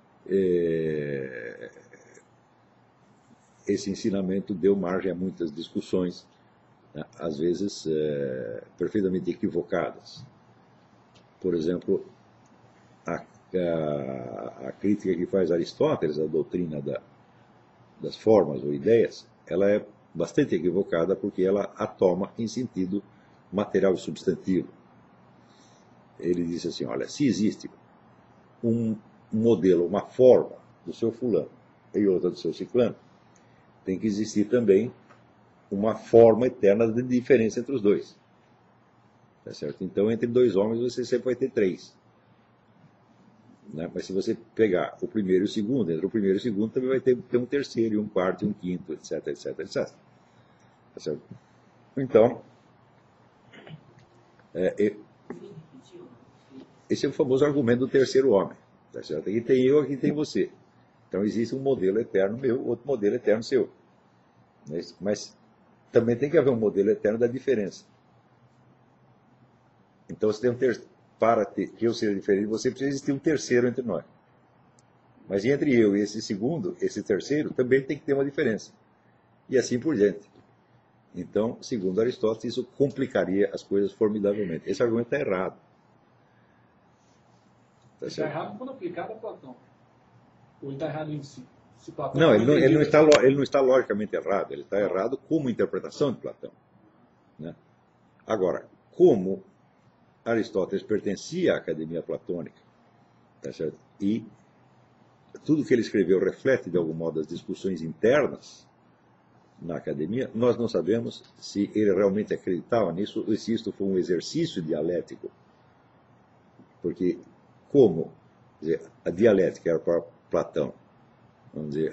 ensinamento deu margem a muitas discussões, né, às vezes perfeitamente equivocadas. Por exemplo, a crítica que faz Aristóteles à doutrina das formas ou ideias, ela é bastante equivocada porque ela a toma em sentido material e substantivo. Ele disse assim, olha, se existe um modelo, uma forma do seu fulano e outra do seu ciclano, tem que existir também uma forma eterna de diferença entre os dois. Tá certo? Então, entre dois homens, você sempre vai ter três. Né? Mas se você pegar o primeiro e o segundo, entre o primeiro e o segundo também vai ter um terceiro, e um quarto, e um quinto, etc, etc, etc. Tá certo? Então, esse é o famoso argumento do terceiro homem. Tá certo? Aqui tem eu, aqui tem você. Então existe um modelo eterno meu, outro modelo eterno seu. Mas também tem que haver um modelo eterno da diferença. Então, se tem para que eu seja diferente, você precisa existir um terceiro entre nós. Mas entre eu e esse segundo, esse terceiro, também tem que ter uma diferença. E assim por diante. Então, segundo Aristóteles, isso complicaria as coisas formidavelmente. Esse argumento está errado. Está errado quando aplicado a Platão. Ou ele está errado em si? Se Platão não, ele não está logicamente errado. Ele está errado como interpretação de Platão. Né? Agora, como Aristóteles pertencia à Academia Platônica, tá certo? E tudo que ele escreveu reflete, de algum modo, as discussões internas na academia, nós não sabemos se ele realmente acreditava nisso ou se isto foi um exercício dialético. Porque, como dizer, a dialética era para Platão, vamos dizer,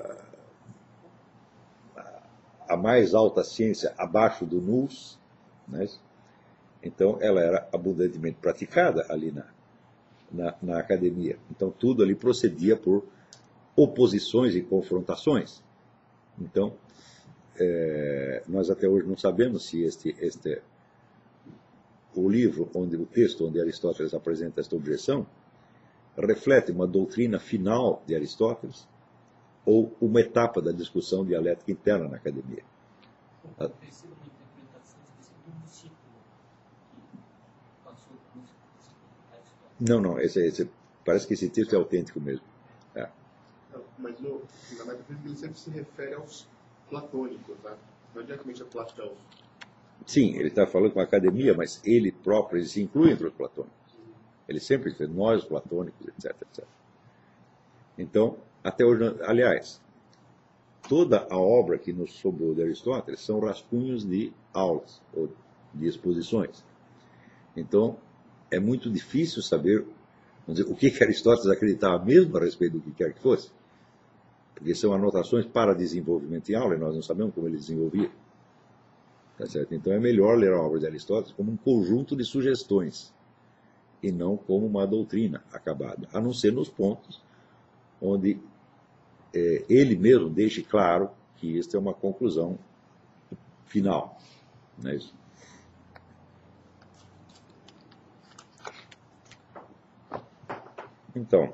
a mais alta ciência abaixo do nous, né? Então ela era abundantemente praticada ali na academia. Então tudo ali procedia por oposições e confrontações. Então, nós até hoje não sabemos se o texto onde Aristóteles apresenta esta objeção reflete uma doutrina final de Aristóteles ou uma etapa da discussão dialética interna na academia. Não, parece que esse texto é autêntico mesmo. É. Não, mas na metafísica ele sempre se refere aos platônicos, né? Não diretamente a Platão. Sim, ele está falando com a academia, mas ele próprio se inclui entre os platônicos. Ele sempre diz, nós platônicos, etc, etc. Então, até hoje, aliás, toda a obra que nos sobrou de Aristóteles são rascunhos de aulas, ou de exposições. Então, é muito difícil saber, vamos dizer, o que Aristóteles acreditava mesmo a respeito do que quer que fosse. Porque são anotações para desenvolvimento em aula e nós não sabemos como ele desenvolvia. Tá certo? Então é melhor ler a obra de Aristóteles como um conjunto de sugestões e não como uma doutrina acabada, a não ser nos pontos onde ele mesmo deixe claro que esta é uma conclusão final. Não é isso? Então,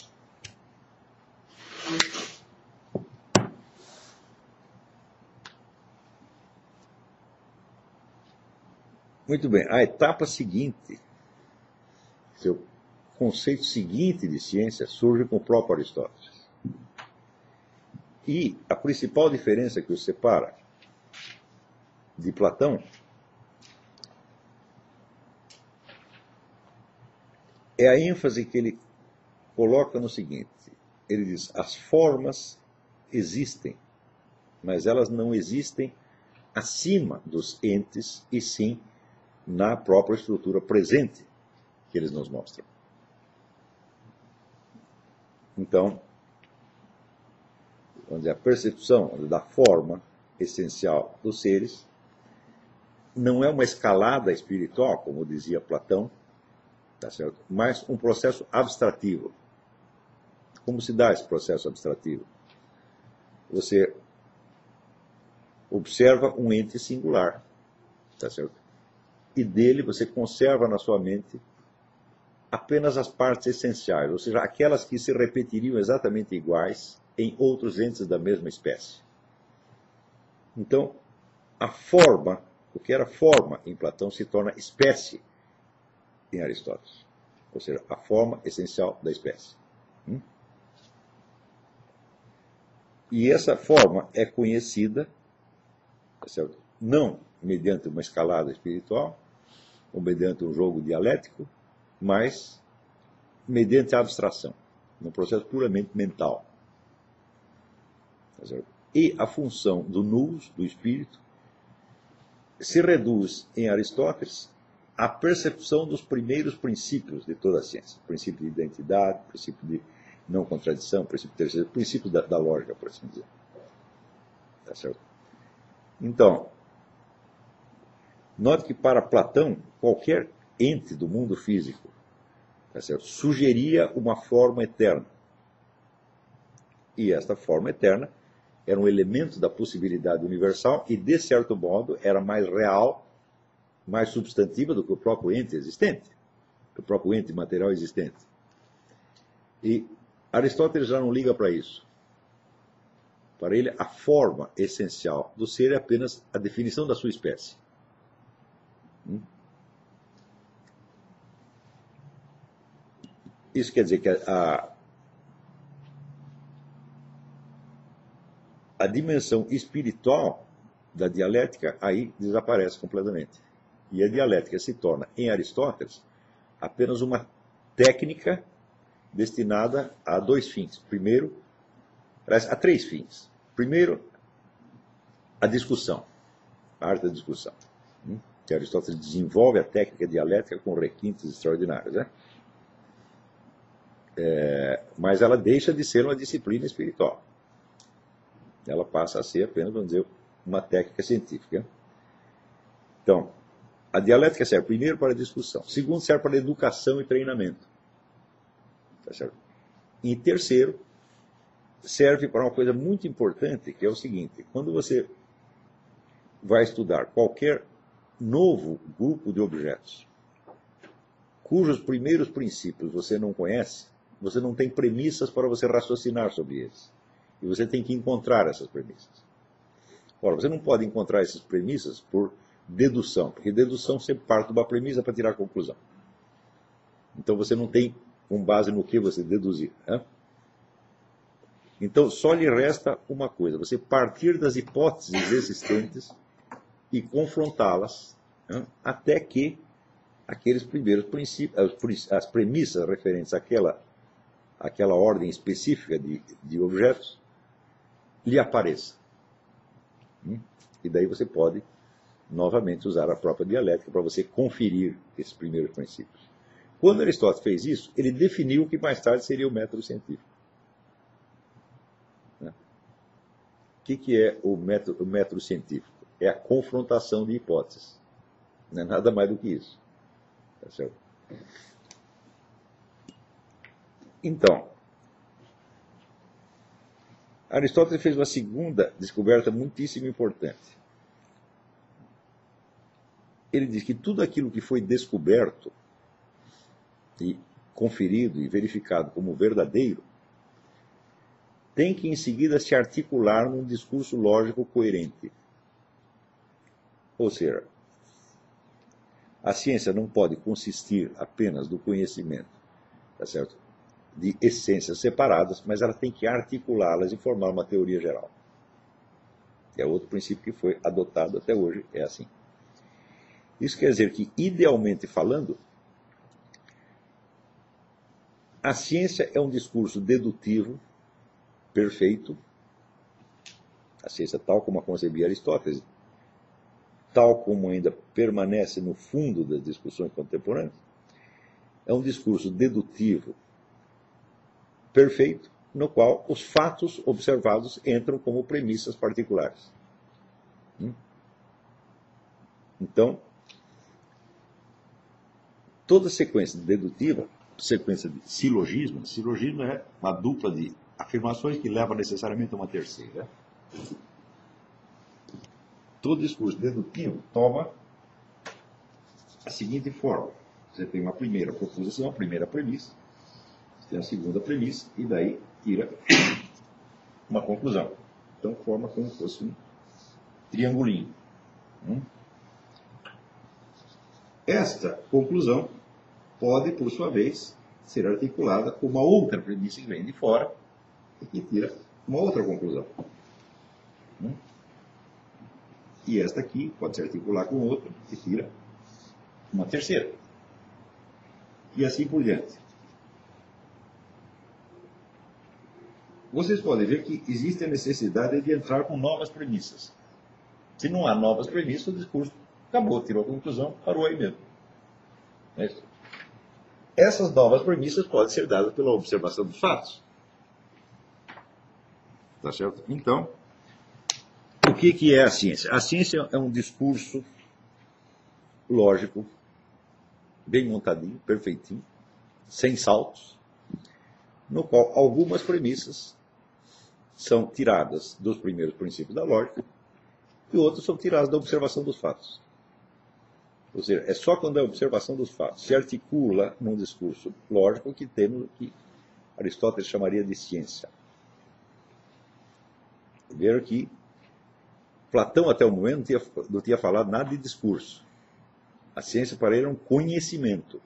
muito bem, a etapa seguinte, seu conceito seguinte de ciência surge com o próprio Aristóteles. E a principal diferença que o separa de Platão é a ênfase que ele coloca no seguinte: ele diz, as formas existem, mas elas não existem acima dos entes, e sim na própria estrutura presente que eles nos mostram. Então, vamos dizer, a percepção da forma essencial dos seres não é uma escalada espiritual, como dizia Platão, tá certo? Mas um processo abstrativo. Como se dá esse processo abstrativo? Você observa um ente singular, tá certo? E dele você conserva na sua mente apenas as partes essenciais, ou seja, aquelas que se repetiriam exatamente iguais em outros entes da mesma espécie. Então, a forma, o que era forma em Platão, se torna espécie em Aristóteles. ou seja, a forma essencial da espécie. E essa forma é conhecida, tá certo? Não mediante uma escalada espiritual, ou mediante um jogo dialético, mas mediante a abstração, num processo puramente mental. Tá certo? E a função do nous, do espírito, se reduz em Aristóteles à percepção dos primeiros princípios de toda a ciência. Princípio de identidade, princípio de não contradição, princípio terceiro, princípio da lógica, por assim dizer. Tá certo? Então, note que para Platão, qualquer ente do mundo físico, tá certo, sugeria uma forma eterna. E esta forma eterna era um elemento da possibilidade universal e, de certo modo, era mais real, mais substantiva do que o próprio ente existente, do próprio ente material existente. E Aristóteles já não liga para isso. Para ele, a forma essencial do ser é apenas a definição da sua espécie. Isso quer dizer que a dimensão espiritual da dialética aí desaparece completamente. E a dialética se torna, em Aristóteles, apenas uma técnica destinada a dois fins. Primeiro, a três fins. Primeiro, a discussão, a arte da discussão. Que Aristóteles desenvolve a técnica dialética com requintes extraordinários. Né? Mas ela deixa de ser uma disciplina espiritual. Ela passa a ser apenas, vamos dizer, uma técnica científica. Então, a dialética serve primeiro para a discussão, segundo serve para a educação e treinamento. Tá certo? E terceiro, serve para uma coisa muito importante, que é o seguinte: quando você vai estudar qualquer novo grupo de objetos, cujos primeiros princípios você não conhece, você não tem premissas para você raciocinar sobre eles. E você tem que encontrar essas premissas. Ora, você não pode encontrar essas premissas por dedução, porque dedução sempre parte de uma premissa para tirar a conclusão. Então você não tem com base no que você deduzir. Né? Então só lhe resta uma coisa: você partir das hipóteses existentes e confrontá-las, né, até que aqueles primeiros princípios, as premissas referentes àquela ordem específica de objetos, lhe apareça. E daí você pode novamente usar a própria dialética para você conferir esses primeiros princípios. Quando Aristóteles fez isso, ele definiu o que mais tarde seria o método científico. O que é o método científico? É a confrontação de hipóteses. Não é nada mais do que isso. Tá certo? Então, Aristóteles fez uma segunda descoberta muitíssimo importante. Ele diz que tudo aquilo que foi descoberto e conferido e verificado como verdadeiro tem que em seguida se articular num discurso lógico coerente. Ou seja, a ciência não pode consistir apenas do conhecimento, tá certo, de essências separadas, mas ela tem que articulá-las e formar uma teoria geral. É outro princípio que foi adotado até hoje, é assim. Isso quer dizer que, idealmente falando, a ciência é um discurso dedutivo, perfeito, a ciência tal como a concebia Aristóteles, tal como ainda permanece no fundo das discussões contemporâneas, é um discurso dedutivo, perfeito, no qual os fatos observados entram como premissas particulares. Então, toda sequência dedutiva, sequência de silogismo é uma dupla de afirmações que leva necessariamente a uma terceira. Todo discurso dedutivo toma a seguinte forma: você tem uma primeira proposição, a primeira premissa, você tem a segunda premissa, e daí tira uma conclusão. Então forma como se fosse um triangulinho. Esta conclusão pode, por sua vez, ser articulada com uma outra premissa que vem de fora e que tira uma outra conclusão. E esta aqui pode se articular com outra que tira uma terceira. E assim por diante. Vocês podem ver que existe a necessidade de entrar com novas premissas. Se não há novas premissas, o discurso acabou, tirou a conclusão, parou aí mesmo. É isso. Essas novas premissas podem ser dadas pela observação dos fatos. Tá certo? Então, o que é a ciência? A ciência é um discurso lógico, bem montadinho, perfeitinho, sem saltos, no qual algumas premissas são tiradas dos primeiros princípios da lógica e outras são tiradas da observação dos fatos. Ou seja, é só quando a observação dos fatos se articula num discurso lógico que temos o que Aristóteles chamaria de ciência. Veja que Platão até o momento não tinha falado nada de discurso. A ciência para ele era um conhecimento.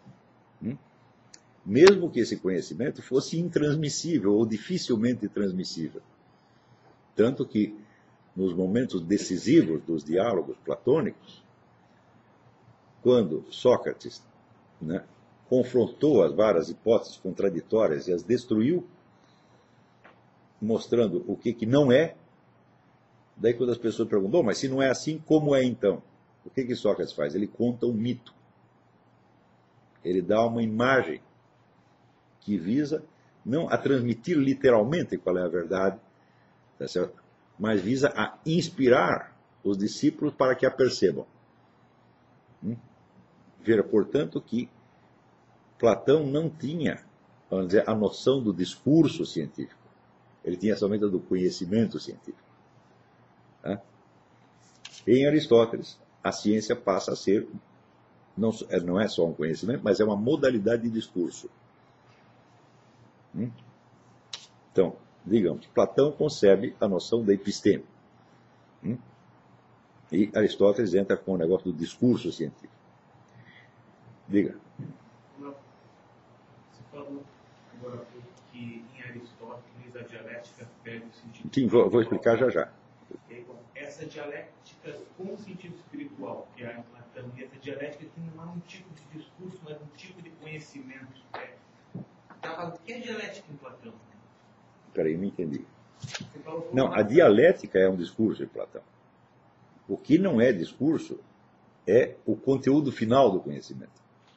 Mesmo que esse conhecimento fosse intransmissível ou dificilmente transmissível. Tanto que, nos momentos decisivos dos diálogos platônicos, quando Sócrates confrontou as várias hipóteses contraditórias e as destruiu, mostrando o que não é, daí quando as pessoas perguntam, mas se não é assim, como é então? O que Sócrates faz? Ele conta um mito. Ele dá uma imagem que visa não a transmitir literalmente qual é a verdade, tá certo? Mas visa a inspirar os discípulos para que a percebam. Veja, portanto, que Platão não tinha, vamos dizer, a noção do discurso científico. Ele tinha somente a do conhecimento científico. Em Aristóteles, a ciência passa a ser, não é só um conhecimento, mas é uma modalidade de discurso. Então, digamos, Platão concebe a noção da episteme. E Aristóteles entra com o negócio do discurso científico. Diga. Você falou agora que em Aristóteles a dialética perde o sentido. Sim, vou explicar já. Essa dialética com o sentido espiritual, que há em Platão, e essa dialética que não é um tipo de discurso, mas um tipo de conhecimento. O que é dialética em Platão? Espera aí, não entendi. Não, a dialética é um discurso em Platão. O que não é discurso é o conteúdo final do conhecimento.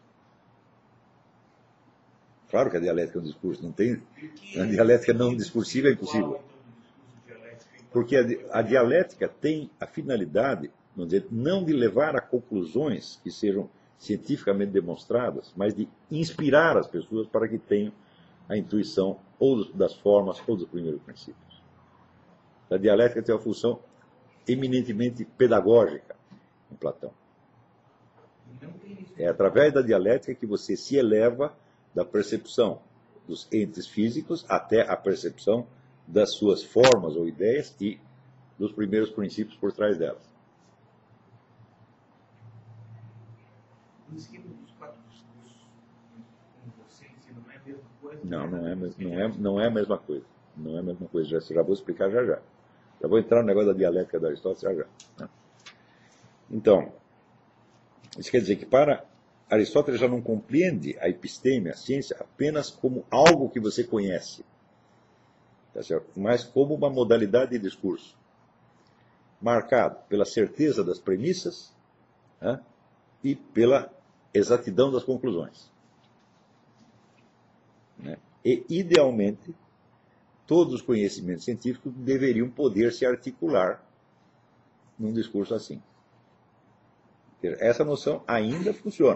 Claro que a dialética é um discurso, não tem. A dialética não discursiva é impossível. Porque a dialética tem a finalidade, vamos dizer, não de levar a conclusões que sejam cientificamente demonstradas, mas de inspirar as pessoas para que tenham a intuição ou das formas ou dos primeiros princípios. A dialética tem uma função eminentemente pedagógica em Platão. É através da dialética que você se eleva da percepção dos entes físicos até a percepção das suas formas ou ideias e dos primeiros princípios por trás delas. No esquema dos quatro discursos, como você ensina, não é a mesma coisa? Não é a mesma coisa. Não é a mesma coisa. Já vou explicar já. Já vou entrar no negócio da dialética da Aristóteles já. Então, isso quer dizer que para Aristóteles já não compreende a episteme, a ciência, apenas como algo que você conhece, tá certo? Mas como uma modalidade de discurso, marcado pela certeza das premissas e pela exatidão das conclusões. E, idealmente, todos os conhecimentos científicos deveriam poder se articular num discurso assim. Essa noção ainda funciona.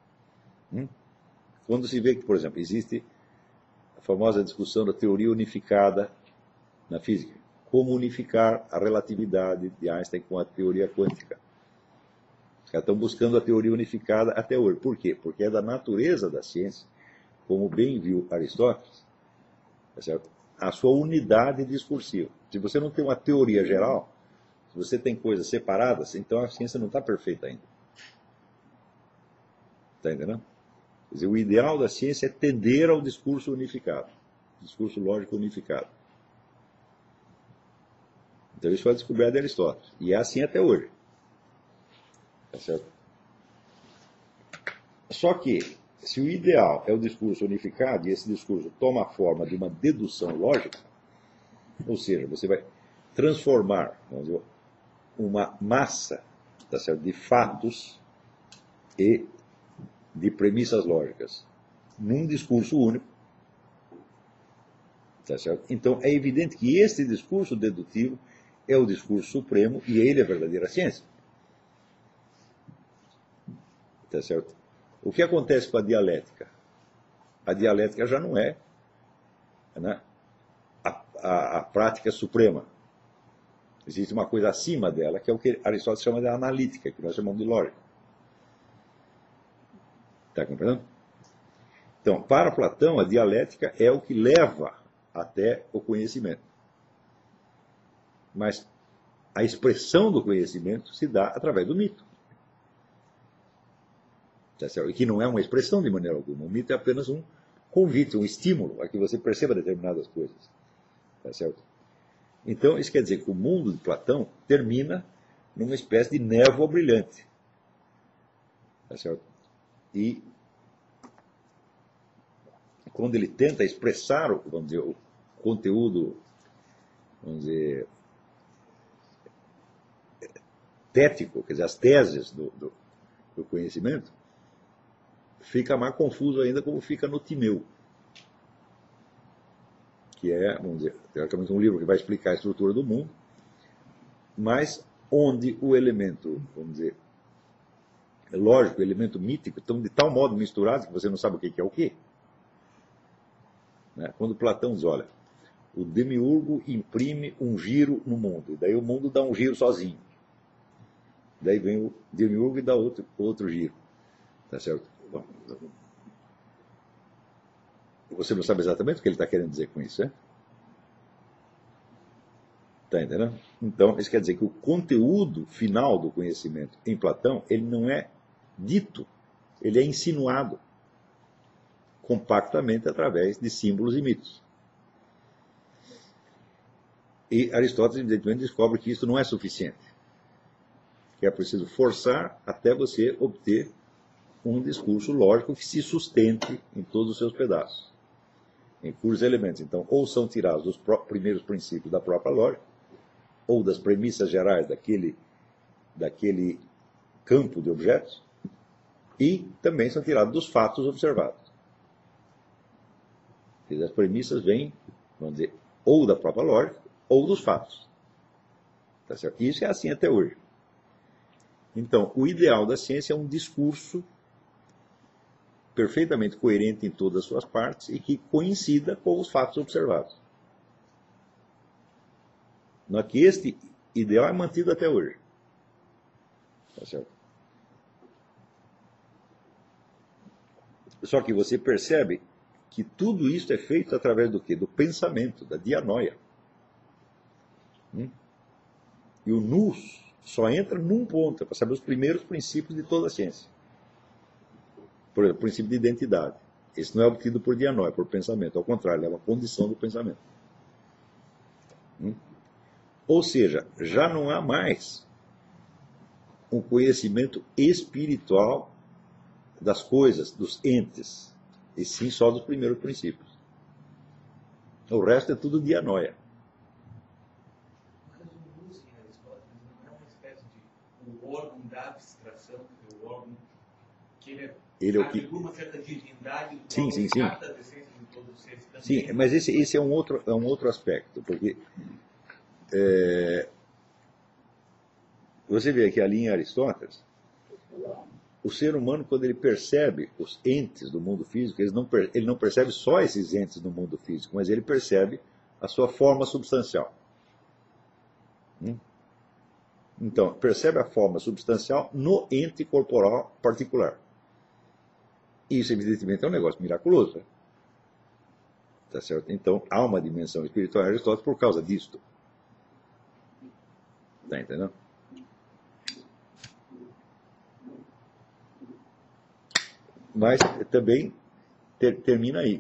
Quando se vê que, por exemplo, existe a famosa discussão da teoria unificada na física. Como unificar a relatividade de Einstein com a teoria quântica. Os caras estão buscando a teoria unificada até hoje. Por quê? Porque é da natureza da ciência, como bem viu Aristóteles, tá certo? A sua unidade discursiva. Se você não tem uma teoria geral, se você tem coisas separadas, então a ciência não está perfeita ainda. Está entendendo? Quer dizer, o ideal da ciência é tender ao discurso unificado, discurso lógico unificado. Então isso foi a descoberta de Aristóteles. E é assim até hoje. Tá certo? Só que, se o ideal é o discurso unificado, e esse discurso toma a forma de uma dedução lógica, ou seja, você vai transformar, vamos dizer, uma massa, tá certo, de fatos e de premissas lógicas num discurso único, tá certo? Então é evidente que esse discurso dedutivo é o discurso supremo e ele é a verdadeira ciência. Tá certo? O que acontece com a dialética? A dialética já não é, né, a prática suprema. Existe uma coisa acima dela, que é o que Aristóteles chama de analítica, que nós chamamos de lógica. Está compreendendo? Então, para Platão, a dialética é o que leva até o conhecimento. Mas a expressão do conhecimento se dá através do mito. Tá certo? E que não é uma expressão de maneira alguma. O mito é apenas um convite, um estímulo a que você perceba determinadas coisas. Tá certo? Então, isso quer dizer que o mundo de Platão termina numa espécie de névoa brilhante. Tá certo? E quando ele tenta expressar, vamos dizer, o conteúdo, vamos dizer, tético, quer dizer, as teses do conhecimento, fica mais confuso ainda como fica no Timeu, que é, vamos dizer, teoricamente um livro que vai explicar a estrutura do mundo, mas onde o elemento, vamos dizer, lógico, o elemento mítico, estão de tal modo misturados que você não sabe o que é o quê. Né? Quando Platão diz, olha, o demiurgo imprime um giro no mundo, e daí o mundo dá um giro sozinho. Daí vem o demiurgo e dá outro giro. Tá certo? Bom, você não sabe exatamente o que ele está querendo dizer com isso, é? Está entendendo? Então, isso quer dizer que o conteúdo final do conhecimento em Platão, ele não é dito, ele é insinuado compactamente através de símbolos e mitos. E Aristóteles, evidentemente, descobre que isso não é suficiente. Que é preciso forçar até você obter um discurso lógico que se sustente em todos os seus pedaços, em cujos elementos, então, ou são tirados dos primeiros princípios da própria lógica, ou das premissas gerais daquele campo de objetos, e também são tirados dos fatos observados. Quer dizer, as premissas vêm, vamos dizer, ou da própria lógica, ou dos fatos. Tá certo? Isso é assim até hoje. Então, o ideal da ciência é um discurso perfeitamente coerente em todas as suas partes e que coincida com os fatos observados. Não é que este ideal é mantido até hoje. Tá certo? Só que você percebe que tudo isso é feito através do quê? Do pensamento, da dianoia. E o nous só entra num ponto, para saber os primeiros princípios de toda a ciência. Por exemplo, o princípio de identidade. Esse não é obtido por dianoia, por pensamento. Ao contrário, é uma condição do pensamento. Ou seja, já não há mais um conhecimento espiritual das coisas, dos entes, e sim só dos primeiros princípios. O resto é tudo dianoia. Mas o luz em Aristóteles não é uma espécie de órgão da abstração, o órgão que ele atribui uma certa divindade, sim. capta a essência de todos os seres também. Sim, mas esse é um outro aspecto, porque você vê que ali em Aristóteles, o ser humano, quando ele percebe os entes do mundo físico, ele não percebe só esses entes do mundo físico, mas ele percebe a sua forma substancial. Então, percebe a forma substancial no ente corporal particular. Isso, evidentemente, é um negócio miraculoso. Né? Tá certo? Então, há uma dimensão espiritual em Aristóteles por causa disto. Está entendendo? mas também termina aí.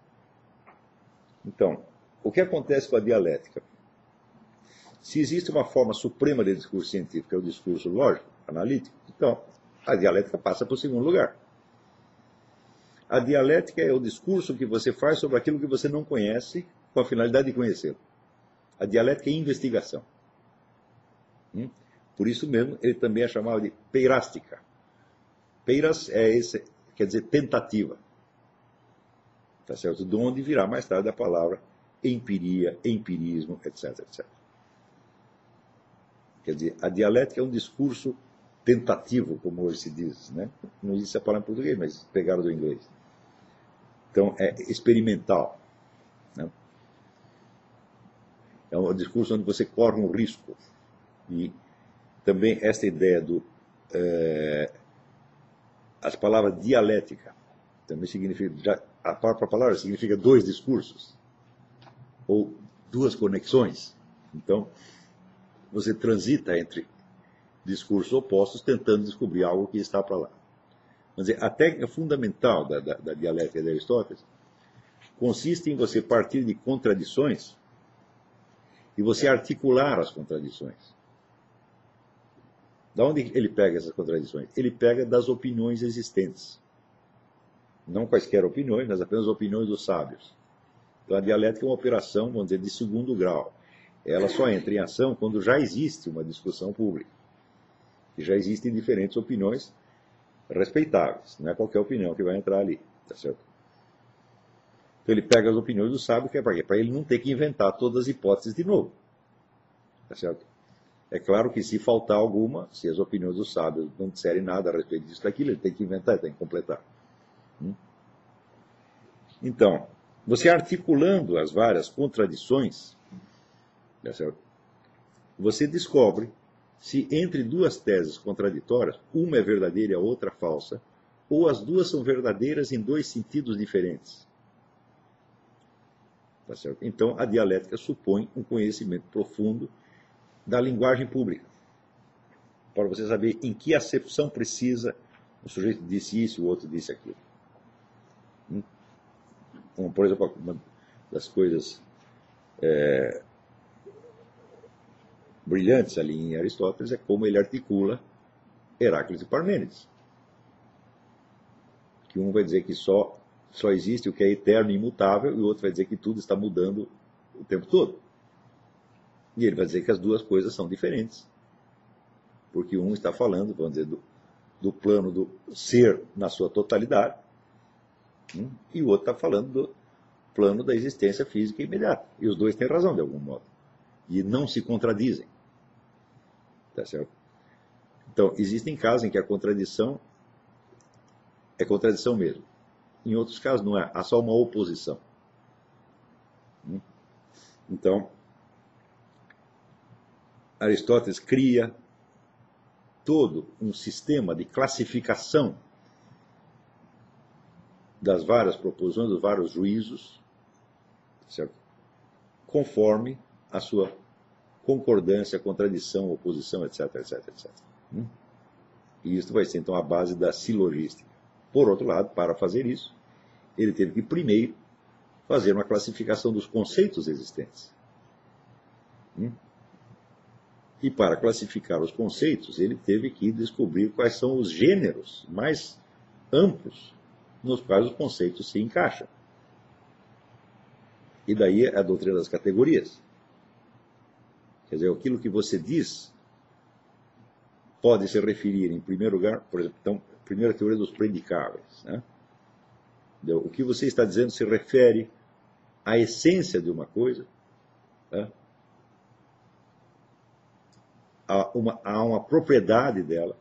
Então, o que acontece com a dialética? Se existe uma forma suprema de discurso científico, que é o discurso lógico, analítico, então a dialética passa para o segundo lugar. A dialética é o discurso que você faz sobre aquilo que você não conhece, com a finalidade de conhecê-lo. A dialética é investigação. Por isso mesmo, ele também é chamado de peirástica. Peiras quer dizer tentativa. Tá certo? De onde virá mais tarde a palavra empiria, empirismo, etc, etc. Quer dizer, a dialética é um discurso tentativo, como hoje se diz, né? Não existe a palavra em português, mas pegaram do inglês. Então, é experimental, né? É um discurso onde você corre um risco. E também esta ideia as palavras dialética também significa, a própria palavra significa dois discursos ou duas conexões. Então, você transita entre discursos opostos tentando descobrir algo que está para lá. Mas a técnica fundamental da dialética de Aristóteles consiste em você partir de contradições e você articular as contradições. Da onde ele pega essas contradições? Ele pega das opiniões existentes. Não quaisquer opiniões, mas apenas opiniões dos sábios. Então a dialética é uma operação, vamos dizer, de segundo grau. Ela só entra em ação quando já existe uma discussão pública. E já existem diferentes opiniões respeitáveis. Não é qualquer opinião que vai entrar ali. Tá certo? Então ele pega as opiniões do sábio, que é para quê? Para ele não ter que inventar todas as hipóteses de novo. Tá certo? É claro que se faltar alguma, se as opiniões dos sábios não disserem nada a respeito disso daquilo, ele tem que inventar, ele tem que completar. Então, você articulando as várias contradições, tá certo? Você descobre se entre duas teses contraditórias, uma é verdadeira e a outra falsa, ou as duas são verdadeiras em dois sentidos diferentes. Tá certo? Então, a dialética supõe um conhecimento profundo da linguagem pública, para você saber em que acepção precisa o sujeito disse isso, o outro disse aquilo. Por exemplo, uma das coisas brilhantes ali em Aristóteles é como ele articula Heráclito e Parmênides. Que um vai dizer que só existe o que é eterno e imutável, e o outro vai dizer que tudo está mudando o tempo todo. E ele vai dizer que as duas coisas são diferentes. Porque um está falando, vamos dizer, do plano do ser na sua totalidade, e o outro está falando do plano da existência física imediata. E os dois têm razão, de algum modo. E não se contradizem. Tá certo? Então, existem casos em que a contradição é contradição mesmo. Em outros casos não é, há só uma oposição. Então, Aristóteles cria todo um sistema de classificação das várias proposições, dos vários juízos, certo? Conforme a sua concordância, contradição, oposição, etc, etc, etc. E isso vai ser, então, a base da silogística. Por outro lado, para fazer isso, ele teve que, primeiro, fazer uma classificação dos conceitos existentes. E para classificar os conceitos, ele teve que descobrir quais são os gêneros mais amplos nos quais os conceitos se encaixam. E daí a doutrina das categorias. Quer dizer, aquilo que você diz pode se referir, em primeiro lugar, por exemplo, então, primeira teoria dos predicáveis. Né? O que você está dizendo se refere à essência de uma coisa, né? a uma propriedade dela,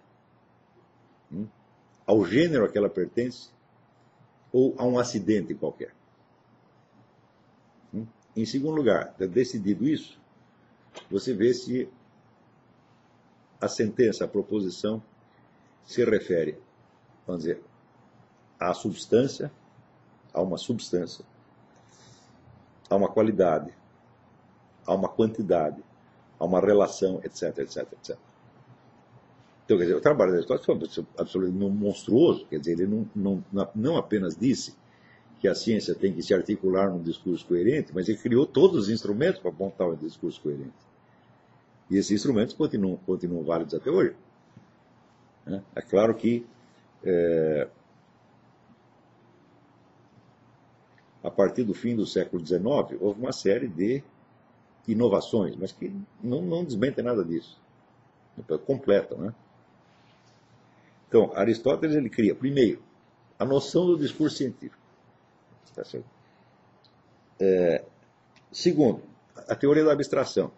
ao gênero a que ela pertence, ou a um acidente qualquer. Em segundo lugar, decidido isso, você vê se a sentença, a proposição, se refere, vamos dizer, à substância, a uma substância, a uma qualidade, a uma quantidade, a uma relação, etc, etc, etc. Então, quer dizer, o trabalho de Aristóteles foi absolutamente monstruoso. Quer dizer, ele não apenas disse que a ciência tem que se articular num discurso coerente, mas ele criou todos os instrumentos para montar um discurso coerente. E esses instrumentos continuam válidos até hoje. É claro que, a partir do fim do século XIX, houve uma série de inovações, mas que não desmentem nada disso. Completam, né? Então, Aristóteles ele cria, primeiro, a noção do discurso científico. Tá certo? Segundo, a teoria da abstração.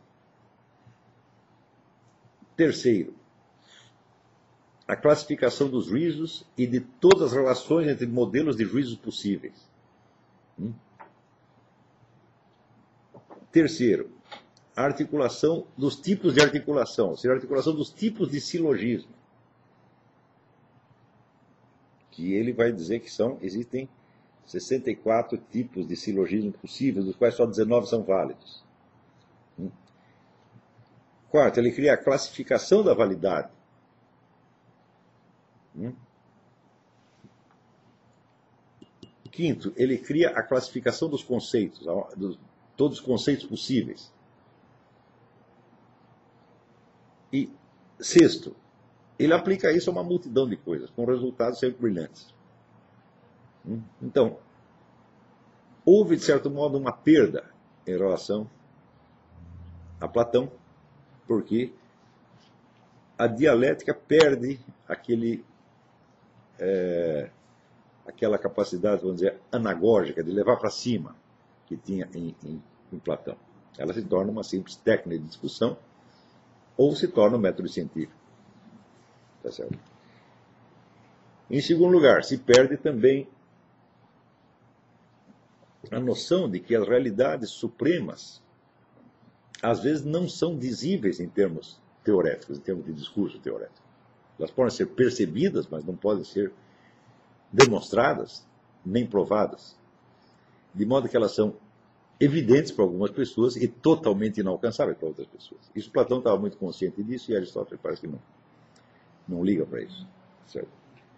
Terceiro, a classificação dos juízos e de todas as relações entre modelos de juízos possíveis. Terceiro, a articulação dos tipos de articulação, ou seja, a articulação dos tipos de silogismo. Que ele vai dizer que existem 64 tipos de silogismo possíveis, dos quais só 19 são válidos. Quarto, ele cria a classificação da validade. Quinto, ele cria a classificação dos conceitos, todos os conceitos possíveis. E sexto, ele aplica isso a uma multidão de coisas, com resultados sempre brilhantes. Então, houve, de certo modo, uma perda em relação a Platão, porque a dialética perde aquela capacidade, vamos dizer, anagógica, de levar para cima, que tinha em Platão. Ela se torna uma simples técnica de discussão, ou se torna um método científico. Tá certo? Em segundo lugar, se perde também a noção de que as realidades supremas às vezes não são dizíveis em termos teoréticos, em termos de discurso teorético. Elas podem ser percebidas, mas não podem ser demonstradas, nem provadas. De modo que elas são evidentes para algumas pessoas e totalmente inalcançáveis para outras pessoas. Isso Platão estava muito consciente disso e Aristóteles parece que não liga para isso. Certo?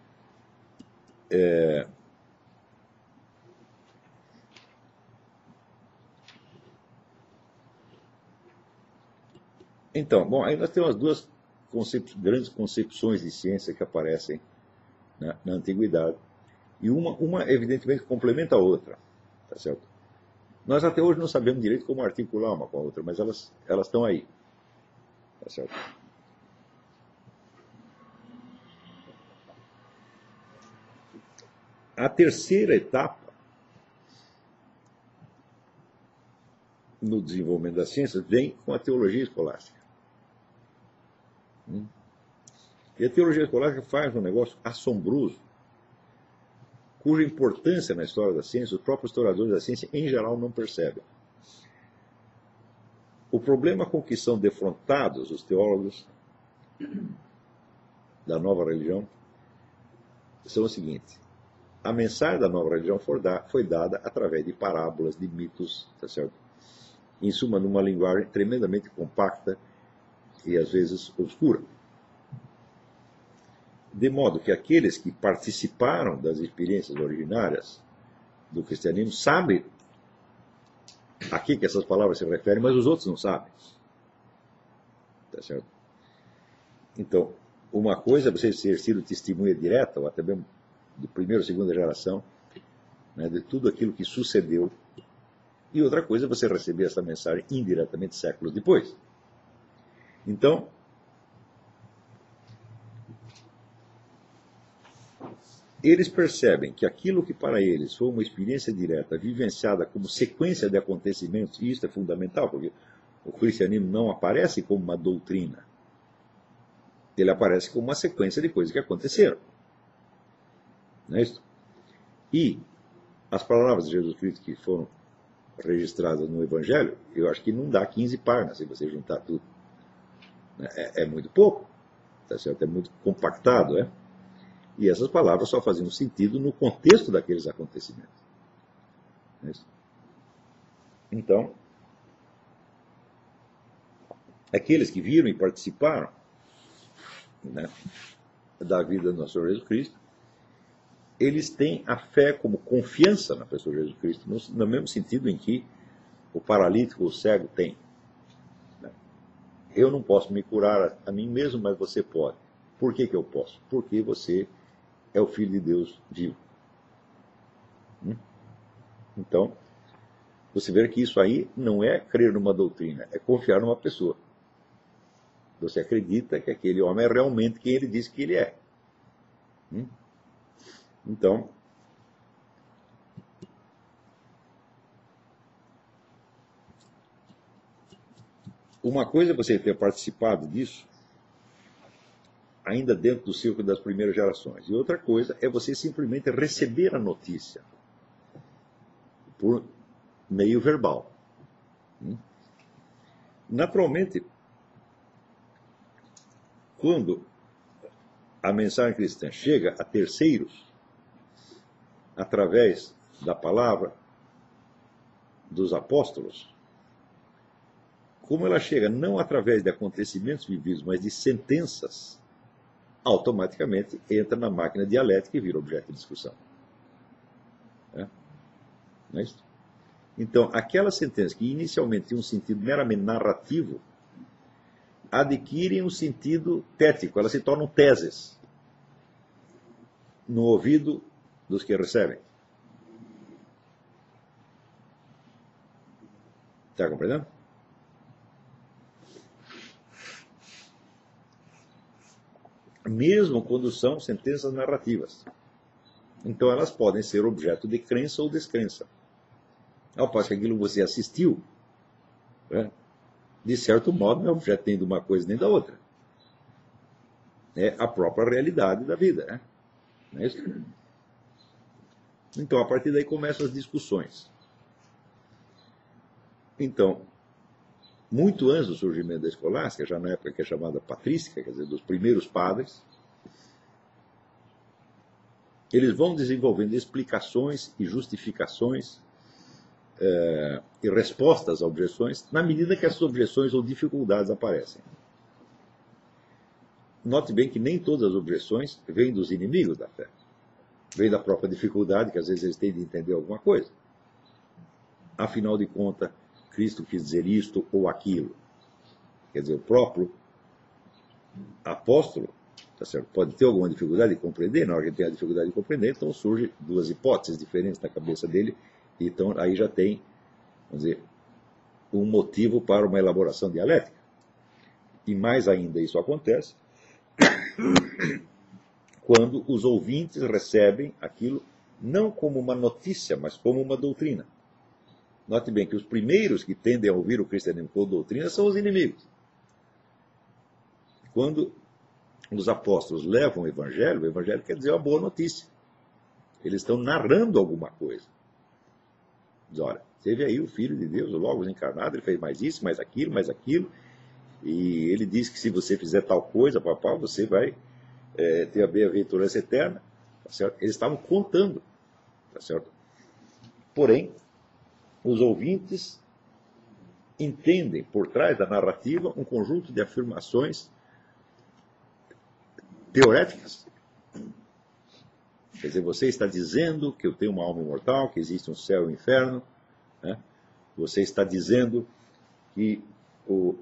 Então, bom, aí nós temos duas grandes concepções de ciência que aparecem na antiguidade. E uma evidentemente complementa a outra. Tá certo? Nós até hoje não sabemos direito como articular uma com a outra, mas elas estão aí. Tá certo? A terceira etapa no desenvolvimento da ciência vem com a teologia escolástica. E a teologia escolástica faz um negócio assombroso, cuja importância na história da ciência os próprios historiadores da ciência em geral não percebem. O problema com que são defrontados os teólogos da nova religião são o seguinte: a mensagem da nova religião foi dada através de parábolas, de mitos, tá certo? Em suma, numa linguagem tremendamente compacta e às vezes obscura. De modo que aqueles que participaram das experiências originárias do cristianismo sabem a que essas palavras se referem, mas os outros não sabem. Tá certo? Então, uma coisa é você ter sido testemunha direta, ou até mesmo de primeira ou segunda geração, né, de tudo aquilo que sucedeu, e outra coisa é você receber essa mensagem indiretamente séculos depois. Então, eles percebem que aquilo que para eles foi uma experiência direta, vivenciada como sequência de acontecimentos, e isso é fundamental, porque o cristianismo não aparece como uma doutrina. Ele aparece como uma sequência de coisas que aconteceram. Não é isso? E as palavras de Jesus Cristo que foram registradas no Evangelho, eu acho que não dá 15 páginas se você juntar tudo. É muito pouco. Tá certo? É muito compactado, é? E essas palavras só faziam sentido no contexto daqueles acontecimentos. Não é isso? Então, aqueles que viram e participaram né, da vida do nosso Senhor Jesus Cristo, eles têm a fé como confiança na pessoa de Jesus Cristo, no mesmo sentido em que o paralítico, o cego, tem. Né? Eu não posso me curar a mim mesmo, mas você pode. Por que eu posso? Porque você é o Filho de Deus vivo. Então, você vê que isso aí não é crer numa doutrina, é confiar numa pessoa. Você acredita que aquele homem é realmente quem ele diz que ele é. Então, uma coisa é você ter participado disso, ainda dentro do círculo das primeiras gerações, e outra coisa é você simplesmente receber a notícia por meio verbal. Naturalmente, quando a mensagem cristã chega a terceiros, através da palavra dos apóstolos, como ela chega não através de acontecimentos vividos, mas de sentenças, automaticamente entra na máquina dialética e vira objeto de discussão. Não é isso? Então, aquelas sentenças que inicialmente tinham um sentido meramente narrativo, adquirem um sentido tético, elas se tornam teses no ouvido dos que recebem. Está compreendendo? Mesmo quando são sentenças narrativas. Então elas podem ser objeto de crença ou descrença. Ao passo que aquilo que você assistiu, né, de certo modo, não é objeto nem de uma coisa nem da outra. É a própria realidade da vida. Né? Não é isso? Então, a partir daí começam as discussões. Então, muito antes do surgimento da escolástica, já na época que é chamada patrística, quer dizer, dos primeiros padres, eles vão desenvolvendo explicações e justificações e respostas a objeções, na medida que essas objeções ou dificuldades aparecem. Note bem que nem todas as objeções vêm dos inimigos da fé. Vem da própria dificuldade, que às vezes eles têm de entender alguma coisa. Afinal de contas, Cristo quis dizer isto ou aquilo. Quer dizer, o próprio apóstolo, tá certo, pode ter alguma dificuldade de compreender. Na hora que ele tem a dificuldade de compreender, então surgem duas hipóteses diferentes na cabeça dele. Então aí já tem, vamos dizer, um motivo para uma elaboração dialética. E mais ainda isso acontece quando os ouvintes recebem aquilo não como uma notícia, mas como uma doutrina. Note bem que os primeiros que tendem a ouvir o cristianismo como doutrina são os inimigos. Quando os apóstolos levam o evangelho quer dizer uma boa notícia. Eles estão narrando alguma coisa. Diz, olha, teve aí o Filho de Deus, o Logos encarnado, ele fez mais isso, mais aquilo, e ele diz que se você fizer tal coisa, papai, você vai ter a bem-aventurança eterna. Tá certo? Eles estavam contando. Tá certo? Porém, os ouvintes entendem por trás da narrativa um conjunto de afirmações teoréticas. Quer dizer, você está dizendo que eu tenho uma alma imortal, que existe um céu e um inferno. Né? Você está dizendo que o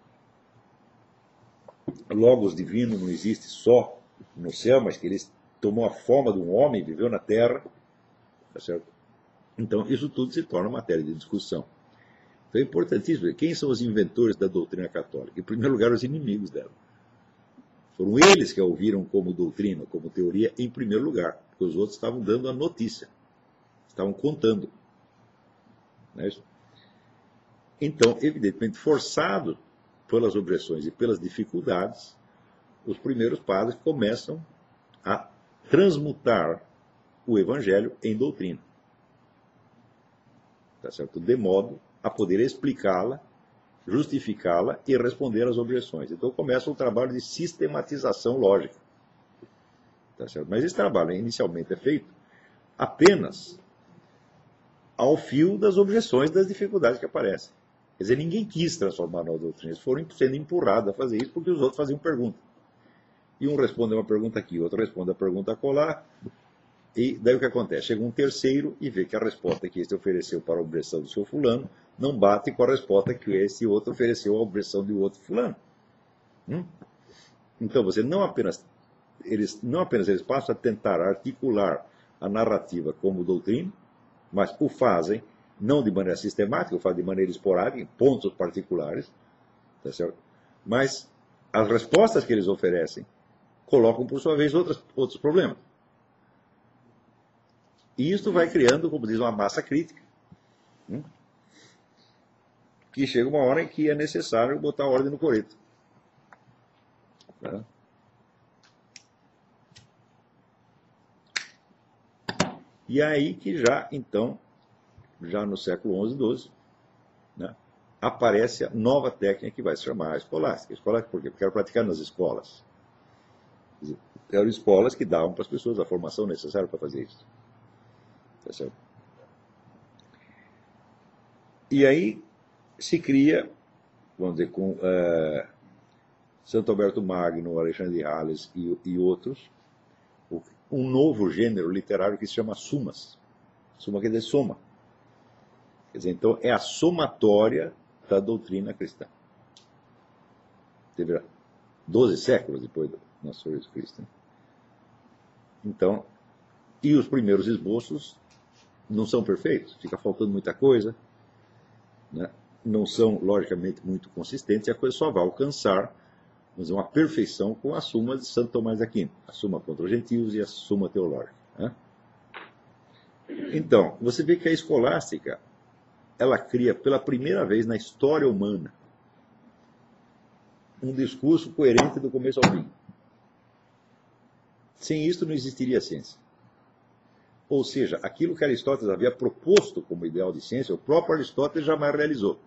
Logos divino não existe só no céu, mas que ele tomou a forma de um homem e viveu na terra. Tá certo? Então, isso tudo se torna matéria de discussão. Então é importantíssimo. Quem são os inventores da doutrina católica? Em primeiro lugar, os inimigos dela. Foram eles que a ouviram como doutrina, como teoria, em primeiro lugar. Porque os outros estavam dando a notícia. Estavam contando. Não é isso? Então, evidentemente, forçado pelas objeções e pelas dificuldades, os primeiros padres começam a transmutar o evangelho em doutrina. Tá certo? De modo a poder explicá-la, justificá-la e responder às objeções. Então começa o trabalho de sistematização lógica. Tá certo? Mas esse trabalho inicialmente é feito apenas ao fio das objeções, das dificuldades que aparecem. Quer dizer, ninguém quis transformar a nova doutrina. Eles foram sendo empurrados a fazer isso porque os outros faziam perguntas. E um responde uma pergunta aqui, outro responde a pergunta acolá, e daí o que acontece? Chega um terceiro e vê que a resposta que este ofereceu para a objeção do seu fulano não bate com a resposta que esse outro ofereceu à objeção de outro fulano. Então, você não apenas eles passam a tentar articular a narrativa como doutrina, mas o fazem não de maneira sistemática, o fazem de maneira esporádica, em pontos particulares, tá certo? Mas as respostas que eles oferecem colocam, por sua vez, outros problemas. E isso vai criando, como diz, uma massa crítica, que chega uma hora em que é necessário botar ordem no coreto. Tá? E aí que já, então, já no século XI, XII, né, aparece a nova técnica que vai se chamar a escolástica. Escolástica por quê? Porque era praticada nas escolas. Eram escolas que davam para as pessoas a formação necessária para fazer isso. Tá certo? E aí se cria, vamos dizer, com Santo Alberto Magno, Alexandre de Hales e outros, um novo gênero literário que se chama sumas. Suma quer dizer soma. Quer dizer, então, é a somatória da doutrina cristã. Teve 12 séculos depois do nosso Senhor Jesus Cristo. Né? Então, e os primeiros esboços não são perfeitos, fica faltando muita coisa, né? Não são, logicamente, muito consistentes, e a coisa só vai alcançar, vamos dizer, uma perfeição com a Suma de Santo Tomás de Aquino, a Suma contra os Gentios e a Suma Teológica. Né? Então, você vê que a escolástica, ela cria pela primeira vez na história humana um discurso coerente do começo ao fim. Sem isso não existiria ciência. Ou seja, aquilo que Aristóteles havia proposto como ideal de ciência, o próprio Aristóteles jamais realizou.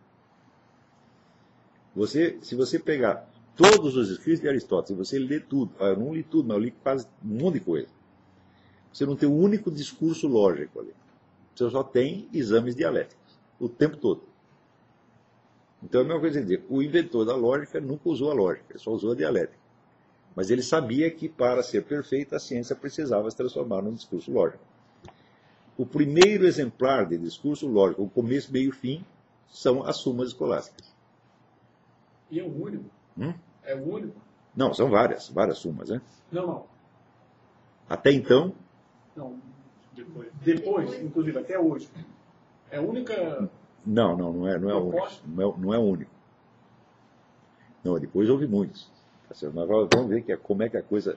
Se você pegar todos os escritos de Aristóteles, você lê tudo, eu não li tudo, mas eu li quase um monte de coisa. Você não tem um único discurso lógico ali. Você só tem exames dialéticos, o tempo todo. Então é a mesma coisa dizer, o inventor da lógica nunca usou a lógica, ele só usou a dialética. Mas ele sabia que para ser perfeita a ciência precisava se transformar num discurso lógico. O primeiro exemplar de discurso lógico, o começo, meio e fim, são as sumas escolásticas. E é o único? É o único? Não, são várias sumas, né? Não. Até então... Não, depois, inclusive, até hoje. É a única... Não é o único. Não é o único. Não, depois houve muitos. Mas vamos ver como é que a coisa...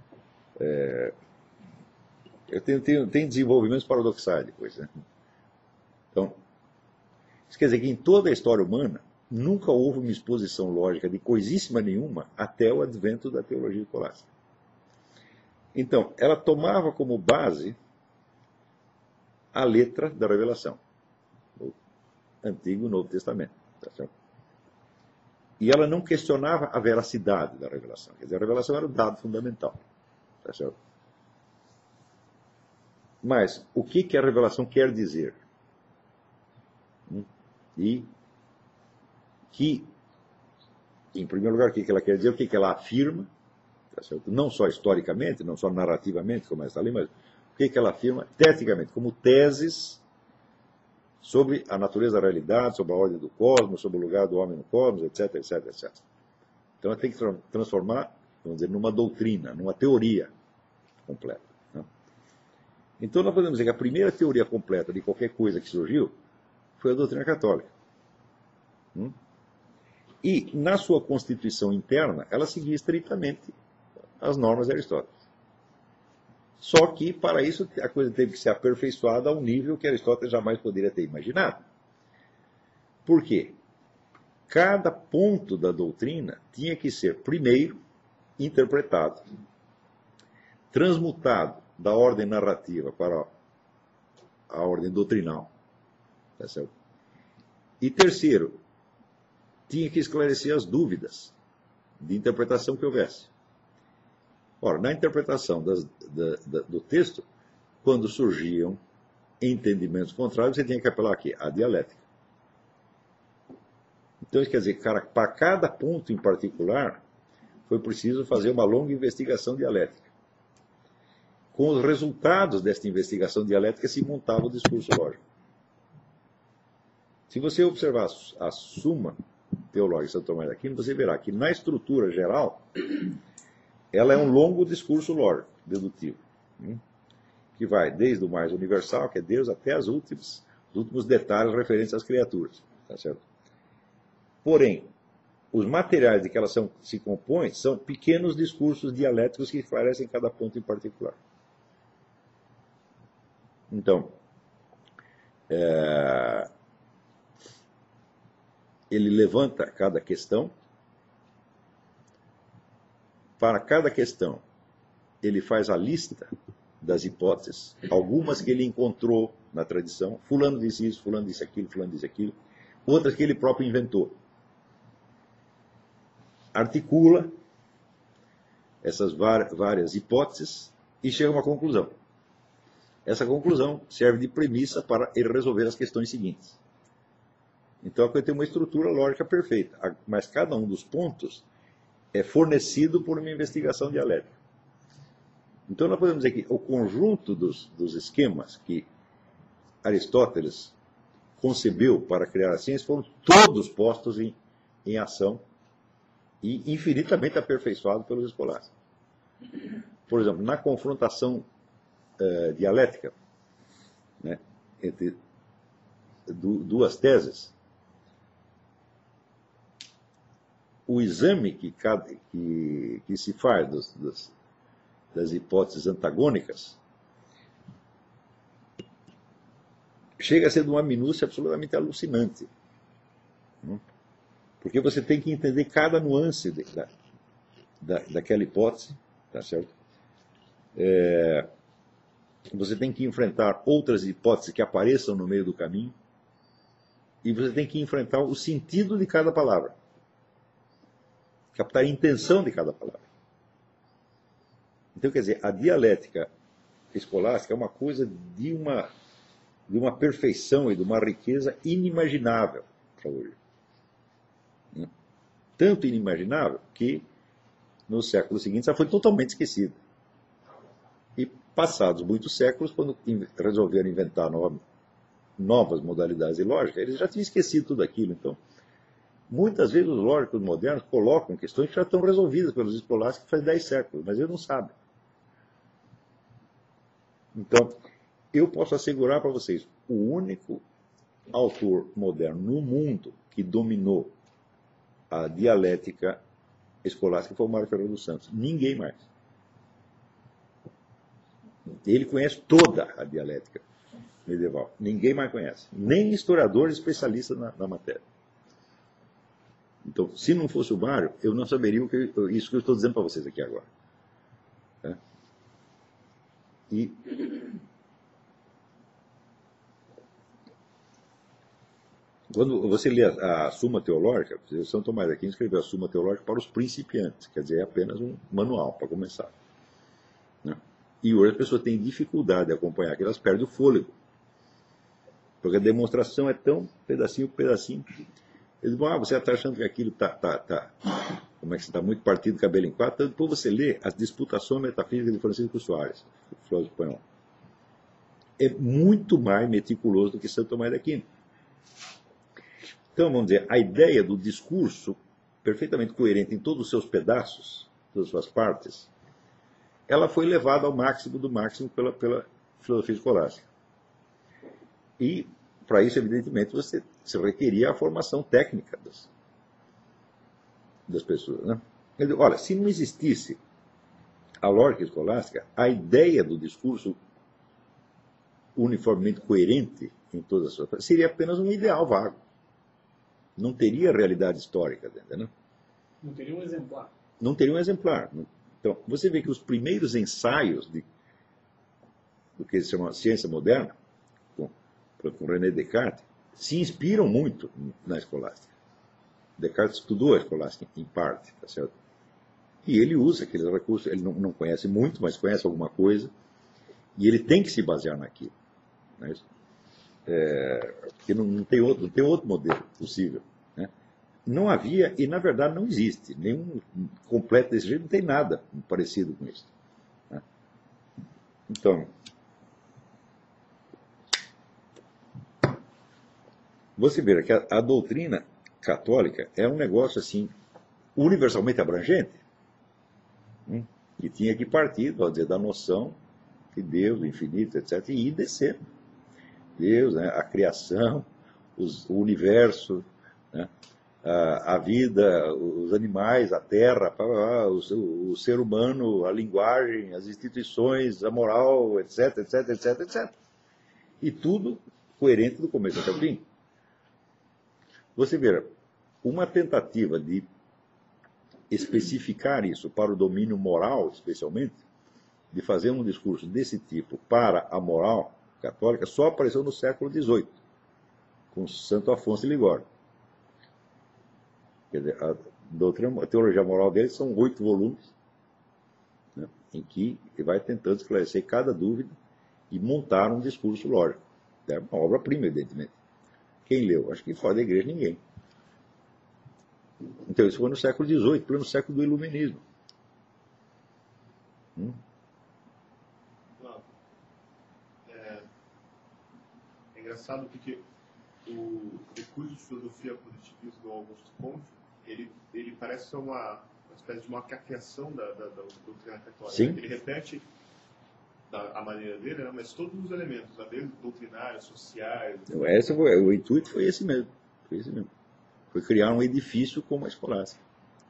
Tem desenvolvimentos paradoxais depois. Né? Então, isso quer dizer que em toda a história humana, nunca houve uma exposição lógica de coisíssima nenhuma até o advento da teologia escolástica. Então, ela tomava como base a letra da revelação, o Antigo e Novo Testamento. Tá certo? E ela não questionava a veracidade da revelação. Quer dizer, a revelação era o dado fundamental. Tá certo? Mas o que a revelação quer dizer? E que, em primeiro lugar, o que ela quer dizer, o que ela afirma, tá certo? Não só historicamente, não só narrativamente, como está ali, mas o que ela afirma teticamente, como teses sobre a natureza da realidade, sobre a ordem do cosmos, sobre o lugar do homem no cosmos, etc, etc, etc. Então ela tem que transformar, vamos dizer, numa doutrina, numa teoria completa. Né? Então nós podemos dizer que a primeira teoria completa de qualquer coisa que surgiu foi a doutrina católica. E na sua constituição interna, ela seguia estritamente as normas de Aristóteles. Só que, para isso, a coisa teve que ser aperfeiçoada a um nível que Aristóteles jamais poderia ter imaginado. Por quê? Cada ponto da doutrina tinha que ser, primeiro, interpretado, transmutado da ordem narrativa para a ordem doutrinal. Tá certo? E terceiro, tinha que esclarecer as dúvidas de interpretação que houvesse. Ora, na interpretação do texto, quando surgiam entendimentos contrários, você tinha que apelar aqui, à dialética. Então, isso quer dizer, para cada ponto em particular, foi preciso fazer uma longa investigação dialética. Com os resultados desta investigação dialética se montava o discurso lógico. Se você observar a Suma Teológica de Santo Tomás de Aquino, você verá que na estrutura geral, ela é um longo discurso lógico, dedutivo, que vai desde o mais universal, que é Deus, até os últimos detalhes referentes às criaturas. Tá certo? Porém, os materiais de que elas se compõem são pequenos discursos dialéticos que esclarecem cada ponto em particular. Então, ele levanta cada questão. Para cada questão, ele faz a lista das hipóteses, algumas que ele encontrou na tradição. Fulano disse isso, fulano disse aquilo, fulano disse aquilo. Outras que ele próprio inventou. Articula essas várias hipóteses e chega a uma conclusão. Essa conclusão serve de premissa para ele resolver as questões seguintes. Então a coisa tem uma estrutura lógica perfeita, mas cada um dos pontos é fornecido por uma investigação dialética. Então nós podemos dizer que o conjunto dos esquemas que Aristóteles concebeu para criar a ciência foram todos postos em ação e infinitamente aperfeiçoados pelos escolásticos. Por exemplo, na confrontação dialética, né, entre duas teses, o exame que se faz das hipóteses antagônicas chega a ser de uma minúcia absolutamente alucinante. Porque você tem que entender cada nuance daquela hipótese, tá certo? Você tem que enfrentar outras hipóteses que apareçam no meio do caminho, e você tem que enfrentar o sentido de cada palavra, captar a intenção de cada palavra. Então, quer dizer, a dialética escolástica é uma coisa de uma perfeição e de uma riqueza inimaginável para hoje. Tanto inimaginável que, no século seguinte, já foi totalmente esquecida. E, passados muitos séculos, quando resolveram inventar novas modalidades de lógica, eles já tinham esquecido tudo aquilo. Então, muitas vezes os lógicos modernos colocam questões que já estão resolvidas pelos escolásticos faz 10 séculos, mas eles não sabem. Então, eu posso assegurar para vocês, o único autor moderno no mundo que dominou a dialética escolástica foi o Mário Ferreira dos Santos. Ninguém mais. Ele conhece toda a dialética medieval. Ninguém mais conhece. Nem historiador especialista na matéria. Então, se não fosse o Mário, eu não saberia isso que eu estou dizendo para vocês aqui agora. E quando você lê a Suma Teológica, São Tomás de Aquino escreveu a Suma Teológica para os principiantes, quer dizer, é apenas um manual para começar. E hoje as pessoas têm dificuldade de acompanhar, porque elas perdem o fôlego. Porque a demonstração é tão pedacinho por pedacinho. Eles vão, você está achando que aquilo como é que você está muito partido, cabelo em quatro. Então, depois você lê as Disputações Metafísicas de Francisco Soares, filósofo espanhol. É muito mais meticuloso do que Santo Tomás de Aquino. Então, vamos dizer, a ideia do discurso, perfeitamente coerente em todos os seus pedaços, todas as suas partes, ela foi levada ao máximo do máximo pela filosofia escolástica. E, para isso, evidentemente, você requeria a formação técnica das pessoas. Né? Olha, se não existisse a lógica escolástica, a ideia do discurso uniformemente coerente em todas as suas partes seria apenas um ideal vago. Não teria realidade histórica, entendeu? Não teria um exemplar. Não teria um exemplar. Então, você vê que os primeiros ensaios do que se chama ciência moderna, com René Descartes, se inspiram muito na escolástica. Descartes estudou a escolástica em parte, tá certo? E ele usa aqueles recursos, ele não conhece muito, mas conhece alguma coisa, e ele tem que se basear naquilo. Porque não tem outro modelo possível. Né? não havia, e na verdade não existe, nenhum completo desse jeito, não tem nada parecido com isso. Né? Então, você vê que a doutrina católica é um negócio assim, universalmente abrangente, que tinha que partir, vamos dizer, da noção de Deus, do infinito, etc., e ir descer. Deus, né, a criação, o universo, né, a vida, os animais, a terra, o ser humano, a linguagem, as instituições, a moral, etc., etc., etc., etc. E tudo coerente do começo até o fim. Você vê, uma tentativa de especificar isso para o domínio moral, especialmente, de fazer um discurso desse tipo para a moral católica, só apareceu no século XVIII, com Santo Afonso de Ligório. Quer dizer, a teologia moral dele são 8 volumes, né, em que ele vai tentando esclarecer cada dúvida e montar um discurso lógico. É uma obra-prima, evidentemente. Quem leu? Acho que fora da igreja ninguém. Então isso foi no século XVIII, pleno século do Iluminismo. É engraçado porque o curso de filosofia positivista do Augusto Comte, ele parece ser uma espécie de uma caqueação da doutrina católica. Sim. Ele repete a maneira dele, né, mas todos os elementos, desde doutrinários, sociais. O intuito foi esse mesmo. Foi criar um edifício como a escolástica.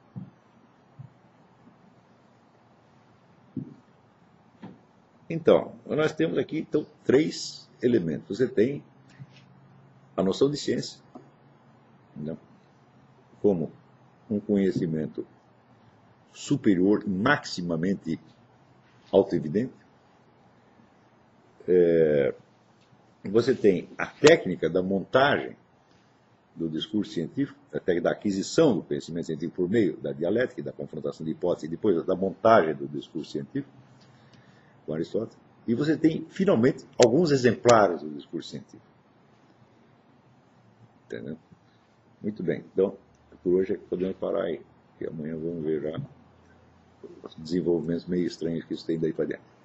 Então, nós temos aqui 3 elementos. Você tem a noção de ciência, né, como um conhecimento superior, maximamente autoevidente. Você tem a técnica da montagem do discurso científico, até da aquisição do conhecimento científico por meio da dialética, da confrontação de hipóteses, e depois da montagem do discurso científico, com Aristóteles. E você tem, finalmente, alguns exemplares do discurso científico. Entendeu? Muito bem. Então, por hoje podemos parar aí, que amanhã vamos ver já os desenvolvimentos meio estranhos que isso tem daí para dentro.